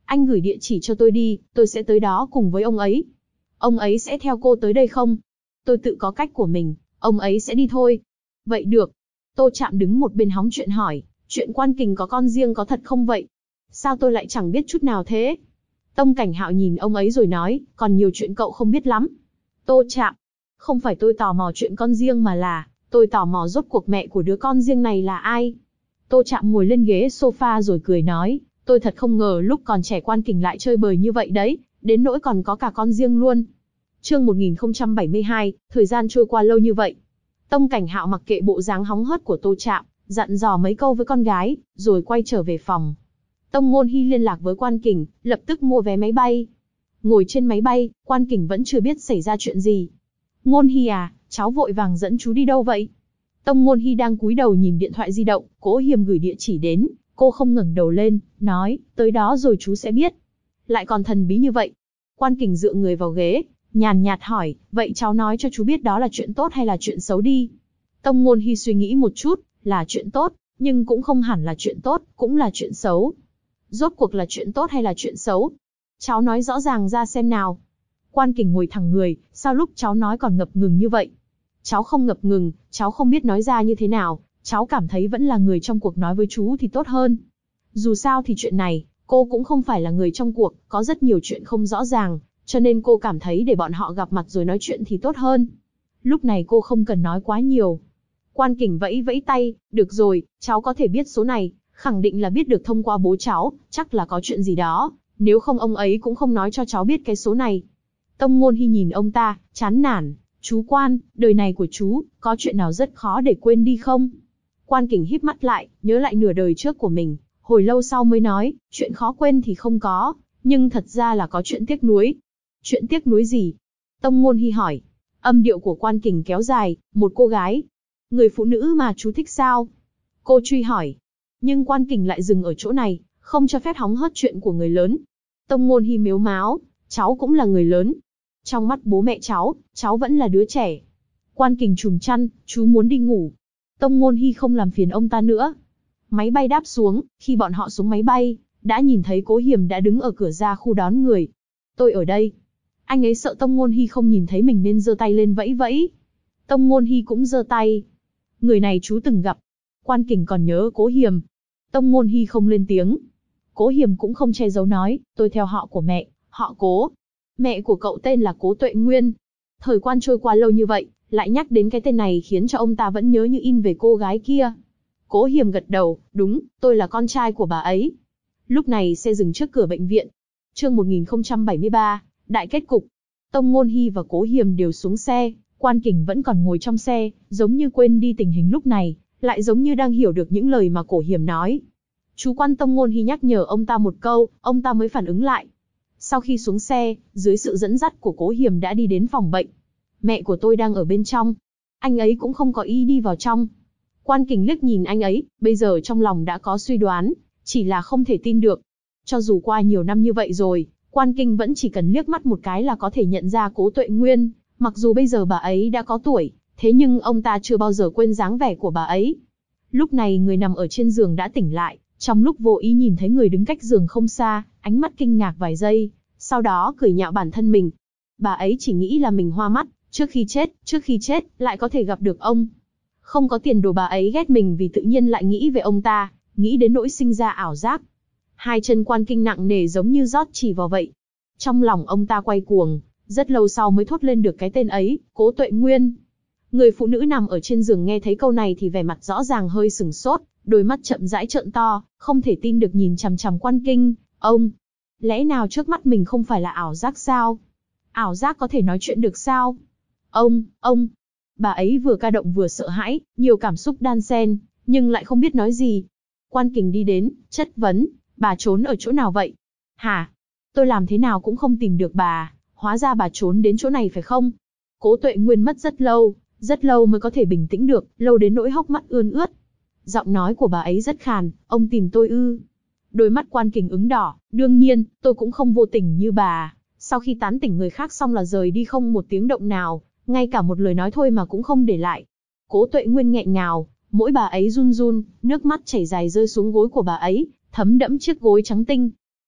Anh gửi địa chỉ cho tôi đi, tôi sẽ tới đó cùng với ông ấy. Ông ấy sẽ theo cô tới đây không? Tôi tự có cách của mình, ông ấy sẽ đi thôi. Vậy được. Tô Trạm đứng một bên hóng chuyện hỏi, chuyện Quan Kình có con riêng có thật không vậy? Sao tôi lại chẳng biết chút nào thế? Tông Cảnh Hạo nhìn ông ấy rồi nói, còn nhiều chuyện cậu không biết lắm. Tô Trạm, không phải tôi tò mò chuyện con riêng mà là, tôi tò mò rốt cuộc mẹ của đứa con riêng này là ai? Tô Trạm ngồi lên ghế sofa rồi cười nói, tôi thật không ngờ lúc còn trẻ Quan Kình lại chơi bời như vậy đấy, đến nỗi còn có cả con riêng luôn. Chương 1072, thời gian trôi qua lâu như vậy. Tông Cảnh Hạo mặc kệ bộ dáng hóng hớt của Tô Trạm, dặn dò mấy câu với con gái, rồi quay trở về phòng. Tông Ngôn Hy liên lạc với Quan Kình, lập tức mua vé máy bay. Ngồi trên máy bay, Quan Kình vẫn chưa biết xảy ra chuyện gì. Ngôn Hy à, cháu vội vàng dẫn chú đi đâu vậy? Tông Ngôn Hy đang cúi đầu nhìn điện thoại di động, Cố Hiềm gửi địa chỉ đến, cô không ngẩng đầu lên, nói, tới đó rồi chú sẽ biết. Lại còn thần bí như vậy. Quan Kình dựa người vào ghế, nhàn nhạt hỏi, vậy cháu nói cho chú biết đó là chuyện tốt hay là chuyện xấu đi. Tông Ngôn Hy suy nghĩ một chút, là chuyện tốt, nhưng cũng không hẳn là chuyện tốt, cũng là chuyện xấu. Rốt cuộc là chuyện tốt hay là chuyện xấu? Cháu nói rõ ràng ra xem nào. Quan Kình ngồi thẳng người, sao lúc cháu nói còn ngập ngừng như vậy? Cháu không ngập ngừng, cháu không biết nói ra như thế nào, cháu cảm thấy vẫn là người trong cuộc nói với chú thì tốt hơn. Dù sao thì chuyện này, cô cũng không phải là người trong cuộc, có rất nhiều chuyện không rõ ràng, cho nên cô cảm thấy để bọn họ gặp mặt rồi nói chuyện thì tốt hơn. Lúc này cô không cần nói quá nhiều. Quan Kình vẫy vẫy tay, được rồi, cháu có thể biết số này, khẳng định là biết được thông qua bố cháu, chắc là có chuyện gì đó, nếu không ông ấy cũng không nói cho cháu biết cái số này. Tông Ngôn Hy nhìn ông ta, chán nản, chú Quan, đời này của chú, có chuyện nào rất khó để quên đi không? Quan Kình híp mắt lại, nhớ lại nửa đời trước của mình, hồi lâu sau mới nói, chuyện khó quên thì không có, nhưng thật ra là có chuyện tiếc nuối. Chuyện tiếc nuối gì? Tông Ngôn Hy hỏi. Âm điệu của Quan Kình kéo dài, một cô gái. Người phụ nữ mà chú thích sao? Cô truy hỏi. Nhưng Quan Kình lại dừng ở chỗ này, không cho phép hóng hớt chuyện của người lớn. Tông Ngôn Hy mếu máo, cháu cũng là người lớn. Trong mắt bố mẹ cháu vẫn là đứa trẻ. Quan Kình trùm chăn, chú muốn đi ngủ. Tông Ngôn Hy không làm phiền ông ta nữa. Máy bay đáp xuống, khi bọn họ xuống máy bay, đã nhìn thấy Cố Hiềm đã đứng ở cửa ra khu đón người. Tôi ở đây. Anh ấy sợ Tông Ngôn Hy không nhìn thấy mình nên giơ tay lên vẫy vẫy. Tông Ngôn Hy cũng giơ tay. Người này chú từng gặp. Quan Kình còn nhớ Cố Hiềm. Tông Ngôn Hy không lên tiếng. Cố Hiềm cũng không che giấu nói, tôi theo họ của mẹ, họ Cố. Mẹ của cậu tên là Cố Tuệ Nguyên. Thời quan trôi qua lâu như vậy, lại nhắc đến cái tên này khiến cho ông ta vẫn nhớ như in về cô gái kia. Cố Hiềm gật đầu, đúng, tôi là con trai của bà ấy. Lúc này xe dừng trước cửa bệnh viện. Chương 1073, đại kết cục. Tông Ngôn Hy và Cố Hiềm đều xuống xe, Quan Kình vẫn còn ngồi trong xe, giống như quên đi tình hình lúc này, lại giống như đang hiểu được những lời mà Cố Hiềm nói. Chú Quan. Tông Ngôn Hy nhắc nhở ông ta một câu, ông ta mới phản ứng lại. Sau khi xuống xe, dưới sự dẫn dắt của Cố Hiềm đã đi đến phòng bệnh. Mẹ của tôi đang ở bên trong. Anh ấy cũng không có ý đi vào trong. Quan Kình liếc nhìn anh ấy, bây giờ trong lòng đã có suy đoán, chỉ là không thể tin được. Cho dù qua nhiều năm như vậy rồi, Quan Kình vẫn chỉ cần liếc mắt một cái là có thể nhận ra Cố Tuệ Nguyên, mặc dù bây giờ bà ấy đã có tuổi, thế nhưng ông ta chưa bao giờ quên dáng vẻ của bà ấy. Lúc này người nằm ở trên giường đã tỉnh lại, trong lúc vô ý nhìn thấy người đứng cách giường không xa, ánh mắt kinh ngạc vài giây, sau đó cười nhạo bản thân mình. Bà ấy chỉ nghĩ là mình hoa mắt, trước khi chết, lại có thể gặp được ông. Không có tiền đồ bà ấy ghét mình vì tự nhiên lại nghĩ về ông ta, nghĩ đến nỗi sinh ra ảo giác. Hai chân Quan Kinh nặng nề giống như rót chỉ vào vậy. Trong lòng ông ta quay cuồng, rất lâu sau mới thốt lên được cái tên ấy, Cố Tuệ Nguyên. Người phụ nữ nằm ở trên giường nghe thấy câu này thì vẻ mặt rõ ràng hơi sừng sốt, đôi mắt chậm rãi trợn to, không thể tin được nhìn chằm chằm Quan Kinh. Ông, lẽ nào trước mắt mình không phải là ảo giác sao? Ảo giác có thể nói chuyện được sao? Ông. Bà ấy vừa ca động vừa sợ hãi, nhiều cảm xúc đan xen, nhưng lại không biết nói gì. Quan Kình đi đến, chất vấn, bà trốn ở chỗ nào vậy? Hả? Tôi làm thế nào cũng không tìm được bà, hóa ra bà trốn đến chỗ này phải không? Cố Tuệ Nguyên mất rất lâu mới có thể bình tĩnh được, lâu đến nỗi hốc mắt ươn ướt. Giọng nói của bà ấy rất khàn, ông tìm tôi ư? Đôi mắt Quan Kình ửng đỏ, đương nhiên, tôi cũng không vô tình như bà. Sau khi tán tỉnh người khác xong là rời đi không một tiếng động nào, ngay cả một lời nói thôi mà cũng không để lại. Cố Tuệ Nguyên nghẹn ngào, mỗi bà ấy run run, nước mắt chảy dài rơi xuống gối của bà ấy, thấm đẫm chiếc gối trắng tinh.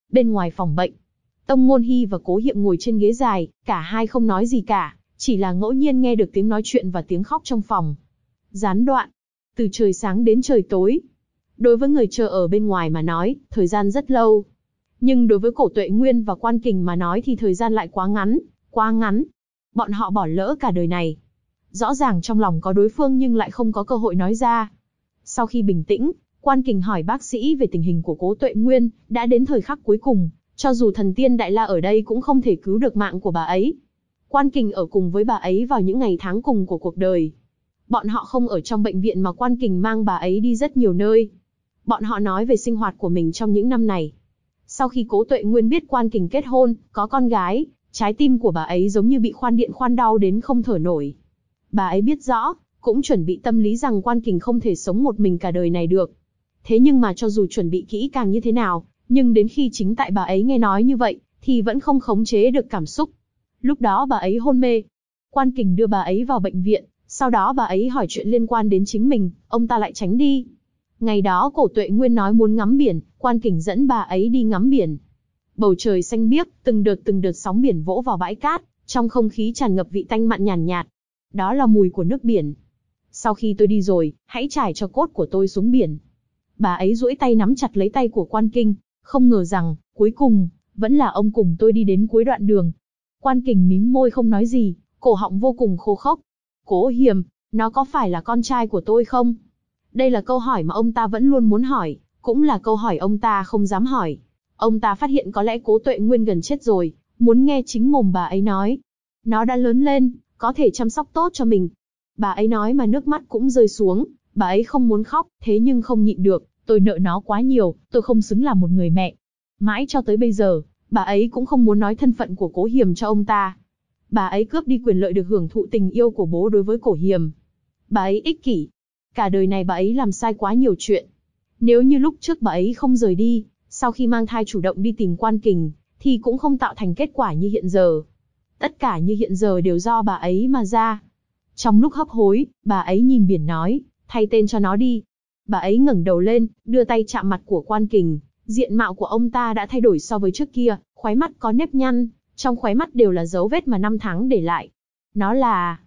Bên ngoài phòng bệnh, Tông Ngôn Hy và Cố Hiệm ngồi trên ghế dài, cả hai không nói gì cả, chỉ là ngẫu nhiên nghe được tiếng nói chuyện và tiếng khóc trong phòng. Gián đoạn, từ trời sáng đến trời tối. Đối với người chờ ở bên ngoài mà nói, thời gian rất lâu. Nhưng đối với Cổ Tuệ Nguyên và Quan Kình mà nói thì thời gian lại quá ngắn, quá ngắn. Bọn họ bỏ lỡ cả đời này. Rõ ràng trong lòng có đối phương nhưng lại không có cơ hội nói ra. Sau khi bình tĩnh, Quan Kình hỏi bác sĩ về tình hình của Cố Tuệ Nguyên, đã đến thời khắc cuối cùng, cho dù thần tiên Đại La ở đây cũng không thể cứu được mạng của bà ấy. Quan Kình ở cùng với bà ấy vào những ngày tháng cùng của cuộc đời. Bọn họ không ở trong bệnh viện mà Quan Kình mang bà ấy đi rất nhiều nơi. Bọn họ nói về sinh hoạt của mình trong những năm này. Sau khi Cố Tuệ Nguyên biết Quan Kình kết hôn, có con gái, trái tim của bà ấy giống như bị khoan điện khoan đau đến không thở nổi. Bà ấy biết rõ, cũng chuẩn bị tâm lý rằng Quan Kình không thể sống một mình cả đời này được. Thế nhưng mà cho dù chuẩn bị kỹ càng như thế nào, nhưng đến khi chính tại bà ấy nghe nói như vậy, thì vẫn không khống chế được cảm xúc. Lúc đó bà ấy hôn mê. Quan Kình đưa bà ấy vào bệnh viện, sau đó bà ấy hỏi chuyện liên quan đến chính mình, ông ta lại tránh đi. Ngày đó Cổ Tuệ Nguyên nói muốn ngắm biển, Quan Kình dẫn bà ấy đi ngắm biển. Bầu trời xanh biếc, từng đợt sóng biển vỗ vào bãi cát, trong không khí tràn ngập vị tanh mặn nhàn nhạt. Đó là mùi của nước biển. Sau khi tôi đi rồi, hãy trải cho cốt của tôi xuống biển. Bà ấy duỗi tay nắm chặt lấy tay của Quan Kình, không ngờ rằng, cuối cùng, vẫn là ông cùng tôi đi đến cuối đoạn đường. Quan Kình mím môi không nói gì, cổ họng vô cùng khô khốc. Cố Hiềm, nó có phải là con trai của tôi không? Đây là câu hỏi mà ông ta vẫn luôn muốn hỏi, cũng là câu hỏi ông ta không dám hỏi. Ông ta phát hiện có lẽ Cố Tuệ Nguyên gần chết rồi, muốn nghe chính mồm bà ấy nói. Nó đã lớn lên, có thể chăm sóc tốt cho mình. Bà ấy nói mà nước mắt cũng rơi xuống, bà ấy không muốn khóc, thế nhưng không nhịn được, tôi nợ nó quá nhiều, tôi không xứng làm một người mẹ. Mãi cho tới bây giờ, bà ấy cũng không muốn nói thân phận của Cố Hiềm cho ông ta. Bà ấy cướp đi quyền lợi được hưởng thụ tình yêu của bố đối với Cổ Hiềm. Bà ấy ích kỷ. Cả đời này bà ấy làm sai quá nhiều chuyện. Nếu như lúc trước bà ấy không rời đi, sau khi mang thai chủ động đi tìm Quan Kình, thì cũng không tạo thành kết quả như hiện giờ. Tất cả như hiện giờ đều do bà ấy mà ra. Trong lúc hấp hối, bà ấy nhìn biển nói, thay tên cho nó đi. Bà ấy ngẩng đầu lên, đưa tay chạm mặt của Quan Kình. Diện mạo của ông ta đã thay đổi so với trước kia, khóe mắt có nếp nhăn, trong khóe mắt đều là dấu vết mà năm tháng để lại. Nó là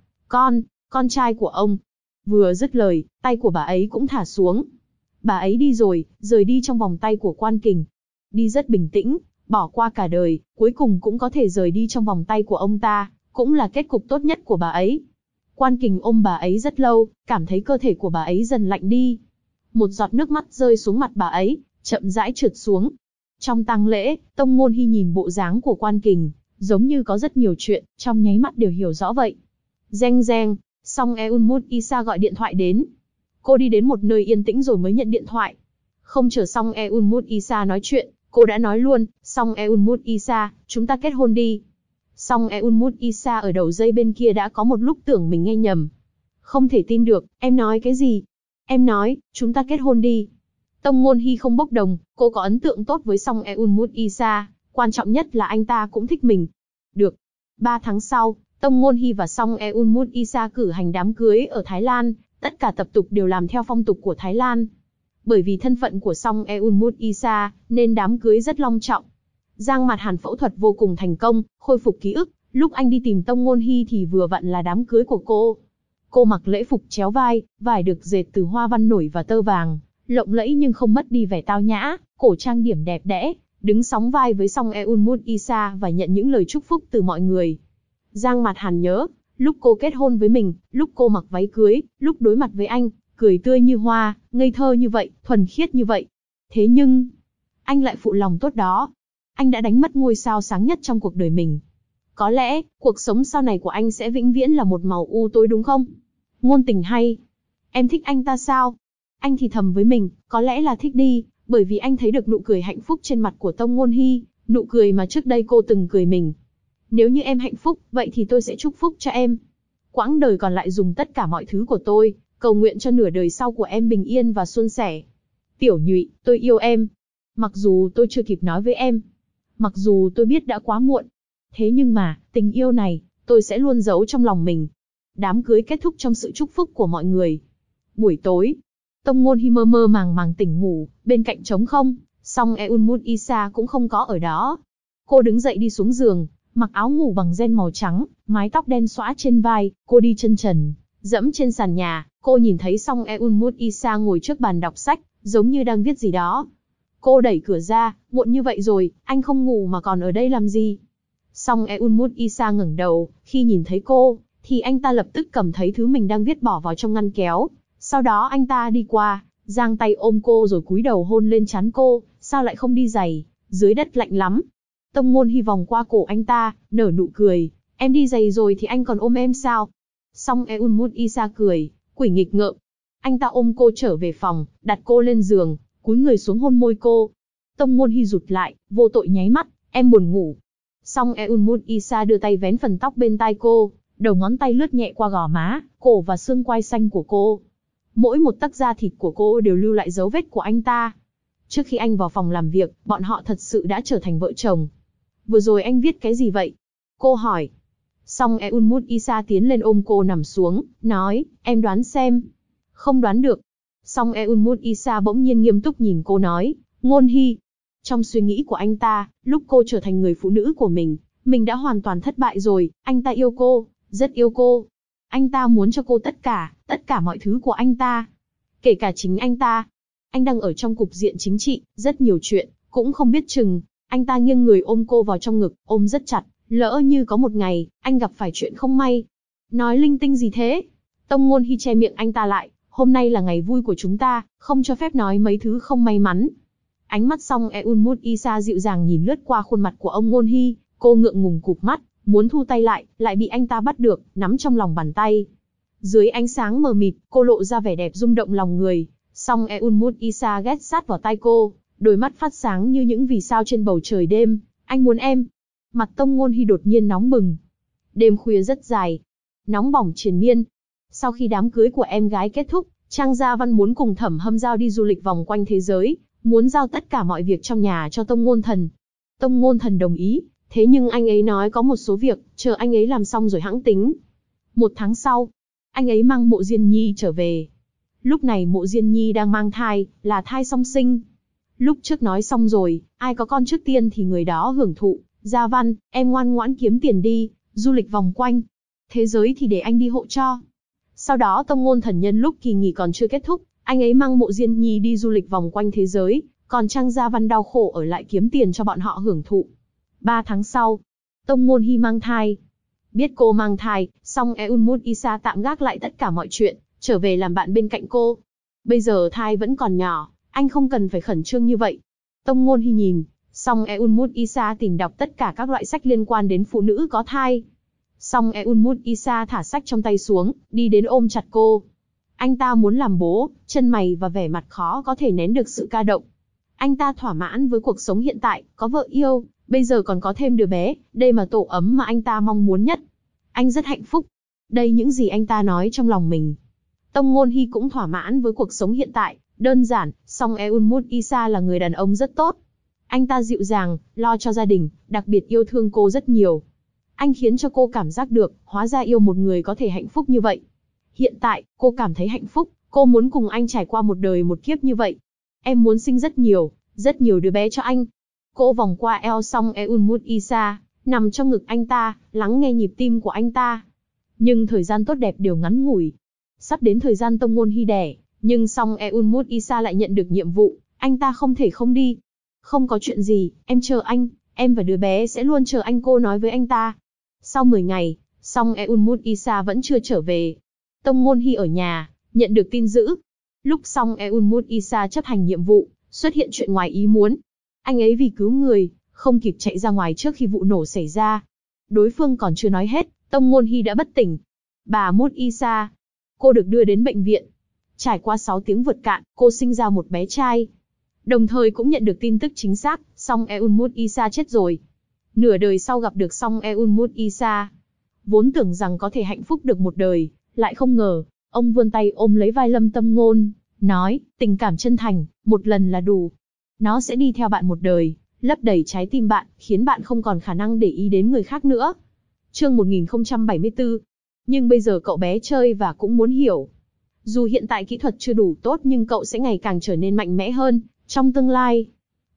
con trai của ông. Vừa dứt lời, tay của bà ấy cũng thả xuống. Bà ấy đi rồi, rời đi trong vòng tay của Quan Kình. Đi rất bình tĩnh, bỏ qua cả đời, cuối cùng cũng có thể rời đi trong vòng tay của ông ta, cũng là kết cục tốt nhất của bà ấy. Quan Kình ôm bà ấy rất lâu, cảm thấy cơ thể của bà ấy dần lạnh đi. Một giọt nước mắt rơi xuống mặt bà ấy, chậm rãi trượt xuống. Trong tang lễ, Tông Ngôn Hy nhìn bộ dáng của Quan Kình, giống như có rất nhiều chuyện, trong nháy mắt đều hiểu rõ vậy. Reng reng, Song Eun Mut Isa gọi điện thoại đến. Cô đi đến một nơi yên tĩnh rồi mới nhận điện thoại. Không chờ Song Eun Mut Isa nói chuyện, cô đã nói luôn, Song Eun Mut Isa, chúng ta kết hôn đi. Song Eun Mut Isa ở đầu dây bên kia đã có một lúc tưởng mình nghe nhầm. Không thể tin được, em nói cái gì? Em nói, chúng ta kết hôn đi. Tông Ngôn Hy không bốc đồng, cô có ấn tượng tốt với Song Eun Mut Isa, quan trọng nhất là anh ta cũng thích mình. Được. 3 tháng sau, Tông Ngôn Hy và Song Eun Mut Isa cử hành đám cưới ở Thái Lan, tất cả tập tục đều làm theo phong tục của Thái Lan. Bởi vì thân phận của Song Eun Mut Isa, nên đám cưới rất long trọng. Giang Mạt Hàn phẫu thuật vô cùng thành công, khôi phục ký ức, lúc anh đi tìm Tông Ngôn Hy thì vừa vặn là đám cưới của cô. Cô mặc lễ phục chéo vai, vải được dệt từ hoa văn nổi và tơ vàng, lộng lẫy nhưng không mất đi vẻ tao nhã, cổ trang điểm đẹp đẽ, đứng sóng vai với Song Eun Mut Isa và nhận những lời chúc phúc từ mọi người. Giang Mạt Hàn nhớ, lúc cô kết hôn với mình, lúc cô mặc váy cưới, lúc đối mặt với anh, cười tươi như hoa, ngây thơ như vậy, thuần khiết như vậy. Thế nhưng, anh lại phụ lòng tốt đó. Anh đã đánh mất ngôi sao sáng nhất trong cuộc đời mình. Có lẽ, cuộc sống sau này của anh sẽ vĩnh viễn là một màu u tối đúng không? Ngôn tình hay. Em thích anh ta sao? Anh thì thầm với mình, có lẽ là thích đi, bởi vì anh thấy được nụ cười hạnh phúc trên mặt của Tông Ngôn Hy, nụ cười mà trước đây cô từng cười mình. Nếu như em hạnh phúc, vậy thì tôi sẽ chúc phúc cho em. Quãng đời còn lại dùng tất cả mọi thứ của tôi, cầu nguyện cho nửa đời sau của em bình yên và suôn sẻ. Tiểu Nhụy, tôi yêu em. Mặc dù tôi chưa kịp nói với em. Mặc dù tôi biết đã quá muộn. Thế nhưng mà, tình yêu này, tôi sẽ luôn giấu trong lòng mình. Đám cưới kết thúc trong sự chúc phúc của mọi người. Buổi tối, Tông Ngôn Hy mơ mơ màng màng tỉnh ngủ, bên cạnh trống không, Song Eunmut Isa cũng không có ở đó. Cô đứng dậy đi xuống giường, mặc áo ngủ bằng ren màu trắng, mái tóc đen xõa trên vai, cô đi chân trần, dẫm trên sàn nhà, cô nhìn thấy Song Eunmut Isa ngồi trước bàn đọc sách, giống như đang viết gì đó. Cô đẩy cửa ra, muộn như vậy rồi, anh không ngủ mà còn ở đây làm gì? Song Eunmut Isa ngẩng đầu, khi nhìn thấy cô, thì anh ta lập tức cầm thấy thứ mình đang viết bỏ vào trong ngăn kéo. Sau đó anh ta đi qua, giang tay ôm cô rồi cúi đầu hôn lên trán cô, sao lại không đi giày, dưới đất lạnh lắm. Tông Ngôn Hy vòng qua cổ anh ta, nở nụ cười, em đi giày rồi thì anh còn ôm em sao? Song Eunmut Isa cười, quỷ nghịch ngợm. Anh ta ôm cô trở về phòng, đặt cô lên giường, cúi người xuống hôn môi cô. Tông Ngôn Hy rụt lại, vô tội nháy mắt, em buồn ngủ. Song Eunmut Isa đưa tay vén phần tóc bên tai cô, đầu ngón tay lướt nhẹ qua gò má, cổ và xương quai xanh của cô. Mỗi một tấc da thịt của cô đều lưu lại dấu vết của anh ta. Trước khi anh vào phòng làm việc, bọn họ thật sự đã trở thành vợ chồng. Vừa rồi anh viết cái gì vậy? Cô hỏi. Song Eunmut Isa tiến lên ôm cô nằm xuống, nói, em đoán xem. Không đoán được. Song Eunmut Isa bỗng nhiên nghiêm túc nhìn cô nói, Ngôn Hy. Trong suy nghĩ của anh ta, lúc cô trở thành người phụ nữ của mình đã hoàn toàn thất bại rồi, anh ta yêu cô, rất yêu cô. Anh ta muốn cho cô tất cả mọi thứ của anh ta. Kể cả chính anh ta. Anh đang ở trong cục diện chính trị, rất nhiều chuyện, cũng không biết chừng. Anh ta nghiêng người ôm cô vào trong ngực, ôm rất chặt, lỡ như có một ngày, anh gặp phải chuyện không may. Nói linh tinh gì thế? Tông Ngôn Hy che miệng anh ta lại, hôm nay là ngày vui của chúng ta, không cho phép nói mấy thứ không may mắn. Ánh mắt Song Eunmut Isa dịu dàng nhìn lướt qua khuôn mặt của ông Ngôn Hy, cô ngượng ngùng cụp mắt, muốn thu tay lại bị anh ta bắt được, nắm trong lòng bàn tay. Dưới ánh sáng mờ mịt, cô lộ ra vẻ đẹp rung động lòng người. Song Eunmut Isa ghé sát vào tai cô, đôi mắt phát sáng như những vì sao trên bầu trời đêm. Anh muốn em. Mặt Tông Ngôn Hy đột nhiên nóng bừng. Đêm khuya rất dài, nóng bỏng triền miên. Sau khi đám cưới của em gái kết thúc, Trang Gia Văn muốn cùng Thẩm Hâm Giao đi du lịch vòng quanh thế giới, muốn giao tất cả mọi việc trong nhà cho Tông Ngôn Thần. Tông Ngôn Thần đồng ý, thế nhưng anh ấy nói có một số việc, chờ anh ấy làm xong rồi hẵng tính. 1 tháng sau, anh ấy mang Mộ Diên Nhi trở về. Lúc này Mộ Diên Nhi đang mang thai, là thai song sinh. Lúc trước nói xong rồi, ai có con trước tiên thì người đó hưởng thụ. Gia Văn, em ngoan ngoãn kiếm tiền đi, du lịch vòng quanh thế giới thì để anh đi hộ cho. Sau đó Tông Ngôn Thần nhân lúc kỳ nghỉ còn chưa kết thúc, anh ấy mang Mộ Diên Nhi đi du lịch vòng quanh thế giới, còn Trang Gia Văn đau khổ ở lại kiếm tiền cho bọn họ hưởng thụ. 3 tháng sau, Tông Ngôn Hy mang thai. Biết cô mang thai, Song Eunmut Isa tạm gác lại tất cả mọi chuyện, trở về làm bạn bên cạnh cô. Bây giờ thai vẫn còn nhỏ, anh không cần phải khẩn trương như vậy. Tông Ngôn Hy nhìn, Song Eunmut Isa tìm đọc tất cả các loại sách liên quan đến phụ nữ có thai. Song Eunmut Isa thả sách trong tay xuống, đi đến ôm chặt cô. Anh ta muốn làm bố, chân mày và vẻ mặt khó có thể nén được sự ca động. Anh ta thỏa mãn với cuộc sống hiện tại, có vợ yêu, bây giờ còn có thêm đứa bé, đây mà tổ ấm mà anh ta mong muốn nhất. Anh rất hạnh phúc. Đây những gì anh ta nói trong lòng mình. Tông Ngôn Hy cũng thỏa mãn với cuộc sống hiện tại, đơn giản, song Eunmut Isa là người đàn ông rất tốt. Anh ta dịu dàng, lo cho gia đình, đặc biệt yêu thương cô rất nhiều. Anh khiến cho cô cảm giác được, hóa ra yêu một người có thể hạnh phúc như vậy. Hiện tại, cô cảm thấy hạnh phúc, cô muốn cùng anh trải qua một đời một kiếp như vậy. Em muốn sinh rất nhiều đứa bé cho anh. Cô vòng qua eo Song Eunmut Isa, nằm trong ngực anh ta, lắng nghe nhịp tim của anh ta. Nhưng thời gian tốt đẹp đều ngắn ngủi. Sắp đến thời gian Tông Ngôn Hy đẻ, nhưng Song Eunmut Isa lại nhận được nhiệm vụ, anh ta không thể không đi. Không có chuyện gì, em chờ anh, em và đứa bé sẽ luôn chờ anh, cô nói với anh ta. Sau 10 ngày, Song Eunmut Isa vẫn chưa trở về. Tông Ngôn Hy ở nhà, nhận được tin dữ. Lúc Song Eunmut Isa chấp hành nhiệm vụ, xuất hiện chuyện ngoài ý muốn. Anh ấy vì cứu người, không kịp chạy ra ngoài trước khi vụ nổ xảy ra. Đối phương còn chưa nói hết, Tông Ngôn Hy đã bất tỉnh. Bà Mut Isa, cô được đưa đến bệnh viện. Trải qua 6 tiếng vượt cạn, cô sinh ra một bé trai. Đồng thời cũng nhận được tin tức chính xác, Song Eunmut Isa chết rồi. Nửa đời sau gặp được Song Eunmut Isa. Vốn tưởng rằng có thể hạnh phúc được một đời, lại không ngờ. Ông vươn tay ôm lấy vai Lâm Tâm Ngôn, nói, tình cảm chân thành, một lần là đủ. Nó sẽ đi theo bạn một đời, lấp đầy trái tim bạn, khiến bạn không còn khả năng để ý đến người khác nữa. Chương 1074. Nhưng bây giờ cậu bé chơi và cũng muốn hiểu. Dù hiện tại kỹ thuật chưa đủ tốt nhưng cậu sẽ ngày càng trở nên mạnh mẽ hơn, trong tương lai.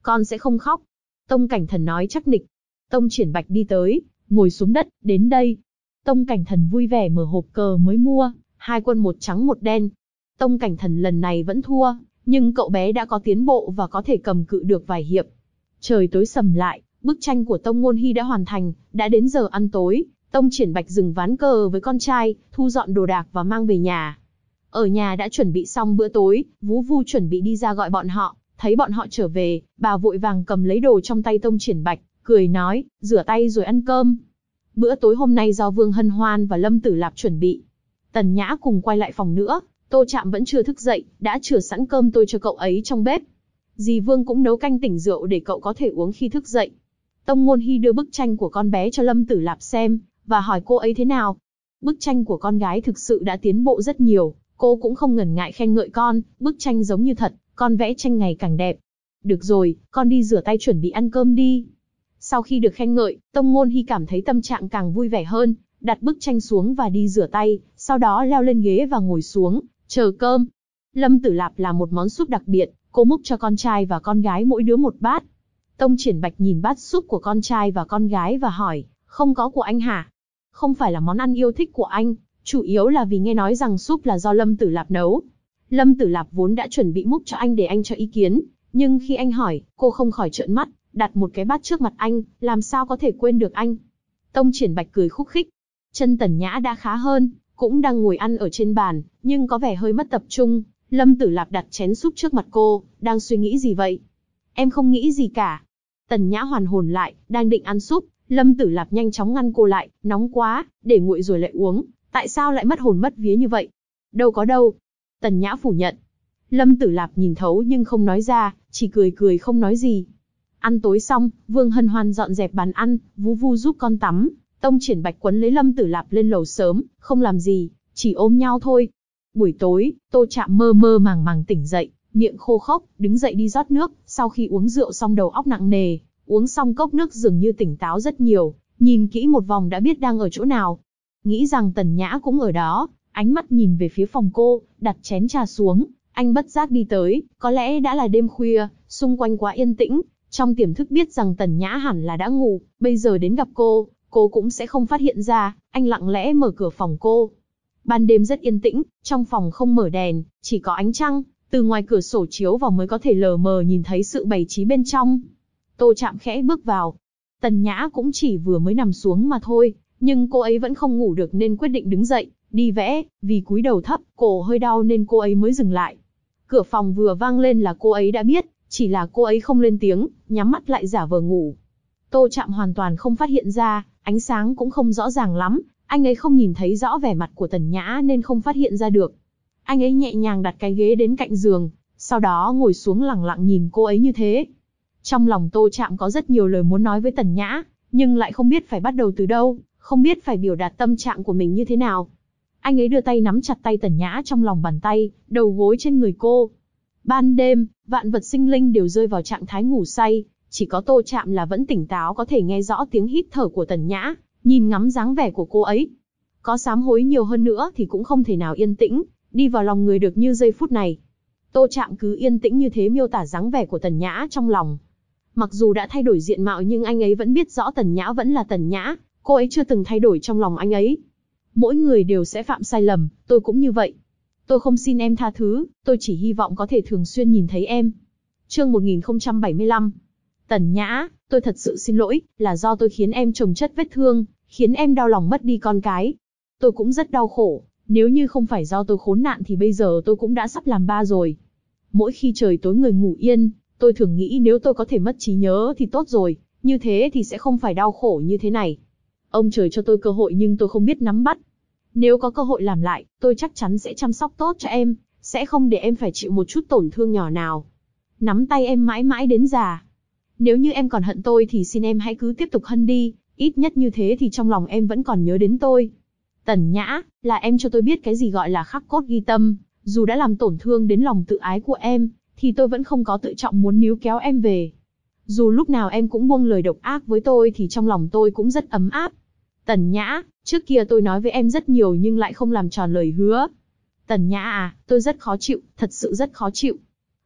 con sẽ không khóc. Tông Cảnh Thần nói chắc nịch. Tông Triển Bạch đi tới, ngồi xuống đất, đến đây. Tông Cảnh Thần vui vẻ mở hộp cờ mới mua, 2 quân một trắng một đen. Tông Cảnh Thần lần này vẫn thua, nhưng cậu bé đã có tiến bộ và có thể cầm cự được vài hiệp. Trời tối sầm lại, bức tranh của Tông Ngôn Hy đã hoàn thành, đã đến giờ ăn tối. Tông Triển Bạch dừng ván cờ với con trai, thu dọn đồ đạc và mang về nhà. Ở nhà đã chuẩn bị xong bữa tối, Vú Vu chuẩn bị đi ra gọi bọn họ, thấy bọn họ trở về, bà vội vàng cầm lấy đồ trong tay Tông Triển Bạch, cười nói, rửa tay rồi ăn cơm. Bữa tối hôm nay do Vương Hân Hoan và Lâm Tử Lạp chuẩn bị. Tần Nhã cùng quay lại phòng nữa, Tô Trạm vẫn chưa thức dậy, đã chừa sẵn cơm tôi cho cậu ấy trong bếp. Dì Vương cũng nấu canh tỉnh rượu để cậu có thể uống khi thức dậy. Tông Ngôn Hy đưa bức tranh của con bé cho Lâm Tử Lạp xem, và hỏi cô ấy thế nào. Bức tranh của con gái thực sự đã tiến bộ rất nhiều, cô cũng không ngần ngại khen ngợi con, bức tranh giống như thật, con vẽ tranh ngày càng đẹp. Được rồi, con đi rửa tay chuẩn bị ăn cơm đi. Sau khi được khen ngợi, Tông Ngôn Hy cảm thấy tâm trạng càng vui vẻ hơn, đặt bức tranh xuống và đi rửa tay, sau đó leo lên ghế và ngồi xuống, chờ cơm. Lâm Tử Lạp làm một món súp đặc biệt, cô múc cho con trai và con gái mỗi đứa một bát. Tông Triển Bạch nhìn bát súp của con trai và con gái và hỏi, không có của anh hả? Không phải là món ăn yêu thích của anh, chủ yếu là vì nghe nói rằng súp là do Lâm Tử Lạp nấu. Lâm Tử Lạp vốn đã chuẩn bị múc cho anh để anh cho ý kiến, nhưng khi anh hỏi, cô không khỏi trợn mắt, đặt một cái bát trước mặt anh, làm sao có thể quên được anh. Tông Triển Bạch cười khúc khích. Chân Tần Nhã đã khá hơn, cũng đang ngồi ăn ở trên bàn, nhưng có vẻ hơi mất tập trung. Lâm Tử Lạp đặt chén súp trước mặt cô, đang suy nghĩ gì vậy? Em không nghĩ gì cả. Tần Nhã hoàn hồn lại, đang định ăn súp, Lâm Tử Lạp nhanh chóng ngăn cô lại, nóng quá, để nguội rồi lại uống, tại sao lại mất hồn mất vía như vậy? Đâu có đâu. Tần Nhã phủ nhận. Lâm Tử Lạp nhìn thấu nhưng không nói ra, chỉ cười cười không nói gì. Ăn tối xong, Vương Hân Hoan dọn dẹp bàn ăn, Vú Vu giúp con tắm, Tông Triển Bạch quấn lấy Lâm Tử Lạp lên lầu sớm, không làm gì, chỉ ôm nhau thôi. Buổi tối, Tô Trạm mơ mơ màng màng tỉnh dậy, miệng khô khốc, đứng dậy đi rót nước, sau khi uống rượu xong đầu óc nặng nề, uống xong cốc nước dường như tỉnh táo rất nhiều, nhìn kỹ một vòng đã biết đang ở chỗ nào. Nghĩ rằng Tần Nhã cũng ở đó, ánh mắt nhìn về phía phòng cô, đặt chén trà xuống, anh bất giác đi tới, có lẽ đã là đêm khuya, xung quanh quá yên tĩnh, trong tiềm thức biết rằng Tần Nhã hẳn là đã ngủ, bây giờ đến gặp cô cũng sẽ không phát hiện ra, anh lặng lẽ mở cửa phòng cô. Ban đêm rất yên tĩnh, trong phòng không mở đèn, chỉ có ánh trăng, từ ngoài cửa sổ chiếu vào mới có thể lờ mờ nhìn thấy sự bày trí bên trong. Tô Trạm khẽ bước vào. Tần Nhã cũng chỉ vừa mới nằm xuống mà thôi, nhưng cô ấy vẫn không ngủ được nên quyết định đứng dậy, đi vẽ, vì cúi đầu thấp, cổ hơi đau nên cô ấy mới dừng lại. Cửa phòng vừa vang lên là cô ấy đã biết, chỉ là cô ấy không lên tiếng, nhắm mắt lại giả vờ ngủ. Tô Trạm hoàn toàn không phát hiện ra, ánh sáng cũng không rõ ràng lắm, anh ấy không nhìn thấy rõ vẻ mặt của Tần Nhã nên không phát hiện ra được. Anh ấy nhẹ nhàng đặt cái ghế đến cạnh giường, sau đó ngồi xuống lặng lặng nhìn cô ấy như thế. Trong lòng Tô Trạm có rất nhiều lời muốn nói với Tần Nhã, nhưng lại không biết phải bắt đầu từ đâu, không biết phải biểu đạt tâm trạng của mình như thế nào. Anh ấy đưa tay nắm chặt tay Tần Nhã trong lòng bàn tay, đầu gối trên người cô. Ban đêm, vạn vật sinh linh đều rơi vào trạng thái ngủ say, chỉ có Tô Trạm là vẫn tỉnh táo có thể nghe rõ tiếng hít thở của Tần Nhã, nhìn ngắm dáng vẻ của cô ấy. Có sám hối nhiều hơn nữa thì cũng không thể nào yên tĩnh, đi vào lòng người được như giây phút này. Tô Trạm cứ yên tĩnh như thế miêu tả dáng vẻ của Tần Nhã trong lòng. Mặc dù đã thay đổi diện mạo nhưng anh ấy vẫn biết rõ Tần Nhã vẫn là Tần Nhã, cô ấy chưa từng thay đổi trong lòng anh ấy. Mỗi người đều sẽ phạm sai lầm, tôi cũng như vậy. Tôi không xin em tha thứ, tôi chỉ hy vọng có thể thường xuyên nhìn thấy em. Chương 1075. Tần Nhã, tôi thật sự xin lỗi, là do tôi khiến em chồng chất vết thương, khiến em đau lòng mất đi con cái. Tôi cũng rất đau khổ, nếu như không phải do tôi khốn nạn thì bây giờ tôi cũng đã sắp làm ba rồi. Mỗi khi trời tối người ngủ yên, tôi thường nghĩ nếu tôi có thể mất trí nhớ thì tốt rồi, như thế thì sẽ không phải đau khổ như thế này. Ông trời cho tôi cơ hội nhưng tôi không biết nắm bắt. Nếu có cơ hội làm lại, tôi chắc chắn sẽ chăm sóc tốt cho em, sẽ không để em phải chịu một chút tổn thương nhỏ nào. Nắm tay em mãi mãi đến già. Nếu như em còn hận tôi thì xin em hãy cứ tiếp tục hận đi, ít nhất như thế thì trong lòng em vẫn còn nhớ đến tôi. Tần Nhã, là em cho tôi biết cái gì gọi là khắc cốt ghi tâm, dù đã làm tổn thương đến lòng tự ái của em, thì tôi vẫn không có tự trọng muốn níu kéo em về. Dù lúc nào em cũng buông lời độc ác với tôi thì trong lòng tôi cũng rất ấm áp. Tần Nhã, trước kia tôi nói với em rất nhiều nhưng lại không làm tròn lời hứa. Tần Nhã à, tôi rất khó chịu, thật sự rất khó chịu.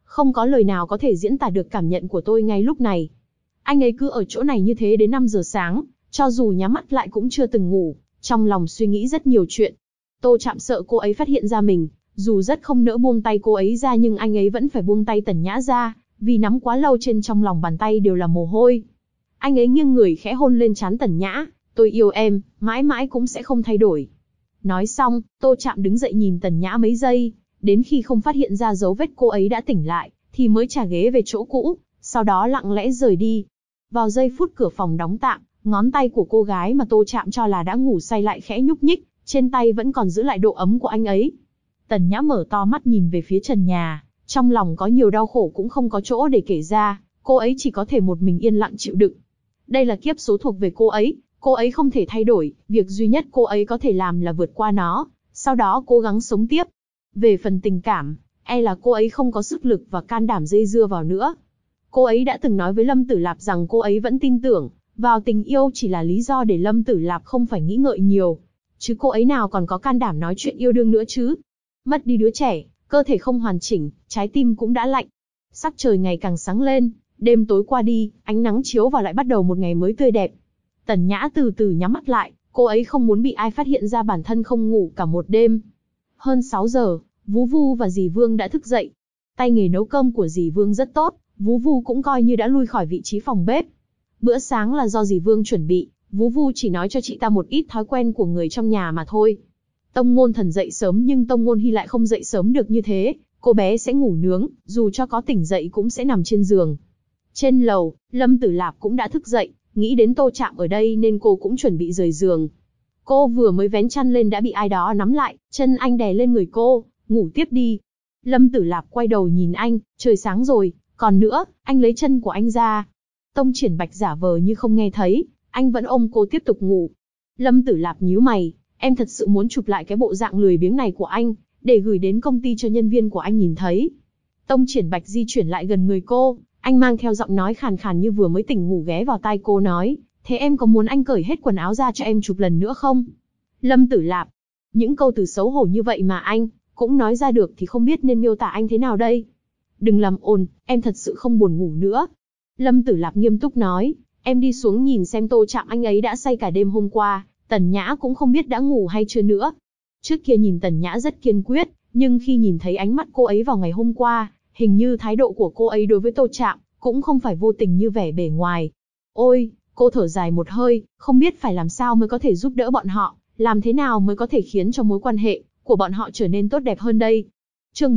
không có lời nào có thể diễn tả được cảm nhận của tôi ngay lúc này. Anh ấy cứ ở chỗ này như thế đến 5 giờ sáng, cho dù nhắm mắt lại cũng chưa từng ngủ, trong lòng suy nghĩ rất nhiều chuyện. Tô Trạm sợ cô ấy phát hiện ra mình, dù rất không nỡ buông tay cô ấy ra nhưng anh ấy vẫn phải buông tay Tần Nhã ra, vì nắm quá lâu trên trong lòng bàn tay đều là mồ hôi. Anh ấy nghiêng người khẽ hôn lên trán Tần Nhã, tôi yêu em, mãi mãi cũng sẽ không thay đổi. Nói xong, Tô Trạm đứng dậy nhìn Tần Nhã mấy giây, đến khi không phát hiện ra dấu vết cô ấy đã tỉnh lại, thì mới trả ghế về chỗ cũ, sau đó lặng lẽ rời đi. Vào giây phút cửa phòng đóng tạm, ngón tay của cô gái mà Tô Trạm cho là đã ngủ say lại khẽ nhúc nhích, trên tay vẫn còn giữ lại độ ấm của anh ấy. Tần Nhã mở to mắt nhìn về phía trần nhà, trong lòng có nhiều đau khổ cũng không có chỗ để kể ra, cô ấy chỉ có thể một mình yên lặng chịu đựng. Đây là kiếp số thuộc về cô ấy không thể thay đổi, việc duy nhất cô ấy có thể làm là vượt qua nó, sau đó cố gắng sống tiếp. Về phần tình cảm, là cô ấy không có sức lực và can đảm dây dưa vào nữa. Cô ấy đã từng nói với Lâm Tử Lạp rằng cô ấy vẫn tin tưởng vào tình yêu chỉ là lý do để Lâm Tử Lạp không phải nghĩ ngợi nhiều. Chứ cô ấy nào còn có can đảm nói chuyện yêu đương nữa chứ. Mất đi đứa trẻ, cơ thể không hoàn chỉnh, trái tim cũng đã lạnh. Sắc trời ngày càng sáng lên, đêm tối qua đi, ánh nắng chiếu vào lại bắt đầu một ngày mới tươi đẹp. Tần Nhã từ từ nhắm mắt lại, cô ấy không muốn bị ai phát hiện ra bản thân không ngủ cả một đêm. Hơn 6 giờ, Vú Vu và dì Vương đã thức dậy. Tay nghề nấu cơm của dì Vương rất tốt, Vú Vu cũng coi như đã lui khỏi vị trí phòng bếp. Bữa sáng là do dì Vương chuẩn bị, Vú Vu chỉ nói cho chị ta một ít thói quen của người trong nhà mà thôi. Tông Ngôn Thần dậy sớm nhưng Tông Ngôn Hy lại không dậy sớm được như thế, cô bé sẽ ngủ nướng, dù cho có tỉnh dậy cũng sẽ nằm trên giường. Trên lầu, Lâm Tử Lạp cũng đã thức dậy, nghĩ đến Tô Trạm ở đây nên cô cũng chuẩn bị rời giường. Cô vừa mới vén chăn lên đã bị ai đó nắm lại, chân anh đè lên người cô, ngủ tiếp đi. Lâm Tử Lạp quay đầu nhìn anh, trời sáng rồi, còn nữa, anh lấy chân của anh ra. Tông Triển Bạch giả vờ như không nghe thấy, anh vẫn ôm cô tiếp tục ngủ. Lâm Tử Lạp nhíu mày, em thật sự muốn chụp lại cái bộ dạng lười biếng này của anh, để gửi đến công ty cho nhân viên của anh nhìn thấy. Tông Triển Bạch di chuyển lại gần người cô, anh mang theo giọng nói khàn khàn như vừa mới tỉnh ngủ ghé vào tai cô nói, thế em có muốn anh cởi hết quần áo ra cho em chụp lần nữa không? Lâm Tử Lạp, những câu từ xấu hổ như vậy mà anh cũng nói ra được thì không biết nên miêu tả anh thế nào đây. Đừng làm ồn, em thật sự không buồn ngủ nữa. Lâm Tử Lạp nghiêm túc nói, em đi xuống nhìn xem Tô Trạm anh ấy đã say cả đêm hôm qua, Tần Nhã cũng không biết đã ngủ hay chưa nữa. Trước kia nhìn Tần Nhã rất kiên quyết, nhưng khi nhìn thấy ánh mắt cô ấy vào ngày hôm qua, hình như thái độ của cô ấy đối với Tô Trạm cũng không phải vô tình như vẻ bề ngoài. Ôi, cô thở dài một hơi, không biết phải làm sao mới có thể giúp đỡ bọn họ, làm thế nào mới có thể khiến cho mối quan hệ của bọn họ trở nên tốt đẹp hơn đây. Chương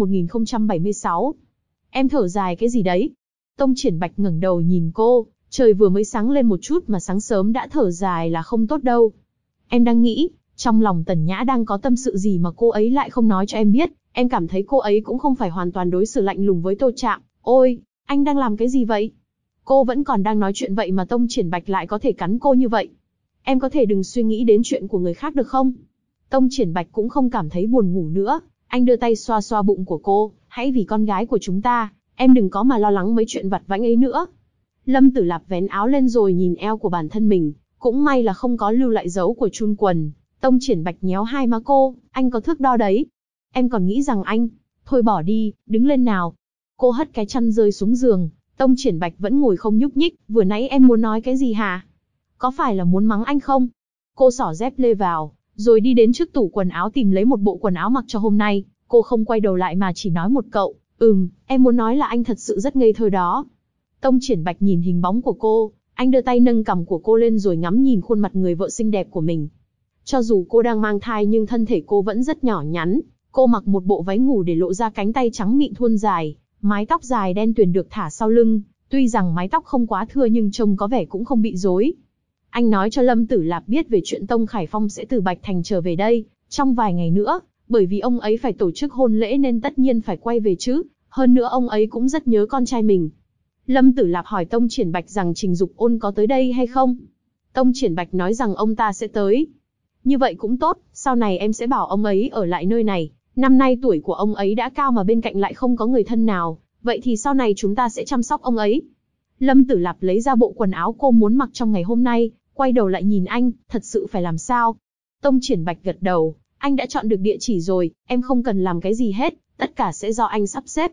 1076. Em thở dài cái gì đấy? Tông Triển Bạch ngẩng đầu nhìn cô, trời vừa mới sáng lên một chút mà sáng sớm đã thở dài là không tốt đâu. Em đang nghĩ, trong lòng Tần Nhã đang có tâm sự gì mà cô ấy lại không nói cho em biết, em cảm thấy cô ấy cũng không phải hoàn toàn đối xử lạnh lùng với Tô Trạm. Ôi, anh đang làm cái gì vậy? Cô vẫn còn đang nói chuyện vậy mà Tông Triển Bạch lại có thể cắn cô như vậy. Em có thể đừng suy nghĩ đến chuyện của người khác được không? Tông Triển Bạch cũng không cảm thấy buồn ngủ nữa, anh đưa tay xoa xoa bụng của cô, hãy vì con gái của chúng ta, em đừng có mà lo lắng mấy chuyện vặt vãnh ấy nữa. Lâm Tử Lạp vén áo lên rồi nhìn eo của bản thân mình, cũng may là không có lưu lại dấu của chun quần. Tông Triển Bạch nhéo hai má cô, anh có thước đo đấy. Em còn nghĩ rằng anh, thôi bỏ đi, đứng lên nào. Cô hất cái chăn rơi xuống giường, Tông Triển Bạch vẫn ngồi không nhúc nhích, vừa nãy em muốn nói cái gì hả? Có phải là muốn mắng anh không? Cô xỏ dép lê vào, rồi đi đến trước tủ quần áo tìm lấy một bộ quần áo mặc cho hôm nay, cô không quay đầu lại mà chỉ nói một cậu, em muốn nói là anh thật sự rất ngây thơ đó. Tông Triển Bạch nhìn hình bóng của cô, anh đưa tay nâng cằm của cô lên rồi ngắm nhìn khuôn mặt người vợ xinh đẹp của mình. Cho dù cô đang mang thai nhưng thân thể cô vẫn rất nhỏ nhắn, cô mặc một bộ váy ngủ để lộ ra cánh tay trắng mịn thuôn dài, mái tóc dài đen tuyền được thả sau lưng, tuy rằng mái tóc không quá thưa nhưng trông có vẻ cũng không bị rối. Anh nói cho Lâm Tử Lạp biết về chuyện Tông Khải Phong sẽ từ Bạch Thành trở về đây, trong vài ngày nữa, bởi vì ông ấy phải tổ chức hôn lễ nên tất nhiên phải quay về chứ, hơn nữa ông ấy cũng rất nhớ con trai mình. Lâm Tử Lạp hỏi Tông Triển Bạch rằng Trình Dục Ôn có tới đây hay không. Tông Triển Bạch nói rằng ông ta sẽ tới. Như vậy cũng tốt, sau này em sẽ bảo ông ấy ở lại nơi này, năm nay tuổi của ông ấy đã cao mà bên cạnh lại không có người thân nào, vậy thì sau này chúng ta sẽ chăm sóc ông ấy. Lâm Tử Lạp lấy ra bộ quần áo cô muốn mặc trong ngày hôm nay, quay đầu lại nhìn anh, thật sự phải làm sao? Tông Triển Bạch gật đầu, anh đã chọn được địa chỉ rồi, em không cần làm cái gì hết, tất cả sẽ do anh sắp xếp.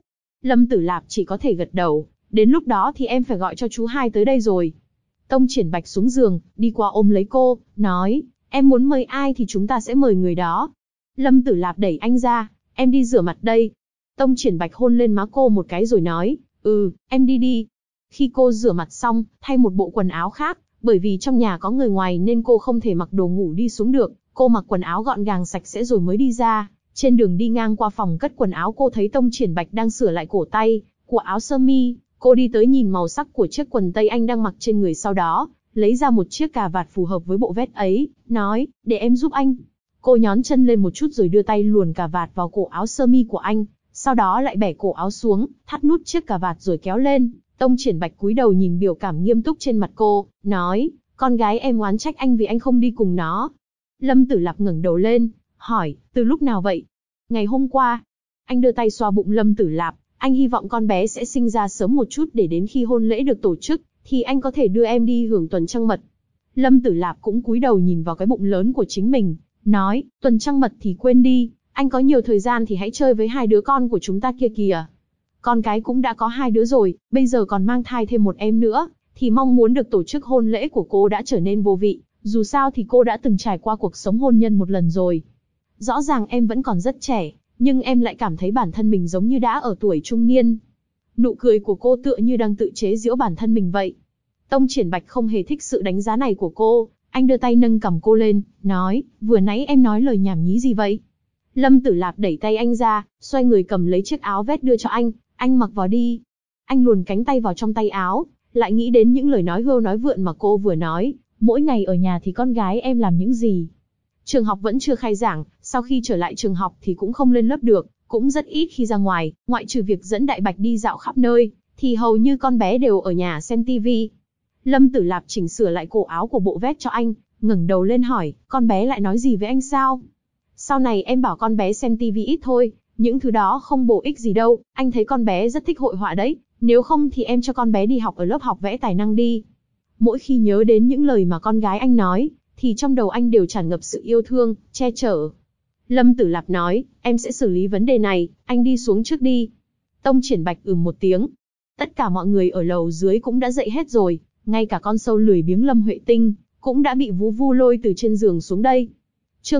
Lâm Tử Lạp chỉ có thể gật đầu, đến lúc đó thì em phải gọi cho chú hai tới đây rồi. Tông Triển Bạch xuống giường, đi qua ôm lấy cô, nói, em muốn mời ai thì chúng ta sẽ mời người đó. Lâm Tử Lạp đẩy anh ra, em đi rửa mặt đây. Tông Triển Bạch hôn lên má cô một cái rồi nói, em đi đi. Khi cô rửa mặt xong, thay một bộ quần áo khác, bởi vì trong nhà có người ngoài nên cô không thể mặc đồ ngủ đi xuống được, cô mặc quần áo gọn gàng sạch sẽ rồi mới đi ra. Trên đường đi ngang qua phòng cất quần áo cô thấy Tông Triển Bạch đang sửa lại cổ tay của áo sơ mi, cô đi tới nhìn màu sắc của chiếc quần tây anh đang mặc trên người, sau đó lấy ra một chiếc cà vạt phù hợp với bộ vest ấy, nói, để em giúp anh. Cô nhón chân lên một chút rồi đưa tay luồn cà vạt vào cổ áo sơ mi của anh, sau đó lại bẻ cổ áo xuống, thắt nút chiếc cà vạt rồi kéo lên. Tông Triển Bạch cúi đầu nhìn biểu cảm nghiêm túc trên mặt cô, nói, con gái em oán trách anh vì anh không đi cùng nó. Lâm Tử Lạp ngẩng đầu lên, hỏi, từ lúc nào vậy? Ngày hôm qua. Anh đưa tay xoa bụng Lâm Tử Lạp, anh hy vọng con bé sẽ sinh ra sớm một chút để đến khi hôn lễ được tổ chức, thì anh có thể đưa em đi hưởng tuần trăng mật. Lâm Tử Lạp cũng cúi đầu nhìn vào cái bụng lớn của chính mình, nói, tuần trăng mật thì quên đi, anh có nhiều thời gian thì hãy chơi với hai đứa con của chúng ta kia kìa. Con cái cũng đã có hai đứa rồi, bây giờ còn mang thai thêm một em nữa, thì mong muốn được tổ chức hôn lễ của cô đã trở nên vô vị, dù sao thì cô đã từng trải qua cuộc sống hôn nhân một lần rồi. Rõ ràng em vẫn còn rất trẻ, nhưng em lại cảm thấy bản thân mình giống như đã ở tuổi trung niên. Nụ cười của cô tựa như đang tự chế giễu bản thân mình vậy. Tông Triển Bạch không hề thích sự đánh giá này của cô, anh đưa tay nâng cằm cô lên, nói, vừa nãy em nói lời nhảm nhí gì vậy? Lâm Tử Lạp đẩy tay anh ra, xoay người cầm lấy chiếc áo vest đưa cho anh mặc vào đi. Anh luồn cánh tay vào trong tay áo, lại nghĩ đến những lời nói hưu nói vượn mà cô vừa nói, mỗi ngày ở nhà thì con gái em làm những gì? Trường học vẫn chưa khai giảng, sau khi trở lại trường học thì cũng không lên lớp được, cũng rất ít khi ra ngoài, ngoại trừ việc dẫn Đại Bạch đi dạo khắp nơi, thì hầu như con bé đều ở nhà xem tivi. Lâm Tử Lạp chỉnh sửa lại cổ áo của bộ vest cho anh, ngẩng đầu lên hỏi, con bé lại nói gì với anh sao? Sau này em bảo con bé xem tivi ít thôi, những thứ đó không bổ ích gì đâu, anh thấy con bé rất thích hội họa đấy, nếu không thì em cho con bé đi học ở lớp học vẽ tài năng đi. Mỗi khi nhớ đến những lời mà con gái anh nói, thì trong đầu anh đều tràn ngập sự yêu thương, che chở. Lâm Tử Lạp nói, em sẽ xử lý vấn đề này, anh đi xuống trước đi. Tông Triển Bạch một tiếng. Tất cả mọi người ở lầu dưới cũng đã dậy hết rồi, ngay cả con sâu lười biếng Lâm Huệ Tinh, cũng đã bị Vú Vu lôi từ trên giường xuống đây. Chương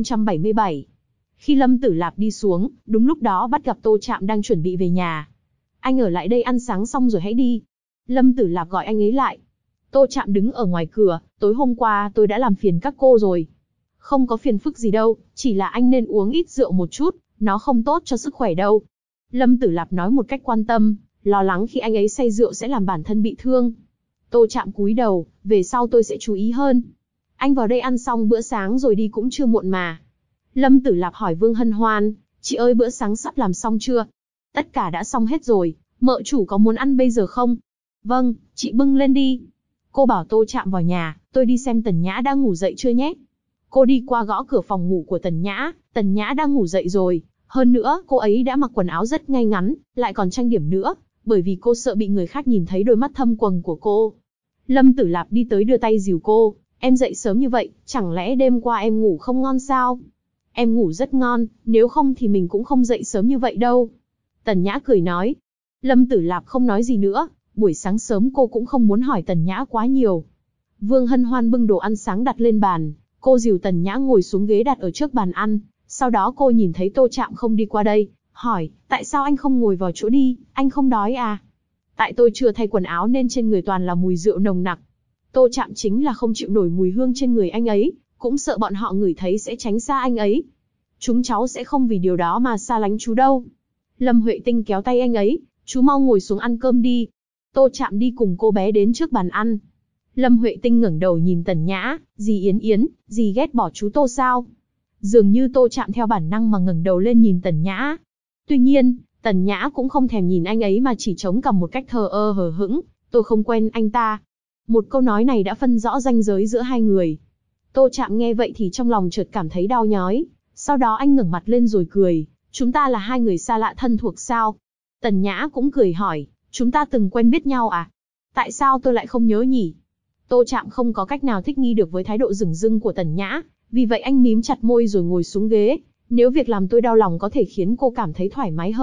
1077. Khi Lâm Tử Lạp đi xuống, đúng lúc đó bắt gặp Tô Trạm đang chuẩn bị về nhà. Anh ở lại đây ăn sáng xong rồi hãy đi. Lâm Tử Lạp gọi anh ấy lại. Tô Trạm đứng ở ngoài cửa, tối hôm qua tôi đã làm phiền các cô rồi. Không có phiền phức gì đâu, chỉ là anh nên uống ít rượu một chút, nó không tốt cho sức khỏe đâu. Lâm Tử Lạp nói một cách quan tâm, lo lắng khi anh ấy say rượu sẽ làm bản thân bị thương. Tô Trạm cúi đầu, về sau tôi sẽ chú ý hơn. Anh vào đây ăn xong bữa sáng rồi đi cũng chưa muộn mà. Lâm Tử Lạp hỏi Vương Hân Hoan, chị ơi bữa sáng sắp làm xong chưa? Tất cả đã xong hết rồi, mợ chủ có muốn ăn bây giờ không? Vâng, chị bưng lên đi. Cô bảo Tô Trạm vào nhà, tôi đi xem Tần Nhã đã ngủ dậy chưa nhé. Cô đi qua gõ cửa phòng ngủ của Tần Nhã đang ngủ dậy rồi. Hơn nữa, cô ấy đã mặc quần áo rất ngay ngắn, lại còn trang điểm nữa, bởi vì cô sợ bị người khác nhìn thấy đôi mắt thâm quầng của cô. Lâm Tử Lạp đi tới đưa tay dìu cô, em dậy sớm như vậy, chẳng lẽ đêm qua em ngủ không ngon sao? Em ngủ rất ngon, nếu không thì mình cũng không dậy sớm như vậy đâu. Tần Nhã cười nói. Lâm Tử Lạp không nói gì nữa, buổi sáng sớm cô cũng không muốn hỏi Tần Nhã quá nhiều. Vương Hân Hoan bưng đồ ăn sáng đặt lên bàn, cô dìu Tần Nhã ngồi xuống ghế đặt ở trước bàn ăn, sau đó cô nhìn thấy Tô Trạm không đi qua đây, hỏi, tại sao anh không ngồi vào chỗ đi, anh không đói à? Tại tôi chưa thay quần áo nên trên người toàn là mùi rượu nồng nặc. Tô Trạm chính là không chịu nổi mùi hương trên người anh ấy, cũng sợ bọn họ ngửi thấy sẽ tránh xa anh ấy. Chúng cháu sẽ không vì điều đó mà xa lánh chú đâu. Lâm Huệ Tinh kéo tay anh ấy, chú mau ngồi xuống ăn cơm đi. Tô Trạm đi cùng cô bé đến trước bàn ăn. Lâm Huệ Tinh ngẩng đầu nhìn Tần Nhã, dì Yến Yến, dì ghét bỏ chú Tô sao? Dường như Tô Trạm theo bản năng mà ngẩng đầu lên nhìn Tần Nhã. Tuy nhiên, Tần Nhã cũng không thèm nhìn anh ấy mà chỉ chống cằm một cách thờ ơ hờ hững, tôi không quen anh ta. Một câu nói này đã phân rõ ranh giới giữa hai người. Tô Trạm nghe vậy thì trong lòng chợt cảm thấy đau nhói, sau đó anh ngẩng mặt lên rồi cười, chúng ta là hai người xa lạ thân thuộc sao? Tần Nhã cũng cười hỏi, chúng ta từng quen biết nhau à? Tại sao tôi lại không nhớ nhỉ? Tô Trạm không có cách nào thích nghi được với thái độ dửng dưng của Tần Nhã, vì vậy anh mím chặt môi rồi ngồi xuống ghế. Nếu việc làm tôi đau lòng có thể khiến cô cảm thấy thoải mái hơn,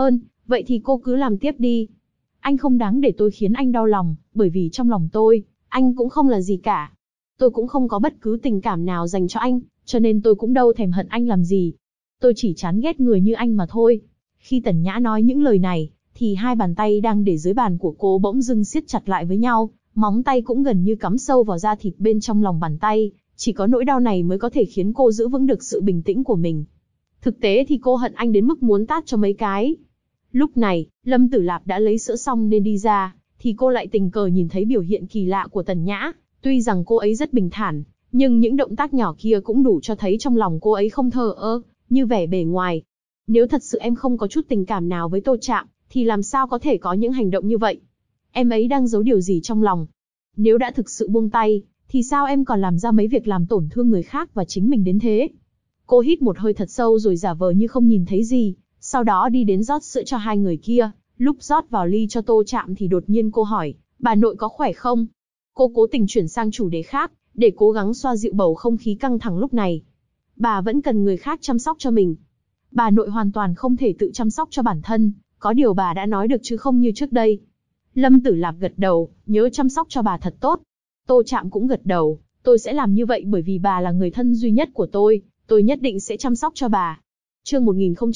Vậy thì cô cứ làm tiếp đi. Anh không đáng để tôi khiến anh đau lòng, bởi vì trong lòng tôi, anh cũng không là gì cả. Tôi cũng không có bất cứ tình cảm nào dành cho anh, cho nên tôi cũng đâu thèm hận anh làm gì. Tôi chỉ chán ghét người như anh mà thôi. Khi Tần Nhã nói những lời này, thì hai bàn tay đang để dưới bàn của cô bỗng dưng siết chặt lại với nhau, móng tay cũng gần như cắm sâu vào da thịt bên trong lòng bàn tay. Chỉ có nỗi đau này mới có thể khiến cô giữ vững được sự bình tĩnh của mình. Thực tế thì cô hận anh đến mức muốn tát cho mấy cái. Lúc này, Lâm Tử Lạp đã lấy sữa xong nên đi ra, thì cô lại tình cờ nhìn thấy biểu hiện kỳ lạ của Tần Nhã. Tuy rằng cô ấy rất bình thản, nhưng những động tác nhỏ kia cũng đủ cho thấy trong lòng cô ấy không thờ ơ, như vẻ bề ngoài. Nếu thật sự em không có chút tình cảm nào với Tô Trạm, thì làm sao có thể có những hành động như vậy? Em ấy đang giấu điều gì trong lòng? Nếu đã thực sự buông tay, thì sao em còn làm ra mấy việc làm tổn thương người khác và chính mình đến thế? Cô hít một hơi thật sâu rồi giả vờ như không nhìn thấy gì, sau đó đi đến rót sữa cho hai người kia. Lúc rót vào ly cho Tô Trạm thì đột nhiên cô hỏi, bà nội có khỏe không? Cô cố tình chuyển sang chủ đề khác, để cố gắng xoa dịu bầu không khí căng thẳng lúc này. Bà vẫn cần người khác chăm sóc cho mình. Bà nội hoàn toàn không thể tự chăm sóc cho bản thân, có điều bà đã nói được chứ không như trước đây. Lâm Tử Lạp gật đầu, nhớ chăm sóc cho bà thật tốt. Tô Trạm cũng gật đầu, tôi sẽ làm như vậy bởi vì bà là người thân duy nhất của tôi nhất định sẽ chăm sóc cho bà. Chương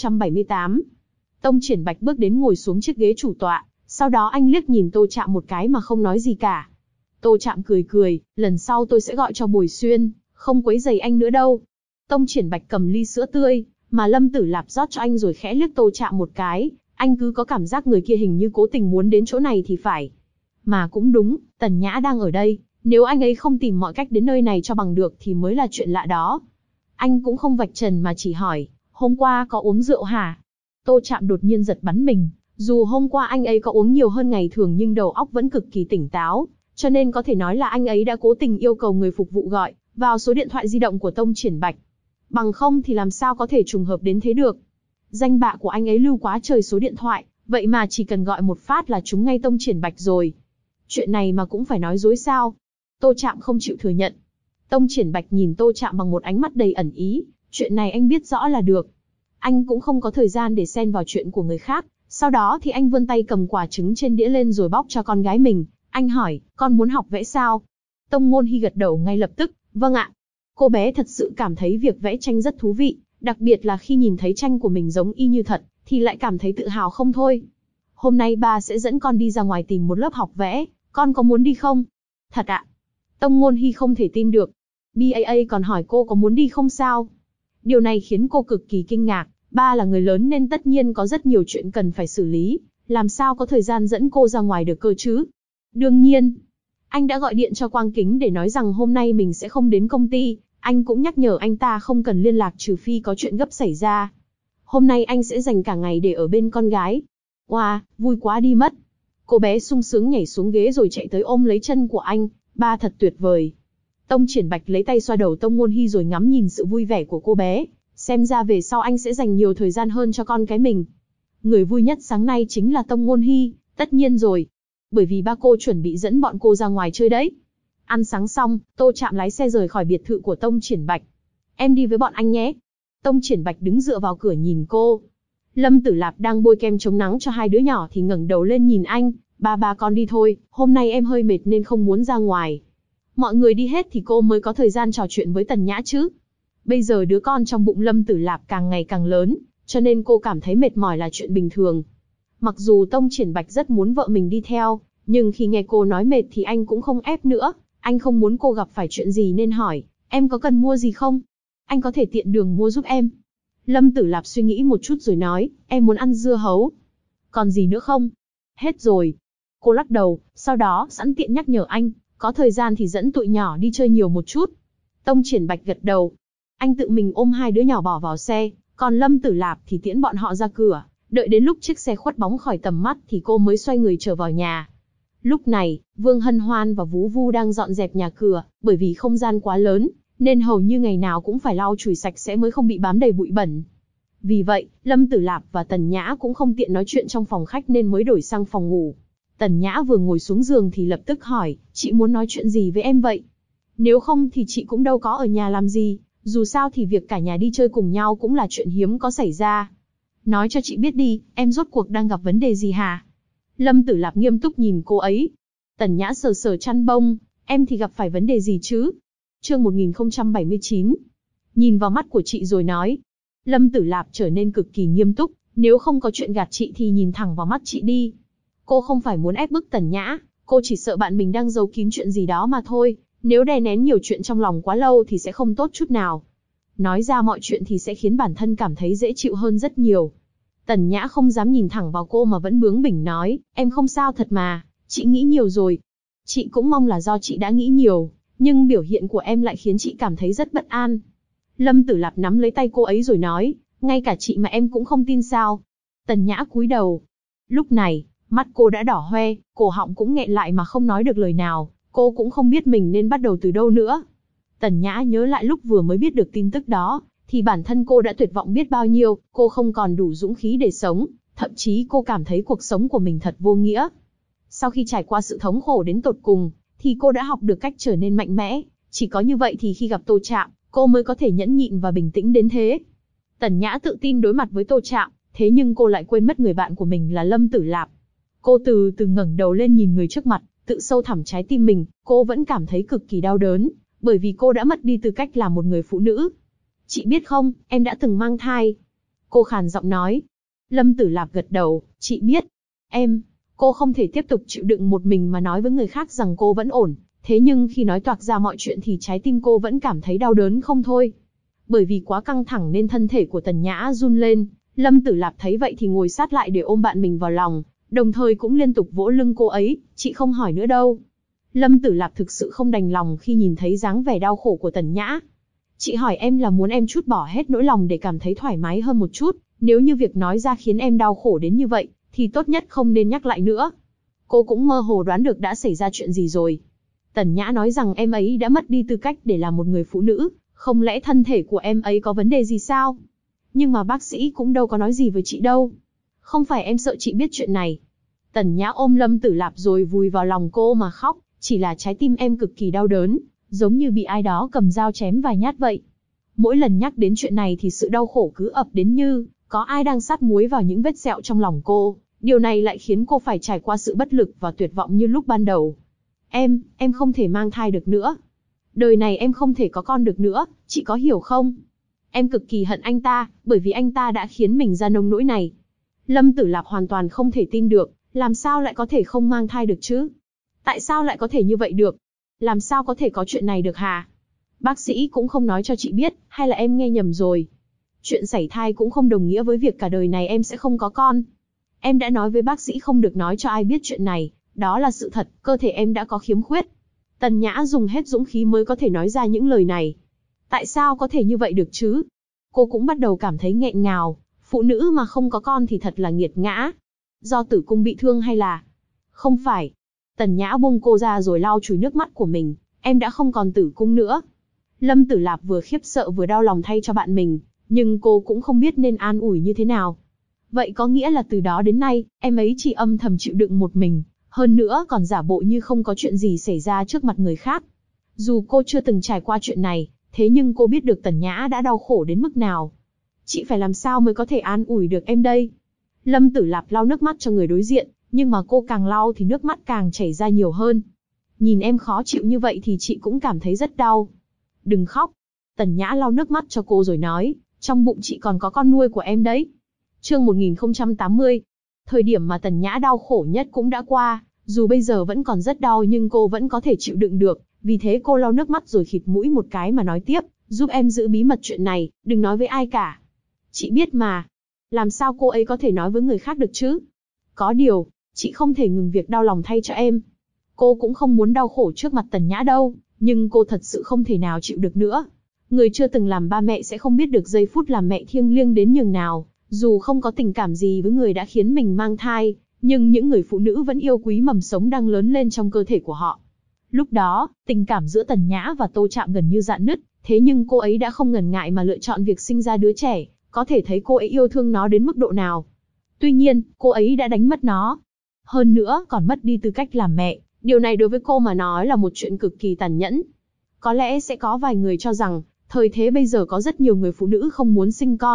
1078. Tông Triển Bạch bước đến ngồi xuống chiếc ghế chủ tọa, sau đó anh liếc nhìn Tô Trạm một cái mà không nói gì cả. Tô Trạm cười cười, lần sau tôi sẽ gọi cho Bồi Xuyên, không quấy rầy anh nữa đâu. Tông Triển Bạch cầm ly sữa tươi, mà Lâm Tử Lạp rót cho anh rồi khẽ liếc Tô Trạm một cái, anh cứ có cảm giác người kia hình như cố tình muốn đến chỗ này thì phải. Mà cũng đúng, Tần Nhã đang ở đây, nếu anh ấy không tìm mọi cách đến nơi này cho bằng được thì mới là chuyện lạ đó. Anh cũng không vạch trần mà chỉ hỏi, hôm qua có uống rượu hả? Tô Trạm đột nhiên giật bắn mình, dù hôm qua anh ấy có uống nhiều hơn ngày thường nhưng đầu óc vẫn cực kỳ tỉnh táo, cho nên có thể nói là anh ấy đã cố tình yêu cầu người phục vụ gọi vào số điện thoại di động của Tông Triển Bạch. Bằng không thì làm sao có thể trùng hợp đến thế được. Danh bạ của anh ấy lưu quá trời số điện thoại, vậy mà chỉ cần gọi một phát là trúng ngay Tông Triển Bạch rồi. Chuyện này mà cũng phải nói dối sao? Tô Trạm không chịu thừa nhận. Tông Triển Bạch nhìn Tô Trạm bằng một ánh mắt đầy ẩn ý, chuyện này anh biết rõ là được. Anh cũng không có thời gian để xen vào chuyện của người khác, sau đó thì anh vươn tay cầm quả trứng trên đĩa lên rồi bóc cho con gái mình. Anh hỏi, con muốn học vẽ sao? Tông Ngôn Hy gật đầu ngay lập tức, vâng ạ. Cô bé thật sự cảm thấy việc vẽ tranh rất thú vị, đặc biệt là khi nhìn thấy tranh của mình giống y như thật, thì lại cảm thấy tự hào không thôi. Hôm nay ba sẽ dẫn con đi ra ngoài tìm một lớp học vẽ, con có muốn đi không? Thật ạ? Tông Ngôn Hy không thể tin được. BAA còn hỏi cô có muốn đi không sao? Điều này khiến cô cực kỳ kinh ngạc, ba là người lớn nên tất nhiên có rất nhiều chuyện cần phải xử lý, làm sao có thời gian dẫn cô ra ngoài được cơ chứ? Đương nhiên, anh đã gọi điện cho Quang Kính để nói rằng hôm nay mình sẽ không đến công ty, anh cũng nhắc nhở anh ta không cần liên lạc trừ phi có chuyện gấp xảy ra. Hôm nay anh sẽ dành cả ngày để ở bên con gái. Wow, vui quá đi mất. Cô bé sung sướng nhảy xuống ghế rồi chạy tới ôm lấy chân của anh, ba thật tuyệt vời. Tông Triển Bạch lấy tay xoa đầu Tông Ngôn Hy rồi ngắm nhìn sự vui vẻ của cô bé, xem ra về sau anh sẽ dành nhiều thời gian hơn cho con cái mình. Người vui nhất sáng nay chính là Tông Ngôn Hy, tất nhiên rồi. Bởi vì ba cô chuẩn bị dẫn bọn cô ra ngoài chơi đấy. Ăn sáng xong, Tô Trạm lái xe rời khỏi biệt thự của Tông Triển Bạch. Em đi với bọn anh nhé. Tông Triển Bạch đứng dựa vào cửa nhìn cô. Lâm Tử Lạp đang bôi kem chống nắng cho hai đứa nhỏ thì ngẩng đầu lên nhìn anh. Ba con đi thôi, hôm nay em hơi mệt nên không muốn ra ngoài. Mọi người đi hết thì cô mới có thời gian trò chuyện với Tần Nhã chứ. Bây giờ đứa con trong bụng Lâm Tử Lạp càng ngày càng lớn, cho nên cô cảm thấy mệt mỏi là chuyện bình thường. Mặc dù Tông Triển Bạch rất muốn vợ mình đi theo, nhưng khi nghe cô nói mệt thì anh cũng không ép nữa. Anh không muốn cô gặp phải chuyện gì nên hỏi, em có cần mua gì không? Anh có thể tiện đường mua giúp em. Lâm Tử Lạp suy nghĩ một chút rồi nói, em muốn ăn dưa hấu. Còn gì nữa không? Hết rồi. Cô lắc đầu, sau đó sẵn tiện nhắc nhở anh, có thời gian thì dẫn tụi nhỏ đi chơi nhiều một chút. Tông Triển Bạch gật đầu. Anh tự mình ôm hai đứa nhỏ bỏ vào xe, còn Lâm Tử Lạp thì tiễn bọn họ ra cửa. Đợi đến lúc chiếc xe khuất bóng khỏi tầm mắt thì cô mới xoay người trở vào nhà. Lúc này, Vương Hân Hoan và Vú Vu đang dọn dẹp nhà cửa, bởi vì không gian quá lớn, nên hầu như ngày nào cũng phải lau chùi sạch sẽ mới không bị bám đầy bụi bẩn. Vì vậy, Lâm Tử Lạp và Tần Nhã cũng không tiện nói chuyện trong phòng khách nên mới đổi sang phòng ngủ. Tần Nhã vừa ngồi xuống giường thì lập tức hỏi, chị muốn nói chuyện gì với em vậy? Nếu không thì chị cũng đâu có ở nhà làm gì, dù sao thì việc cả nhà đi chơi cùng nhau cũng là chuyện hiếm có xảy ra. Nói cho chị biết đi, em rốt cuộc đang gặp vấn đề gì hả? Lâm Tử Lạp nghiêm túc nhìn cô ấy. Tần Nhã sờ sờ chăn bông, em thì gặp phải vấn đề gì chứ? Chương 1079. Nhìn vào mắt của chị rồi nói. Lâm Tử Lạp trở nên cực kỳ nghiêm túc, nếu không có chuyện gạt chị thì nhìn thẳng vào mắt chị đi. Cô không phải muốn ép bức Tần Nhã, cô chỉ sợ bạn mình đang giấu kín chuyện gì đó mà thôi, nếu đè nén nhiều chuyện trong lòng quá lâu thì sẽ không tốt chút nào. Nói ra mọi chuyện thì sẽ khiến bản thân cảm thấy dễ chịu hơn rất nhiều. Tần Nhã không dám nhìn thẳng vào cô mà vẫn bướng bỉnh nói, em không sao thật mà, chị nghĩ nhiều rồi. Chị cũng mong là do chị đã nghĩ nhiều, nhưng biểu hiện của em lại khiến chị cảm thấy rất bất an. Lâm Tử Lạp nắm lấy tay cô ấy rồi nói, ngay cả chị mà em cũng không tin sao? Tần Nhã cúi đầu. Lúc này, mắt cô đã đỏ hoe, cổ họng cũng nghẹn lại mà không nói được lời nào, cô cũng không biết mình nên bắt đầu từ đâu nữa. Tần Nhã nhớ lại lúc vừa mới biết được tin tức đó, thì bản thân cô đã tuyệt vọng biết bao nhiêu, cô không còn đủ dũng khí để sống, thậm chí cô cảm thấy cuộc sống của mình thật vô nghĩa. Sau khi trải qua sự thống khổ đến tột cùng, thì cô đã học được cách trở nên mạnh mẽ, chỉ có như vậy thì khi gặp Tô Trạm, cô mới có thể nhẫn nhịn và bình tĩnh đến thế. Tần Nhã tự tin đối mặt với Tô Trạm, thế nhưng cô lại quên mất người bạn của mình là Lâm Tử Lạp. Cô từ từ ngẩng đầu lên nhìn người trước mặt, tự sâu thẳm trái tim mình, cô vẫn cảm thấy cực kỳ đau đớn, bởi vì cô đã mất đi tư cách là một người phụ nữ. Chị biết không, em đã từng mang thai. Cô khàn giọng nói. Lâm Tử Lạp gật đầu, chị biết. Cô không thể tiếp tục chịu đựng một mình mà nói với người khác rằng cô vẫn ổn, thế nhưng khi nói toạc ra mọi chuyện thì trái tim cô vẫn cảm thấy đau đớn không thôi. Bởi vì quá căng thẳng nên thân thể của Tần Nhã run lên, Lâm Tử Lạp thấy vậy thì ngồi sát lại để ôm bạn mình vào lòng, đồng thời cũng liên tục vỗ lưng cô ấy, chị không hỏi nữa đâu. Lâm Tử Lạp thực sự không đành lòng khi nhìn thấy dáng vẻ đau khổ của Tần Nhã. Chị hỏi em là muốn em trút bỏ hết nỗi lòng để cảm thấy thoải mái hơn một chút, nếu như việc nói ra khiến em đau khổ đến như vậy, thì tốt nhất không nên nhắc lại nữa. Cô cũng mơ hồ đoán được đã xảy ra chuyện gì rồi. Tần Nhã nói rằng em ấy đã mất đi tư cách để là một người phụ nữ, không lẽ thân thể của em ấy có vấn đề gì sao? Nhưng mà bác sĩ cũng đâu có nói gì với chị đâu. Không phải em sợ chị biết chuyện này. Tần Nhã ôm Lâm Tử Lạp rồi vùi vào lòng cô mà khóc, chỉ là trái tim em cực kỳ đau đớn, giống như bị ai đó cầm dao chém vài nhát vậy. Mỗi lần nhắc đến chuyện này thì sự đau khổ cứ ập đến như có ai đang sát muối vào những vết sẹo trong lòng cô. Điều này lại khiến cô phải trải qua sự bất lực và tuyệt vọng như lúc ban đầu. Em không thể mang thai được nữa. Đời này em không thể có con được nữa, chị có hiểu không? Em cực kỳ hận anh ta, bởi vì anh ta đã khiến mình ra nông nỗi này. Lâm Tử Lạp hoàn toàn không thể tin được, làm sao lại có thể không mang thai được chứ? Tại sao lại có thể như vậy được? Làm sao có thể có chuyện này được hả? Bác sĩ cũng không nói cho chị biết, hay là em nghe nhầm rồi? Chuyện sảy thai cũng không đồng nghĩa với việc cả đời này em sẽ không có con. Em đã nói với bác sĩ không được nói cho ai biết chuyện này, đó là sự thật, cơ thể em đã có khiếm khuyết. Tần Nhã dùng hết dũng khí mới có thể nói ra những lời này. Tại sao có thể như vậy được chứ? Cô cũng bắt đầu cảm thấy nghẹn ngào, phụ nữ mà không có con thì thật là nghiệt ngã. Do tử cung bị thương hay là... Không phải. Tần Nhã buông cô ra rồi lau chùi nước mắt của mình, em đã không còn tử cung nữa. Lâm Tử Lạp vừa khiếp sợ vừa đau lòng thay cho bạn mình, nhưng cô cũng không biết nên an ủi như thế nào. Vậy có nghĩa là từ đó đến nay, em ấy chỉ âm thầm chịu đựng một mình, hơn nữa còn giả bộ như không có chuyện gì xảy ra trước mặt người khác. Dù cô chưa từng trải qua chuyện này, thế nhưng cô biết được Tần Nhã đã đau khổ đến mức nào. Chị phải làm sao mới có thể an ủi được em đây? Lâm Tử Lạp lau nước mắt cho người đối diện, nhưng mà cô càng lau thì nước mắt càng chảy ra nhiều hơn. Nhìn em khó chịu như vậy thì chị cũng cảm thấy rất đau. Đừng khóc. Tần Nhã lau nước mắt cho cô rồi nói, trong bụng chị còn có con nuôi của em đấy. Chương 1080. Thời điểm mà Tần Nhã đau khổ nhất cũng đã qua, dù bây giờ vẫn còn rất đau nhưng cô vẫn có thể chịu đựng được, vì thế cô lau nước mắt rồi khịt mũi một cái mà nói tiếp, giúp em giữ bí mật chuyện này, đừng nói với ai cả. Chị biết mà. Làm sao cô ấy có thể nói với người khác được chứ? Có điều, chị không thể ngừng việc đau lòng thay cho em. Cô cũng không muốn đau khổ trước mặt Tần Nhã đâu, nhưng cô thật sự không thể nào chịu được nữa. Người chưa từng làm ba mẹ sẽ không biết được giây phút làm mẹ thiêng liêng đến nhường nào. Dù không có tình cảm gì với người đã khiến mình mang thai, nhưng những người phụ nữ vẫn yêu quý mầm sống đang lớn lên trong cơ thể của họ. Lúc đó, tình cảm giữa Tần Nhã và Tô Trạm gần như rạn nứt, thế nhưng cô ấy đã không ngần ngại mà lựa chọn việc sinh ra đứa trẻ, có thể thấy cô ấy yêu thương nó đến mức độ nào. Tuy nhiên, cô ấy đã đánh mất nó. Hơn nữa, còn mất đi tư cách làm mẹ, điều này đối với cô mà nói là một chuyện cực kỳ tàn nhẫn. Có lẽ sẽ có vài người cho rằng, thời thế bây giờ có rất nhiều người phụ nữ không muốn sinh con,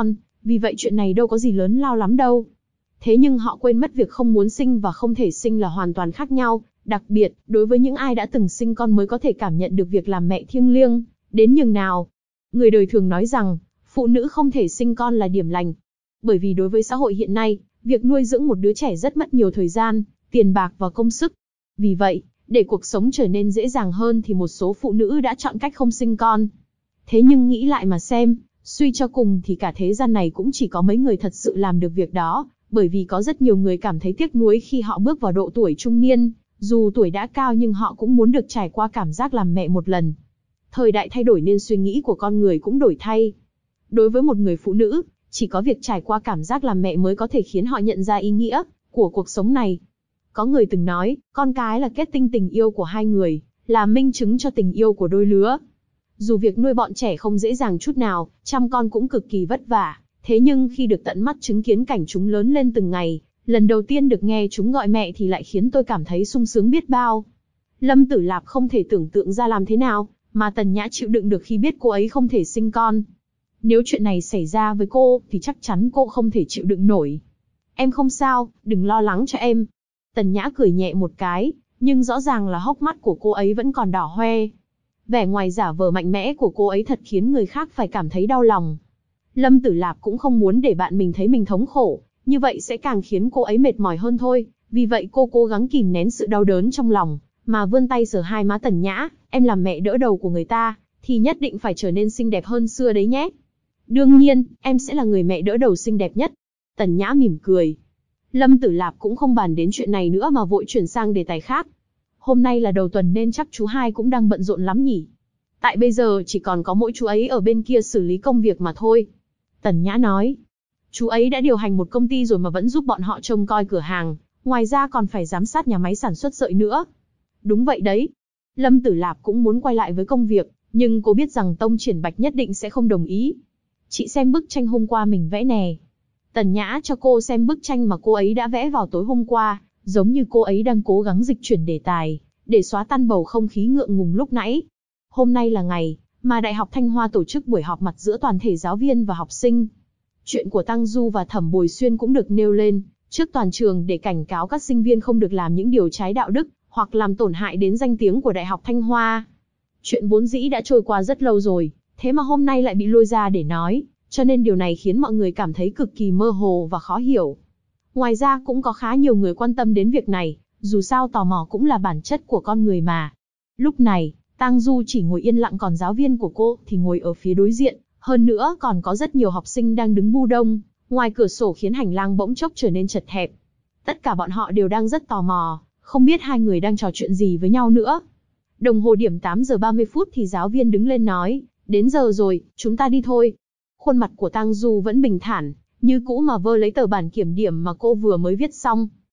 vì vậy chuyện này đâu có gì lớn lao lắm đâu. Thế nhưng họ quên mất việc không muốn sinh và không thể sinh là hoàn toàn khác nhau, đặc biệt, đối với những ai đã từng sinh con mới có thể cảm nhận được việc làm mẹ thiêng liêng, đến nhường nào. Người đời thường nói rằng, phụ nữ không thể sinh con là điểm lành. Bởi vì đối với xã hội hiện nay, việc nuôi dưỡng một đứa trẻ rất mất nhiều thời gian, tiền bạc và công sức. Vì vậy, để cuộc sống trở nên dễ dàng hơn thì một số phụ nữ đã chọn cách không sinh con. Thế nhưng nghĩ lại mà xem, suy cho cùng thì cả thế gian này cũng chỉ có mấy người thật sự làm được việc đó, bởi vì có rất nhiều người cảm thấy tiếc nuối khi họ bước vào độ tuổi trung niên, dù tuổi đã cao nhưng họ cũng muốn được trải qua cảm giác làm mẹ một lần. Thời đại thay đổi nên suy nghĩ của con người cũng đổi thay. Đối với một người phụ nữ, chỉ có việc trải qua cảm giác làm mẹ mới có thể khiến họ nhận ra ý nghĩa của cuộc sống này. Có người từng nói, con cái là kết tinh tình yêu của hai người, là minh chứng cho tình yêu của đôi lứa. Dù việc nuôi bọn trẻ không dễ dàng chút nào, chăm con cũng cực kỳ vất vả, thế nhưng khi được tận mắt chứng kiến cảnh chúng lớn lên từng ngày, lần đầu tiên được nghe chúng gọi mẹ thì lại khiến tôi cảm thấy sung sướng biết bao. Lâm Tử Lạp không thể tưởng tượng ra làm thế nào mà Tần Nhã chịu đựng được khi biết cô ấy không thể sinh con. Nếu chuyện này xảy ra với cô thì chắc chắn cô không thể chịu đựng nổi. Em không sao, đừng lo lắng cho em. Tần Nhã cười nhẹ một cái, nhưng rõ ràng là hốc mắt của cô ấy vẫn còn đỏ hoe. Vẻ ngoài giả vờ mạnh mẽ của cô ấy thật khiến người khác phải cảm thấy đau lòng. Lâm Tử Lạp cũng không muốn để bạn mình thấy mình thống khổ, như vậy sẽ càng khiến cô ấy mệt mỏi hơn thôi. Vì vậy cô cố gắng kìm nén sự đau đớn trong lòng, mà vươn tay sờ hai má Tần Nhã. Em làm mẹ đỡ đầu của người ta, thì nhất định phải trở nên xinh đẹp hơn xưa đấy nhé. Đương nhiên, em sẽ là người mẹ đỡ đầu xinh đẹp nhất. Tần Nhã mỉm cười. Lâm Tử Lạp cũng không bàn đến chuyện này nữa mà vội chuyển sang đề tài khác. Hôm nay là đầu tuần nên chắc chú hai cũng đang bận rộn lắm nhỉ. Tại bây giờ chỉ còn có mỗi chú ấy ở bên kia xử lý công việc mà thôi. Tần Nhã nói. Chú ấy đã điều hành một công ty rồi mà vẫn giúp bọn họ trông coi cửa hàng, ngoài ra còn phải giám sát nhà máy sản xuất sợi nữa. Đúng vậy đấy. Lâm Tử Lạp cũng muốn quay lại với công việc, nhưng cô biết rằng Tông Triển Bạch nhất định sẽ không đồng ý. Chị xem bức tranh hôm qua mình vẽ nè. Tần Nhã cho cô xem bức tranh mà cô ấy đã vẽ vào tối hôm qua, giống như cô ấy đang cố gắng dịch chuyển đề tài, để xóa tan bầu không khí ngượng ngùng lúc nãy. Hôm nay là ngày mà Đại học Thanh Hoa tổ chức buổi họp mặt giữa toàn thể giáo viên và học sinh. Chuyện của Tăng Du và Thẩm Bồi Xuyên cũng được nêu lên trước toàn trường để cảnh cáo các sinh viên không được làm những điều trái đạo đức, hoặc làm tổn hại đến danh tiếng của Đại học Thanh Hoa. Chuyện vốn dĩ đã trôi qua rất lâu rồi, thế mà hôm nay lại bị lôi ra để nói, cho nên điều này khiến mọi người cảm thấy cực kỳ mơ hồ và khó hiểu. Ngoài ra cũng có khá nhiều người quan tâm đến việc này, dù sao tò mò cũng là bản chất của con người mà. Lúc này, Tang Du chỉ ngồi yên lặng còn giáo viên của cô thì ngồi ở phía đối diện, hơn nữa còn có rất nhiều học sinh đang đứng bu đông, ngoài cửa sổ khiến hành lang bỗng chốc trở nên chật hẹp. Tất cả bọn họ đều đang rất tò mò, không biết hai người đang trò chuyện gì với nhau nữa. Đồng hồ điểm 8 giờ 30 phút thì giáo viên đứng lên nói, đến giờ rồi, chúng ta đi thôi. Khuôn mặt của Tang Du vẫn bình thản, như cũ mà vơ lấy tờ bản kiểm điểm mà cô vừa mới viết xong.